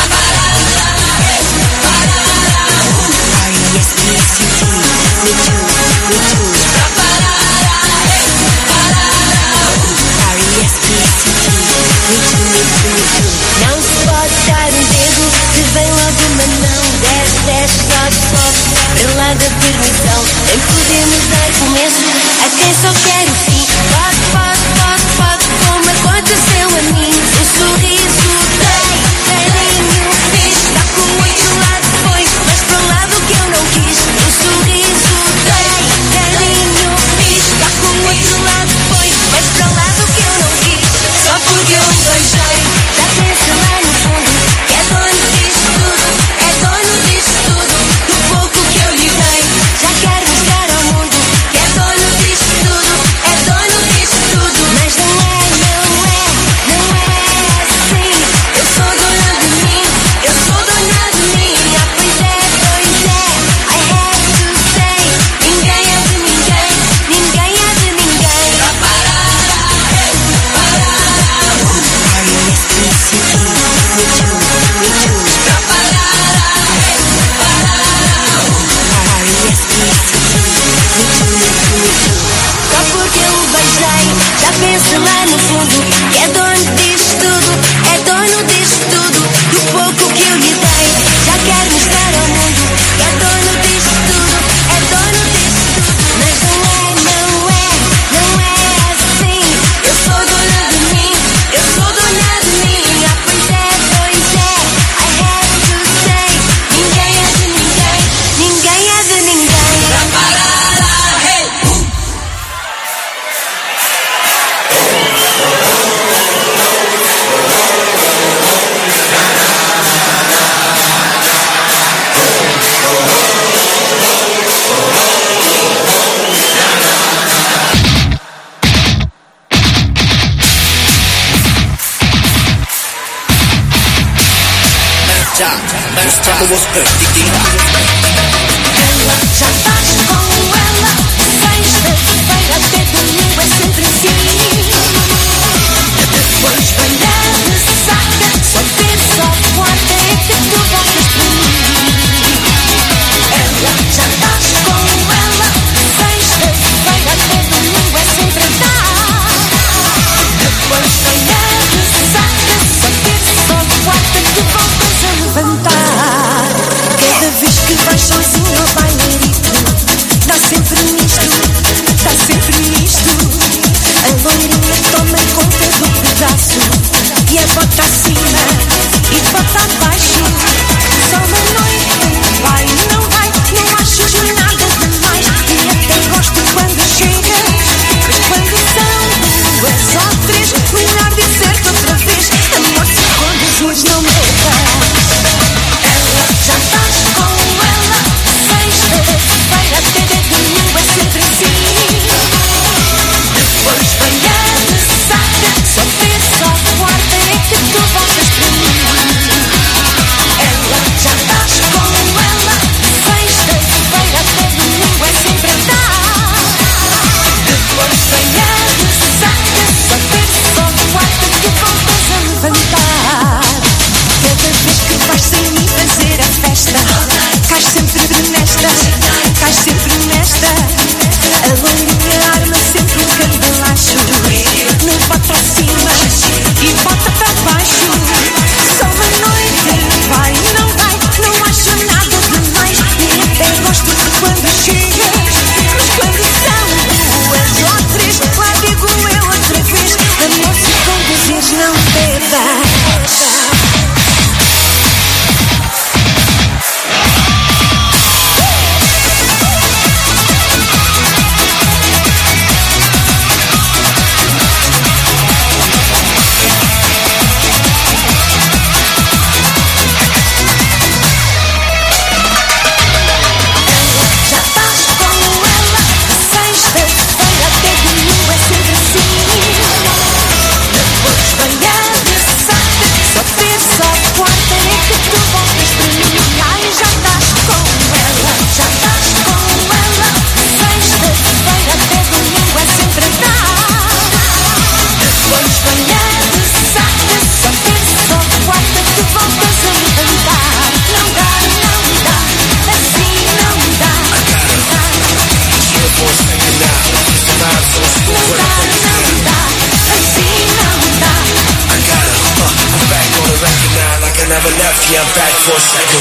Não se pode dar um dedo, que vem logo uma mão. Desce, desce, sobe, sobe, para lá da permissão. Nem podemos dar começo a quem só quer o fim. Pode, pode, pode, pode, como aconteceu a mim. O sorriso dei, carinho fiz, tá com o outro lado foi, mas para o lado que eu não quis. O sorriso dei, carinho fiz, tá com o outro lado foi, mas para o lado que eu não quis. Só porque eu me beijei, já pensa lá no fundo que é dono disto tudo, é dono disto tudo, do pouco que eu lhe dei. Já quer mostrar ao mundo que é dono disto tudo, é dono disto tudo. Mas não é, não é, não é assim. Eu sou dona de mim, eu sou dona de mim. Ah, pois é, pois é, I have to say. Ninguém é de ninguém, ninguém é de ninguém. Só porque eu o beijei, já pensa lá no fundo que é dono disto tudo, é dono disto tudo, do pouco que eu lhe dei. Já quer mostrar ao mundo que é dono disto tudo, é dono disto tudo. Mas não é, não é, não é assim. Eu sou dona de mim, eu sou dona de mim. Ah, pois é, pois é, I have to say. Ninguém é de ninguém, ninguém é de ninguém. Ela já faz com ela, sexta-feira até domingo é sempre assim. Depois vem a ressaca, só terça ou quarta é que tu voltas por mim. Ela já faz com ela, sexta-feira até domingo é sempre assim. Depois vem a ressaca, só terça ou quarta que voltas a levantar. Cada vez que vais sozinho ao bailarito, dá sempre nisto, dá sempre nisto. A loirinha toma conta do pedaço, e a bota acima e bota abaixo. never left, yeah, I'm back for a second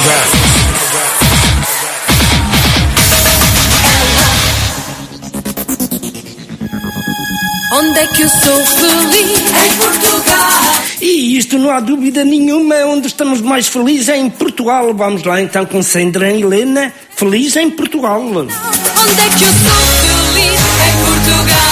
round. Onde é que eu sou feliz? Em Portugal. E isto não há dúvida nenhuma, onde estamos mais felizes é em Portugal. Vamos lá então com Sandra e Helena, feliz em Portugal. Onde é que eu sou feliz? Em Portugal.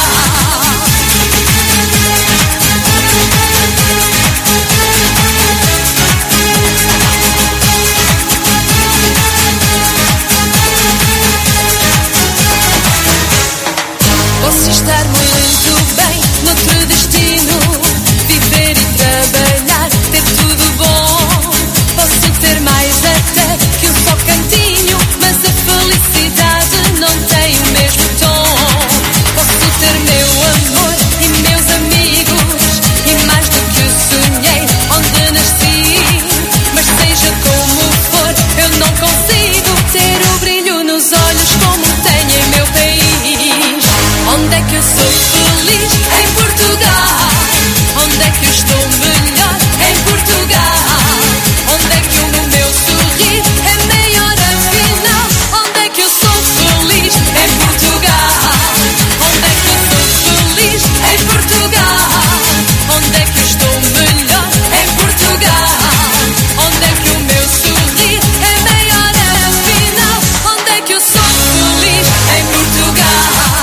Posso estar muito bem noutro destino, viver e trabalhar, ter tudo bom. Posso ter mais até que um só cantinho, mas a felicidade não tem o mesmo tom. Posso ter meu amor e meus amigos, e mais do que eu sonhei onde nasci. Mas seja como for, eu não consigo ter o brilho nos olhos como tenho em meu país. Onde é que eu sou feliz? Em Portugal. Onde é que eu estou melhor? Em Portugal. Onde é que o meu sorrir é maior afinal? Onde é que eu sou feliz? Em Portugal. Onde é que eu sou feliz? Em Portugal. Onde é que eu estou melhor? Em Portugal. Onde é que o meu sorrir é maior afinal? Onde é que eu sou feliz? Em Portugal.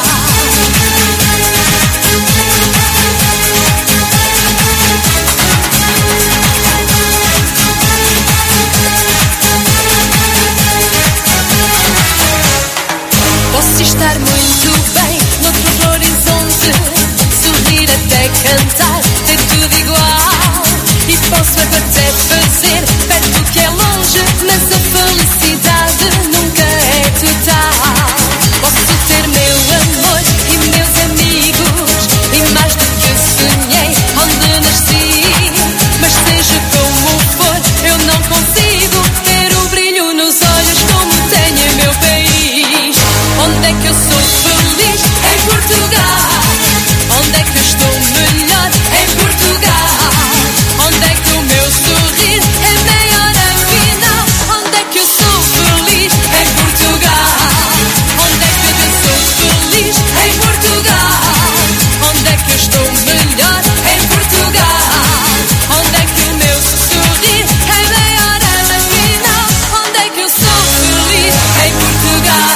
Posso estar muito bem noutro horizonte, sorrir até cantar, ter tudo igual. E posso até fazer perto que é longe, mas a felicidade nunca é total. Posso ter meu amor e meus amigos, e mais do que eu sonhei onde nasci. Mas seja como for, eu não consigo ter o brilho nos olhos como tenho em meu país. Onde é que eu sou feliz? Em Portugal. Onde é que eu estou melhor? Em Portugal. Onde é que o meu sorrir é maior afinal? Onde é que eu sou feliz? Em Portugal. Onde é que eu sou feliz? Em Portugal. Onde é que eu estou melhor? Em Portugal. Onde é que o meu sorrir é maior afinal? Onde é que eu sou feliz? Em Portugal.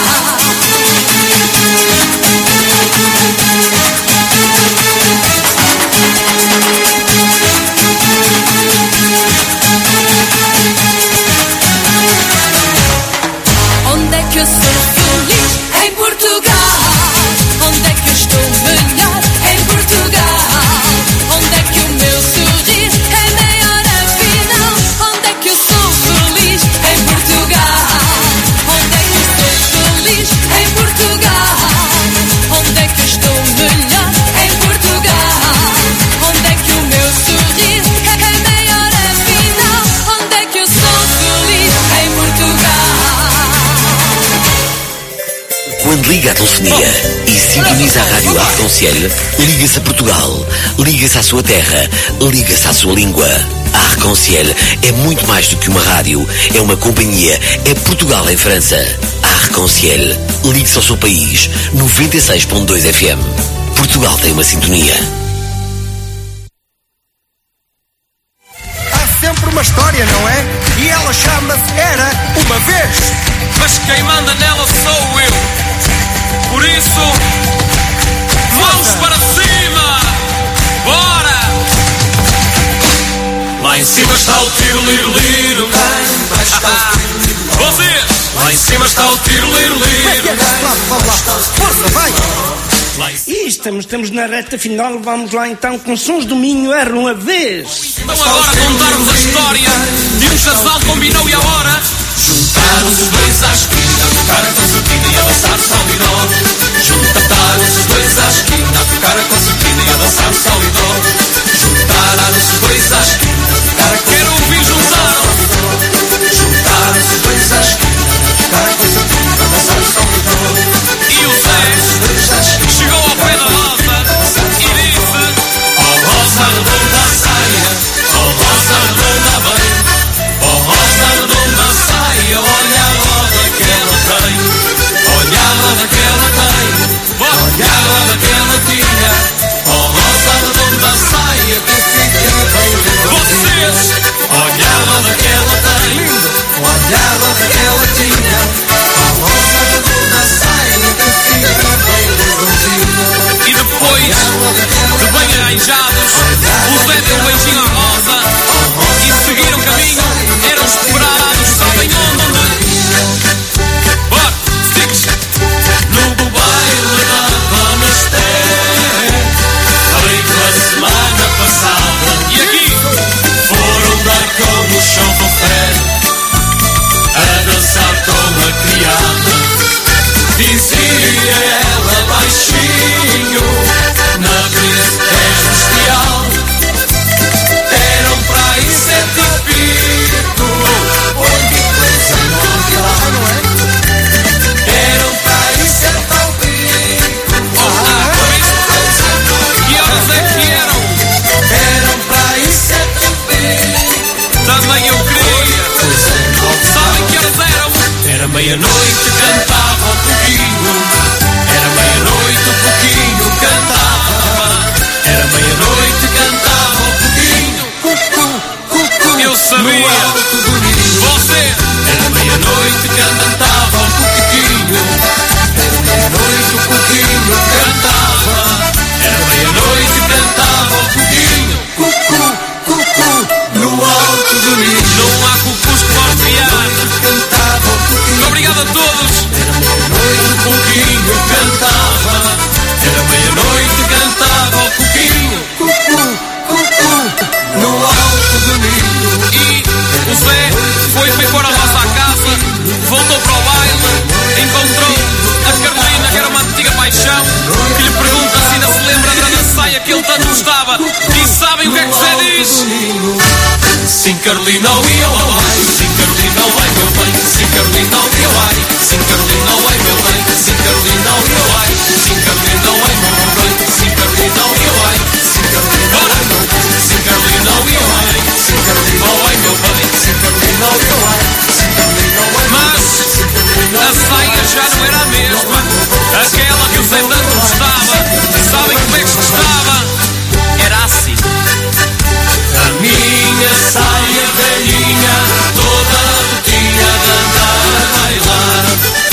Onde é que eu sou feliz? Em Portugal. Onde é que eu estou melhor? Em Portugal. Onde é que o meu sorrir é maior afinal? Onde é que eu sou feliz? Em Portugal. Onde é que eu sou feliz? Em Portugal. Onde é que eu estou melhor? Em Portugal. Onde é que o meu sorrir é maior afinal? Onde é que eu sou feliz? Em Portugal. Quando liga a telefonia e sintoniza a rádio Arconciel, liga-se a Portugal, liga-se à sua terra, liga-se à sua língua. A Arconciel é muito mais do que uma rádio, é uma companhia, é Portugal em França. A Arconciel, ligue-se ao seu país, noventa e seis ponto dois F M. Portugal tem uma sintonia. Há sempre uma história, não é? E ela chama-se Era Uma Vez. Mas quem manda nela sou eu. Por isso, mãos para cima! Bora! Lá em cima está o tiro-liro-liro. Vocês! Lá em cima está o tiro-liro-liro. Força, vai! E estamos, estamos na reta final, vamos lá então com Sons do Minho, Era Uma Vez. Então agora contar-vos a história de um casal que combinou e a hora. Juntaram-se os dois à esquina, tocaram a concertina e a dançar sal e dó. Juntaram-se os dois à esquina, tocaram a concertina e a dançar sal e dó. Juntaram-se os dois à esquina, tocaram a quero ouvir juntar. Juntaram-se os dois à esquina, tocaram a concertina e a dançar sal e dó. E o Zé chegou ao pé da Rosa e disse: Oh Rosa redonda a saia, oh Rosa redonda bem, oh meia-noite cantava o coquinho. Era meia-noite o coquinho cantava. Era meia-noite cantava o coquinho. Cucu, cucu, eu sabia. Você. Era meia-noite cantava o coquinho. Era meia-noite o coquinho cantava. Era meia-noite cantava o coquinho. Cucu, cucu, no alto do ninho. Não há cucus que possam criar. Cantava o coquinho. Obrigado a todos. Era meia-noite o coquinho cantava. Era meia-noite cantava o coquinho. Cucu, cucu, no alto do ninho. E o Zé foi bem pôr a roça à casa, voltou para o baile, encontrou a Carolina, que era uma antiga paixão, que lhe pergunta se ainda se lembra da saia que ele tanto gostava. E sabem o que é que o Zé diz? Sim, Carolina, oh, ia lá, sim, Carolina, oh, vai, meu bem, sim, Carolina, oh, ia lá, sim, Carolina, oh, vai, meu bem, sim, Carolina, oh, ia lá, sim, Carolina, oh, vai, meu bem, sim, Carolina, oh, ia lá, sim, Carolina, oh, vai, meu bem, sim, Carolina, oh, ia lá, sim, Carolina, oh, vai, meu bem, sim, Carolina, oh, ia lá, sim, Carolina, oh, vai, mas a saia já não era a mesma, aquela que o Zé tanto gostava. Sabem como é que gostava? Era assim. A minha saia velhinha, toda rotinha de andar a bailar.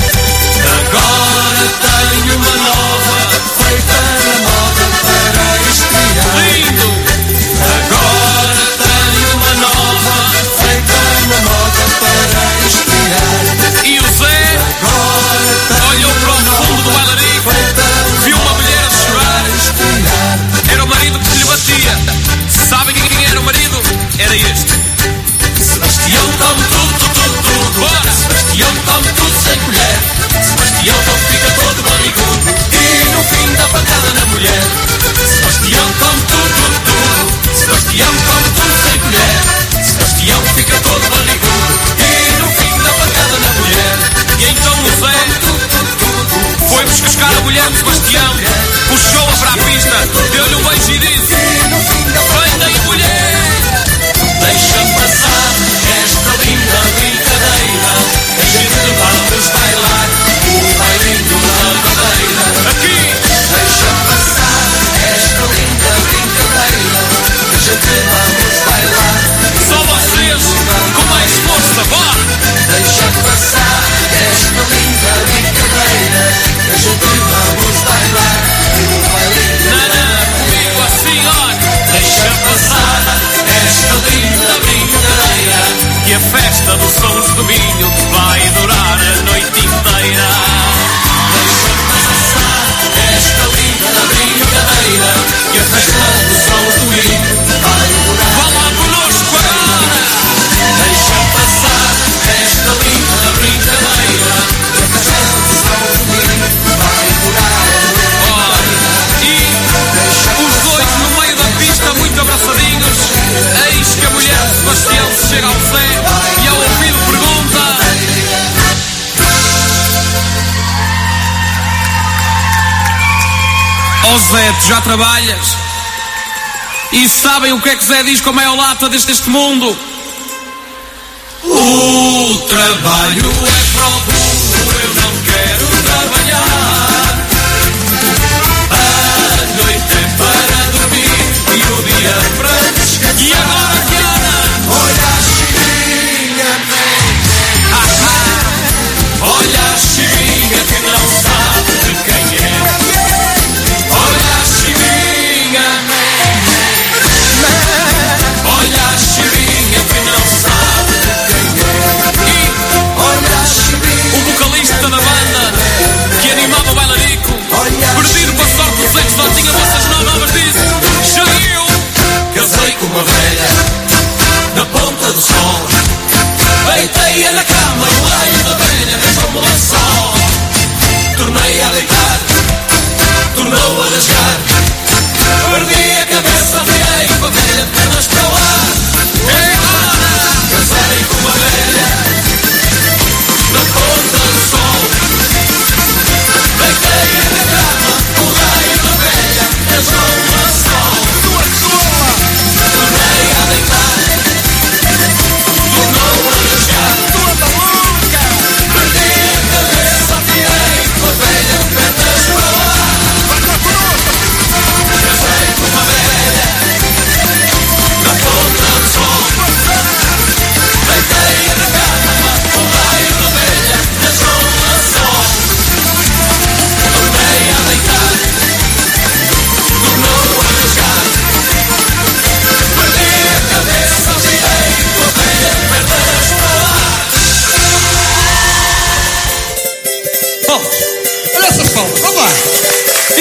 Agora tenho uma nova, feita na moda para estrear. Lindo! Agora tenho uma nova, feita na moda para estrear. E o Zé olhou para o fundo do bailarico, viu uma mulher a chorar. Era o marido que lhe batia. Sabem quem era o marido? Era este. Sebastião come tudo, tudo, tudo. Bora! Sebastião come tudo sem colher. Sebastião não fica todo barrigudo e no fim dá pancada na mulher. Sebastião come tudo, tudo, tudo. Sebastião come tudo sem colher. Sebastião fica todo barrigudo e no fim dá pancada na mulher. E então o Zé foi buscar a mulher de Sebastião, puxou-a para a pista, deu-lhe um beijo e disse: vem daí, mulher, deixa passar esta linda brincadeira, a gente vamos bailar o bailinho da madeira. Aqui, deixa passar esta linda brincadeira, a gente vamos bailar. Só vocês com mais força, bora! Deixa passar esta linda brincadeira, a gente vamos bailar o bailinho. Nana, comigo assim, olha. Deixa passar esta linda brincadeira, que a festa dos Sons do Minho vai durar a noite inteira. Deixa passar esta linda brincadeira, que a festa dos Sons do Minho vai durar. Vá lá conosco agora. Deixa passar esta linda brincadeira, que a festa dos Sons do Minho vai durar a noite inteira. E os dois no meio da pista, muito abraçadinhos. Eis que a mulher de Sebastião se chega ao Zé e ao ouvido pergunta: ó Zé, tu já trabalhas? E sabem o que é que Zé diz como é a lata deste, deste mundo? O trabalho é para o burro, eu não quero trabalhar. A noite é para dormir e o dia para descansar. E agora, Diana? Olha a Chirinha, ah, ah. Olha a Chirinha que não sabe de quem é. Olha a Chirinha, olha a Chirinha que não sabe de quem é. E olha a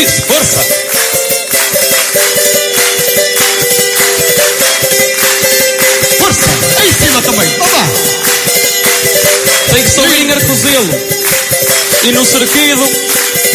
Isso, força! Força! Aí em cima também, vamos lá! Tem que subir em Arcozelo e no Cerquido.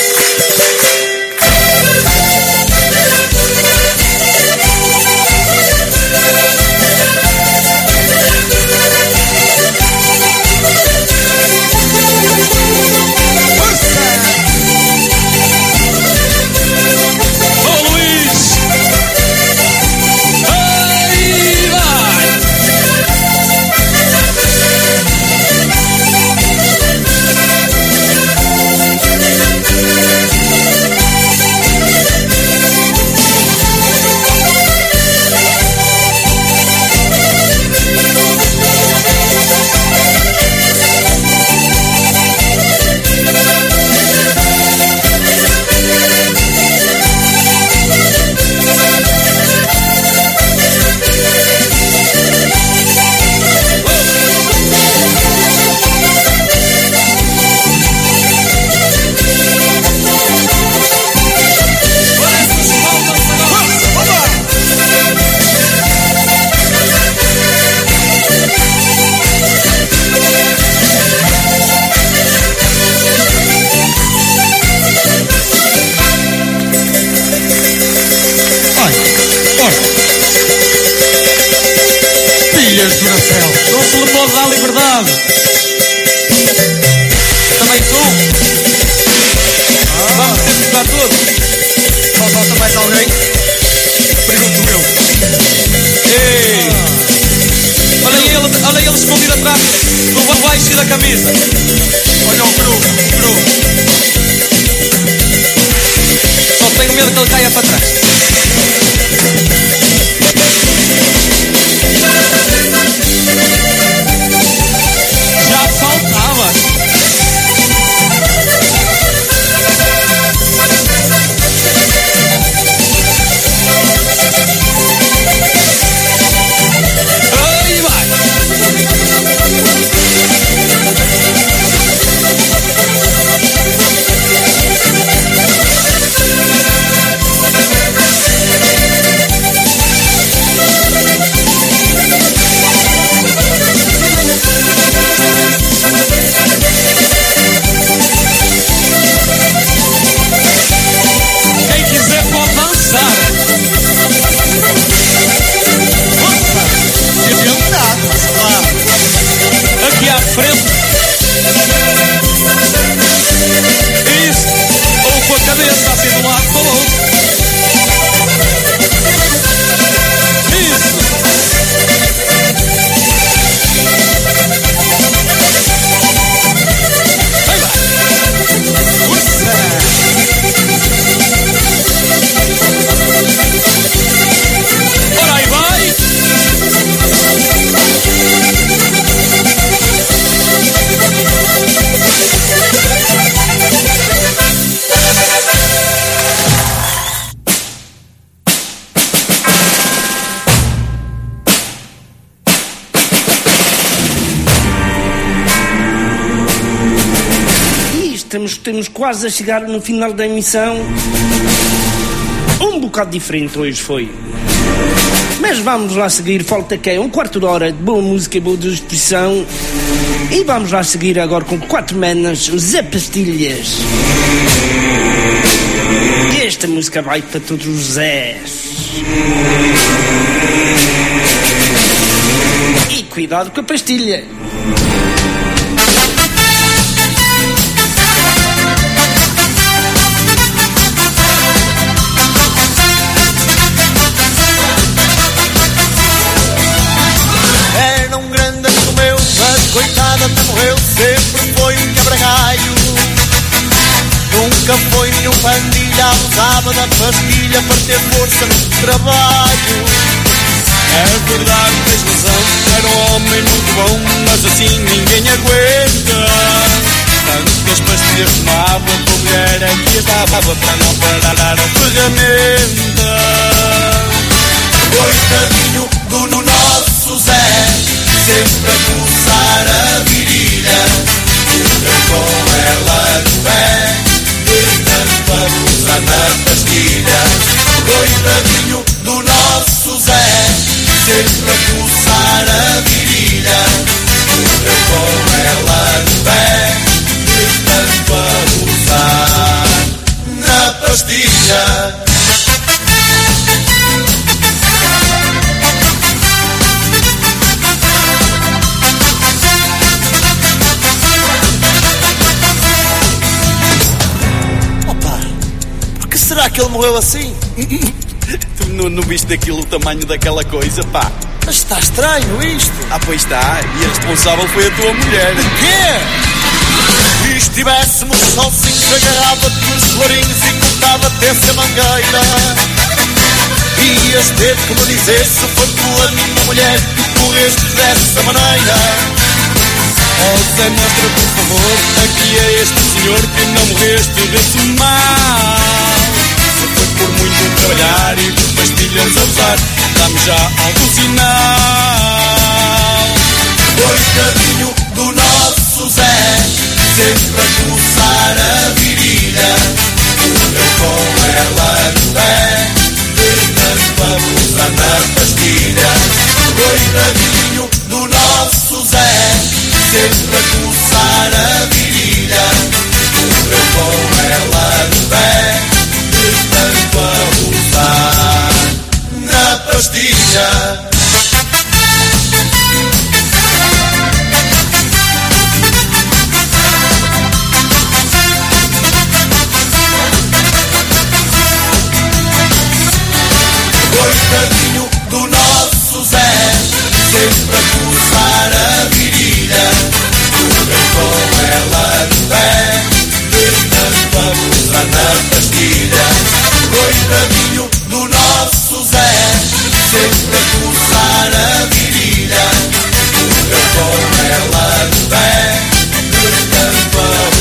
Não se lhe pode dar liberdade. Também tu. Ah. Vamos dar tudo. Só falta mais alguém? Pergunto eu. Ei. Ah. Olha ele, olha ele escondido atrás do baixo da camisa. Olha o cru, cru. Só tenho medo que ele caia para trás. Já faltava. Aí vai. Quem quiser pode dançar. Nossa, inventado, claro. Aqui à frente. Isso. Ou com a cabeça assim de um lado para o outro. Isso. Vai lá. Força. Ora aí vai. E estamos, estamos quase a chegar no final da emissão. Um bocado diferente hoje foi. Mas vamos lá seguir, falta que é um quarto de hora de boa música e boa disposição. E vamos lá seguir agora com quatro manas, os Zé Pastilhas. E esta música vai para todos os Zés. E cuidado com a pastilha. Era um grande amigo meu, mas coitado até morreu. Sempre foi um quebra-galho. Nunca foi nenhum pandilha. Abusava da pastilha para ter força no trabalho. É verdade, tens razão. Era um homem muito bom, mas assim ninguém aguenta. Tantas pastilhas tomava, com a mulher aqui estava para não parar a ferramenta. Coitadinho do no nosso Zé, sempre a coçar a virilha. Morreu com ela no pé, de tanto abusar na que ele morreu assim? Tu não, não viste daquilo, o tamanho daquela coisa, pá? Mas está estranho isto. Ah, pois está. E a responsável foi a tua mulher. Quê? E estivéssemos sozinhos, agarrava-te nos florinhos e cortava-te a mangueira. Ias ter que me dizer se foi tua minha mulher que morreste dessa maneira. Oh Zé, mostra por favor aqui é este senhor que não morreste desse mal. Se foi por muito trabalhar e por pastilhas a usar, dá-me já algum sinal. Coitadinho do nosso Zé, sempre a coçar a virilha, morreu com ela no pé, de tanto abusar na pastilha. Coitadinho do nosso Zé, sempre a coçar a virilha, morreu com ela no pé, de tanto abusar na pastilha. Coitadinho do nosso Zé, sempre a coçar a virilha, morreu com ela no pé, de tanto abusar na pastilha. Coitadinho do nosso Zé, sempre a coçar a virilha, morreu com ela no pé, de tanto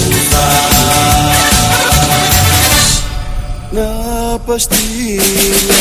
abusar na pastilha.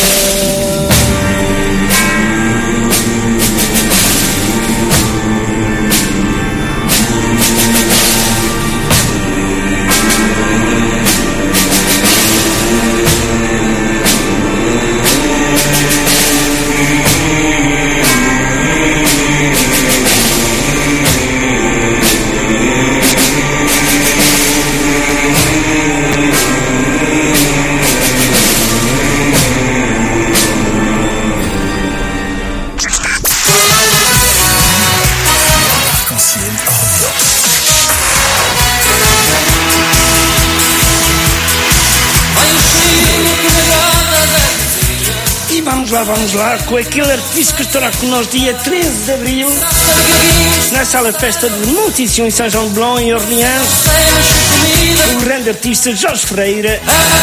Vamos lá, vamos lá, com aquele artista que estará connosco dia treze de abril, na sala de festa de Montição em São João de Belém, em Orleans, o grande artista Jorge Freire.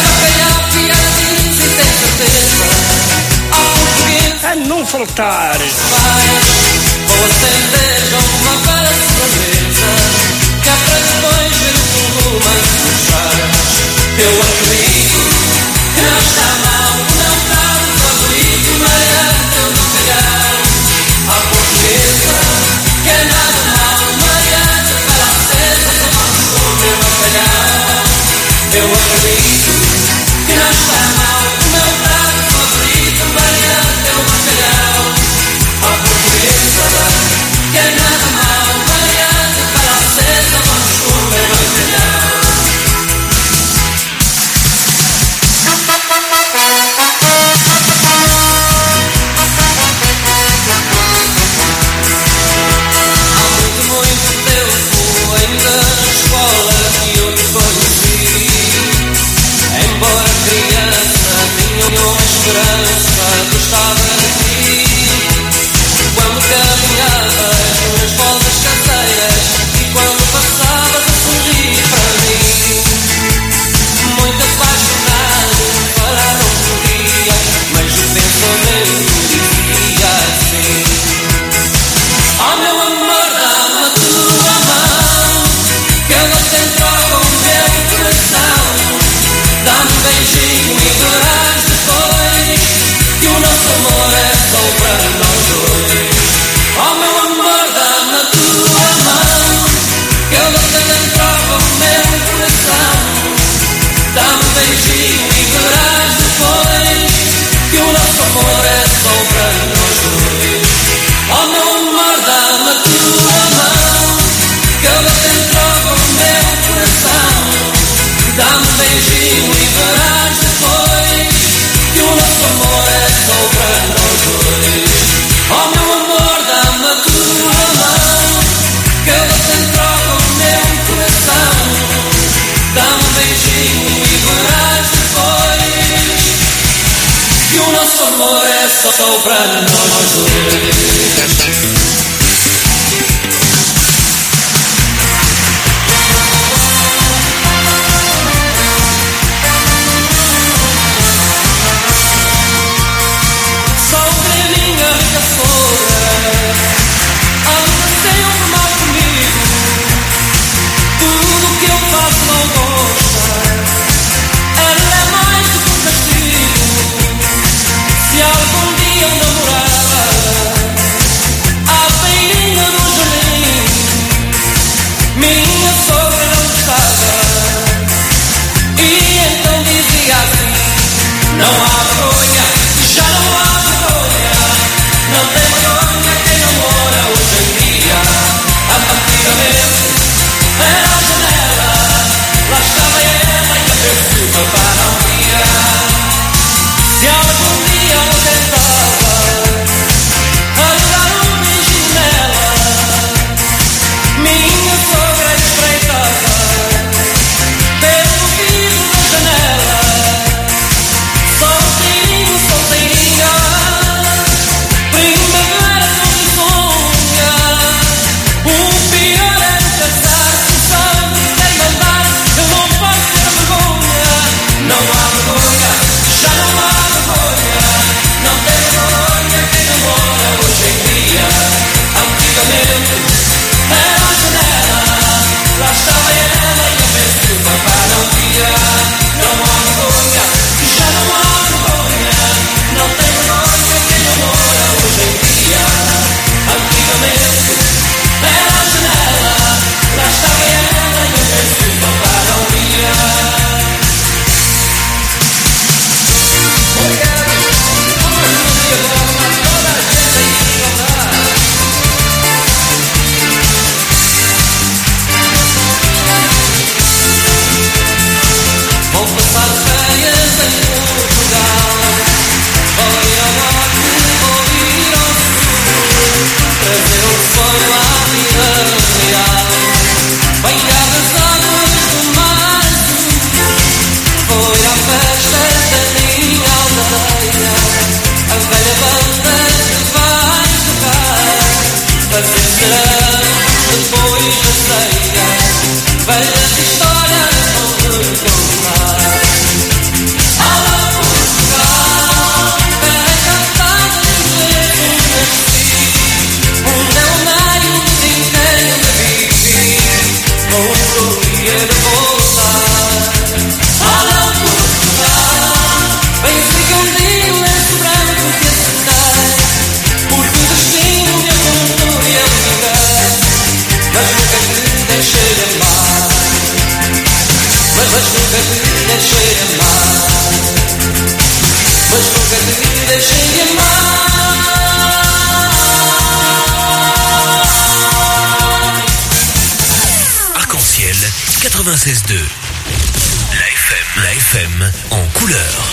A não faltar. Vou acender já uma vela de sobremesa, que é para depois ver tudo mais puxar. Eu acredito que não está mal, não está favorito, mas eu não calhar. A portuguesa, que é nada mal, mariana, vela acesa, tomando o meu bacalhau. Eu acredito que não está mal, o meu prato favorito, mariana, é o bacalhau. A portuguesa, que é nada mal, mariana, vela acesa, vamos comer bacalhau. Esperança, gostava de ti. Quando caminhavas nas voltas caseiras e quando passavas a sorrir para mim. Muito apaixonado, falaram por dia, mas o pensamento dizia assim: oh meu amor, dá-me a tua mão, que eu vou te entregar o meu coração. Dá-me um beijinho e verás depois que o nosso amor é só para nós dois. Oh meu amor, dá-me a tua mão, que eu vou te entregar o meu coração. Dá-me um beijinho e verás depois que o nosso amor é só para nós dois. Oh meu amor, dá-me a tua mão, que eu vou te entregar o meu coração. Dá-me um beijinho e verás depois que o nosso amor é só para nós dois. Oh meu amor, dá-me a tua mão, que eu vou te entregar o meu coração. Dá-me um beijinho e verás depois só pra nós dois. Não há vergonha, já não há vergonha. Não tem vergonha quem namora hoje em dia. Antigamente era a janela, lá estava ela e a ver se o papá não via. Se algum dia ela tentava a dar um beijinho nela, minha sogra espreitava pelo vidro da janela. Solteirinho, solteirinha, primavera não se sonha. O pior é casar-se, sabe quem mandar. Eu não posso ter vergonha. Não há vergonha, já não há vergonha. Não tem vergonha quem namora hoje em dia. Antigamente era a janela, lá estava ela e a ver se o papá não via. Não há vergonha, já não há vergonha. Não tem vergonha quem namora hoje em dia. Antigamente era a janela, lá estava ela e a ver se o papá não via. Vou passar férias em Portugal. Vou ir ao norte, vou ir ao sul, trazer o sonho à vida real. Banhar as águas do mar azul. Vou ir à festa da minha aldeia. A velha banda que vai tocar, fazer serão depois da ceia. Velhas histórias vão recordar. Alô Portugal, terra cantada que eu nasci, onde é o meio de quem ainda vive, com alegria de voltar. Alô Portugal, vem fica um dia um lenço branco que aceitar, porque o destino me apontou e eu liguei, mas nunca te deixei de amar. Mas, mas nunca te deixei de amar. Mas nunca te deixei de amar. Arc-en-ciel quatre-vingt-seize deux. La F M, la F M en couleur.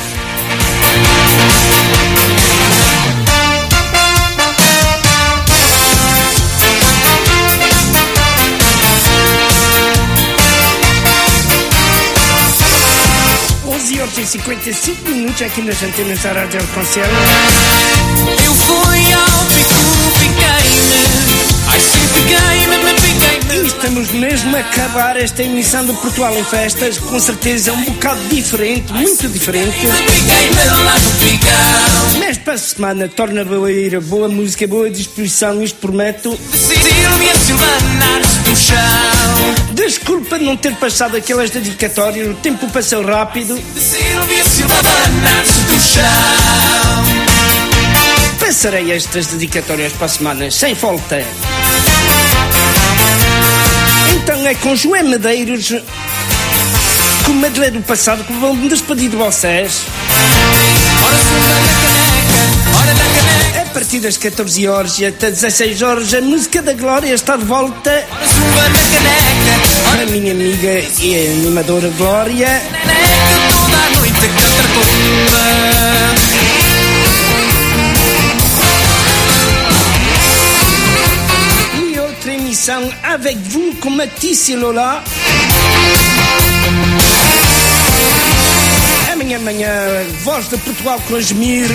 onze horas e cinquenta e cinco minutos aqui nas antenas da Rádio Arc-en-Ciel. Eu fui ao pico, fiquei-me. Ai, sim, fiquei-me, me fiquei-me. E estamos mesmo a acabar esta emissão do Portugal em Festas, com certeza um bocado diferente, muito diferente. Mas para a semana torna a ir boa música, boa disposição, isto prometo. Silvia Silvana do chão. Desculpa não ter passado aquelas dedicatórias, o tempo passou rápido. Silvia Silvana do chão. Passarei estas dedicatórias para a semana, sem falta. Então é com Joé Medeiros, com Medley do passado, que vão me despedir de vocês. A partir das catorze horas e até dezesseis horas, a música da Glória está de volta. A minha amiga e animadora Glória. E outra emissão avec vous com Matisse e Lola. Amanhã, amanhã, Voz de Portugal com Asmir.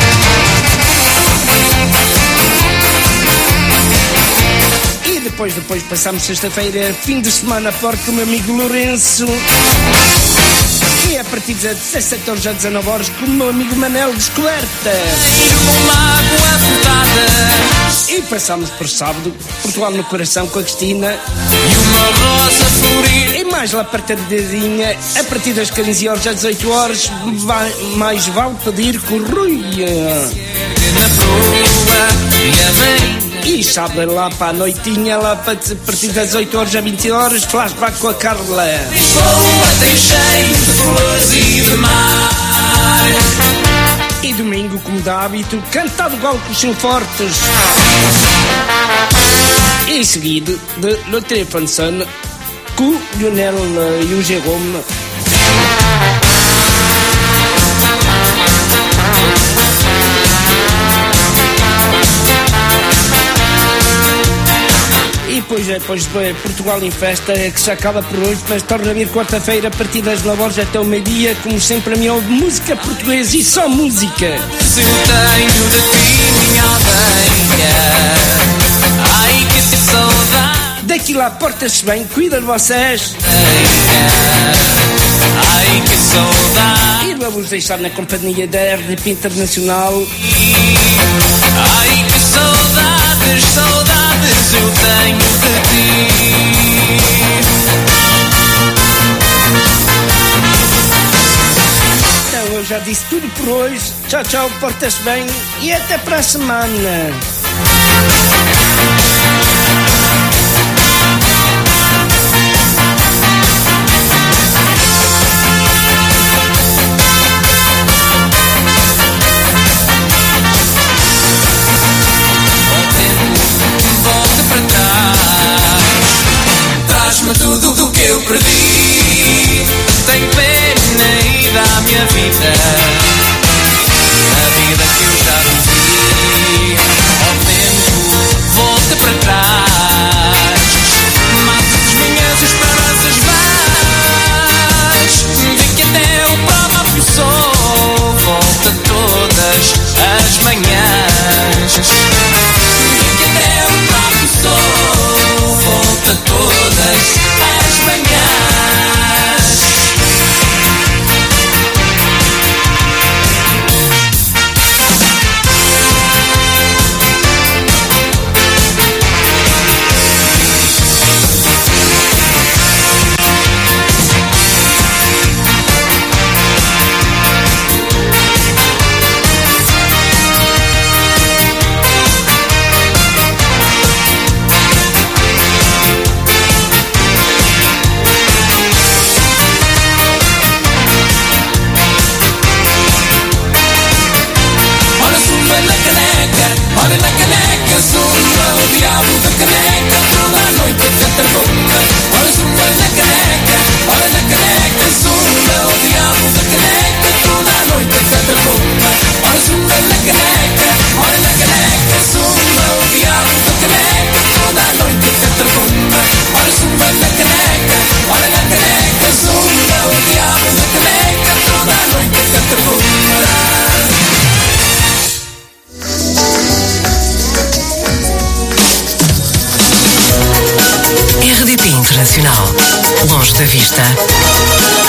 E depois, depois passamos sexta-feira, fim de semana forte com o meu amigo Lourenço. E a partir das dezessete horas às dezanove horas com o meu amigo Manel Descoberta. E passamos por sábado, Portugal no Coração com a Cristina. E uma rosa florir. E mais lá partidinha, a partir das quinze horas às dezoito horas, vai, mais vale pedir com o Rui. E sábado lá para a noitinha, lá para a partir das oito horas às vinte horas, flashback com a Carla. Lisboa tem cheio de flores e de mar. E domingo, como de hábito, cantado igual com os Sinfortes. E seguido de Le Téléphone com o Lionel e o Jerome. E depois, depois de Portugal em Festa, que se acaba por hoje, mas torna a vir quarta-feira a partir das nove horas até o meio-dia, como sempre a minha ouve música portuguesa e só música. Se eu tenho de ti, minha aldeia, ai que saudade. Daqui lá, porta-se bem, cuida de vocês. Ai que saudade. E vamos deixar na companhia da R D P Internacional. Ai que saudades, saudades eu tenho de ti. Então eu já disse tudo por hoje. Tchau, tchau, porta-se bem e até para a semana. Traz-me tudo do que eu perdi. Tenho pena e dá a minha vida, a vida que eu já vivi. Ao tempo, volta para trás. Mata as minhas esperanças vãs. Vi que até o próprio sol volta todas as manhãs. Vi que até o próprio sol volta todas as manhãs. Olha na caneca, zumba, o diabo da caneca, toda a noite canta rumba. Olha zumba na caneca, olha na caneca, zumba, o diabo da caneca, toda a noite canta rumba. Olha zumba na caneca, olha na caneca, zumba, o diabo da caneca, toda a noite canta rumba. Olha zumba na caneca, olha na caneca, zumba, o diabo da caneca, toda a noite canta rumba. R D P Internacional. Longe da vista,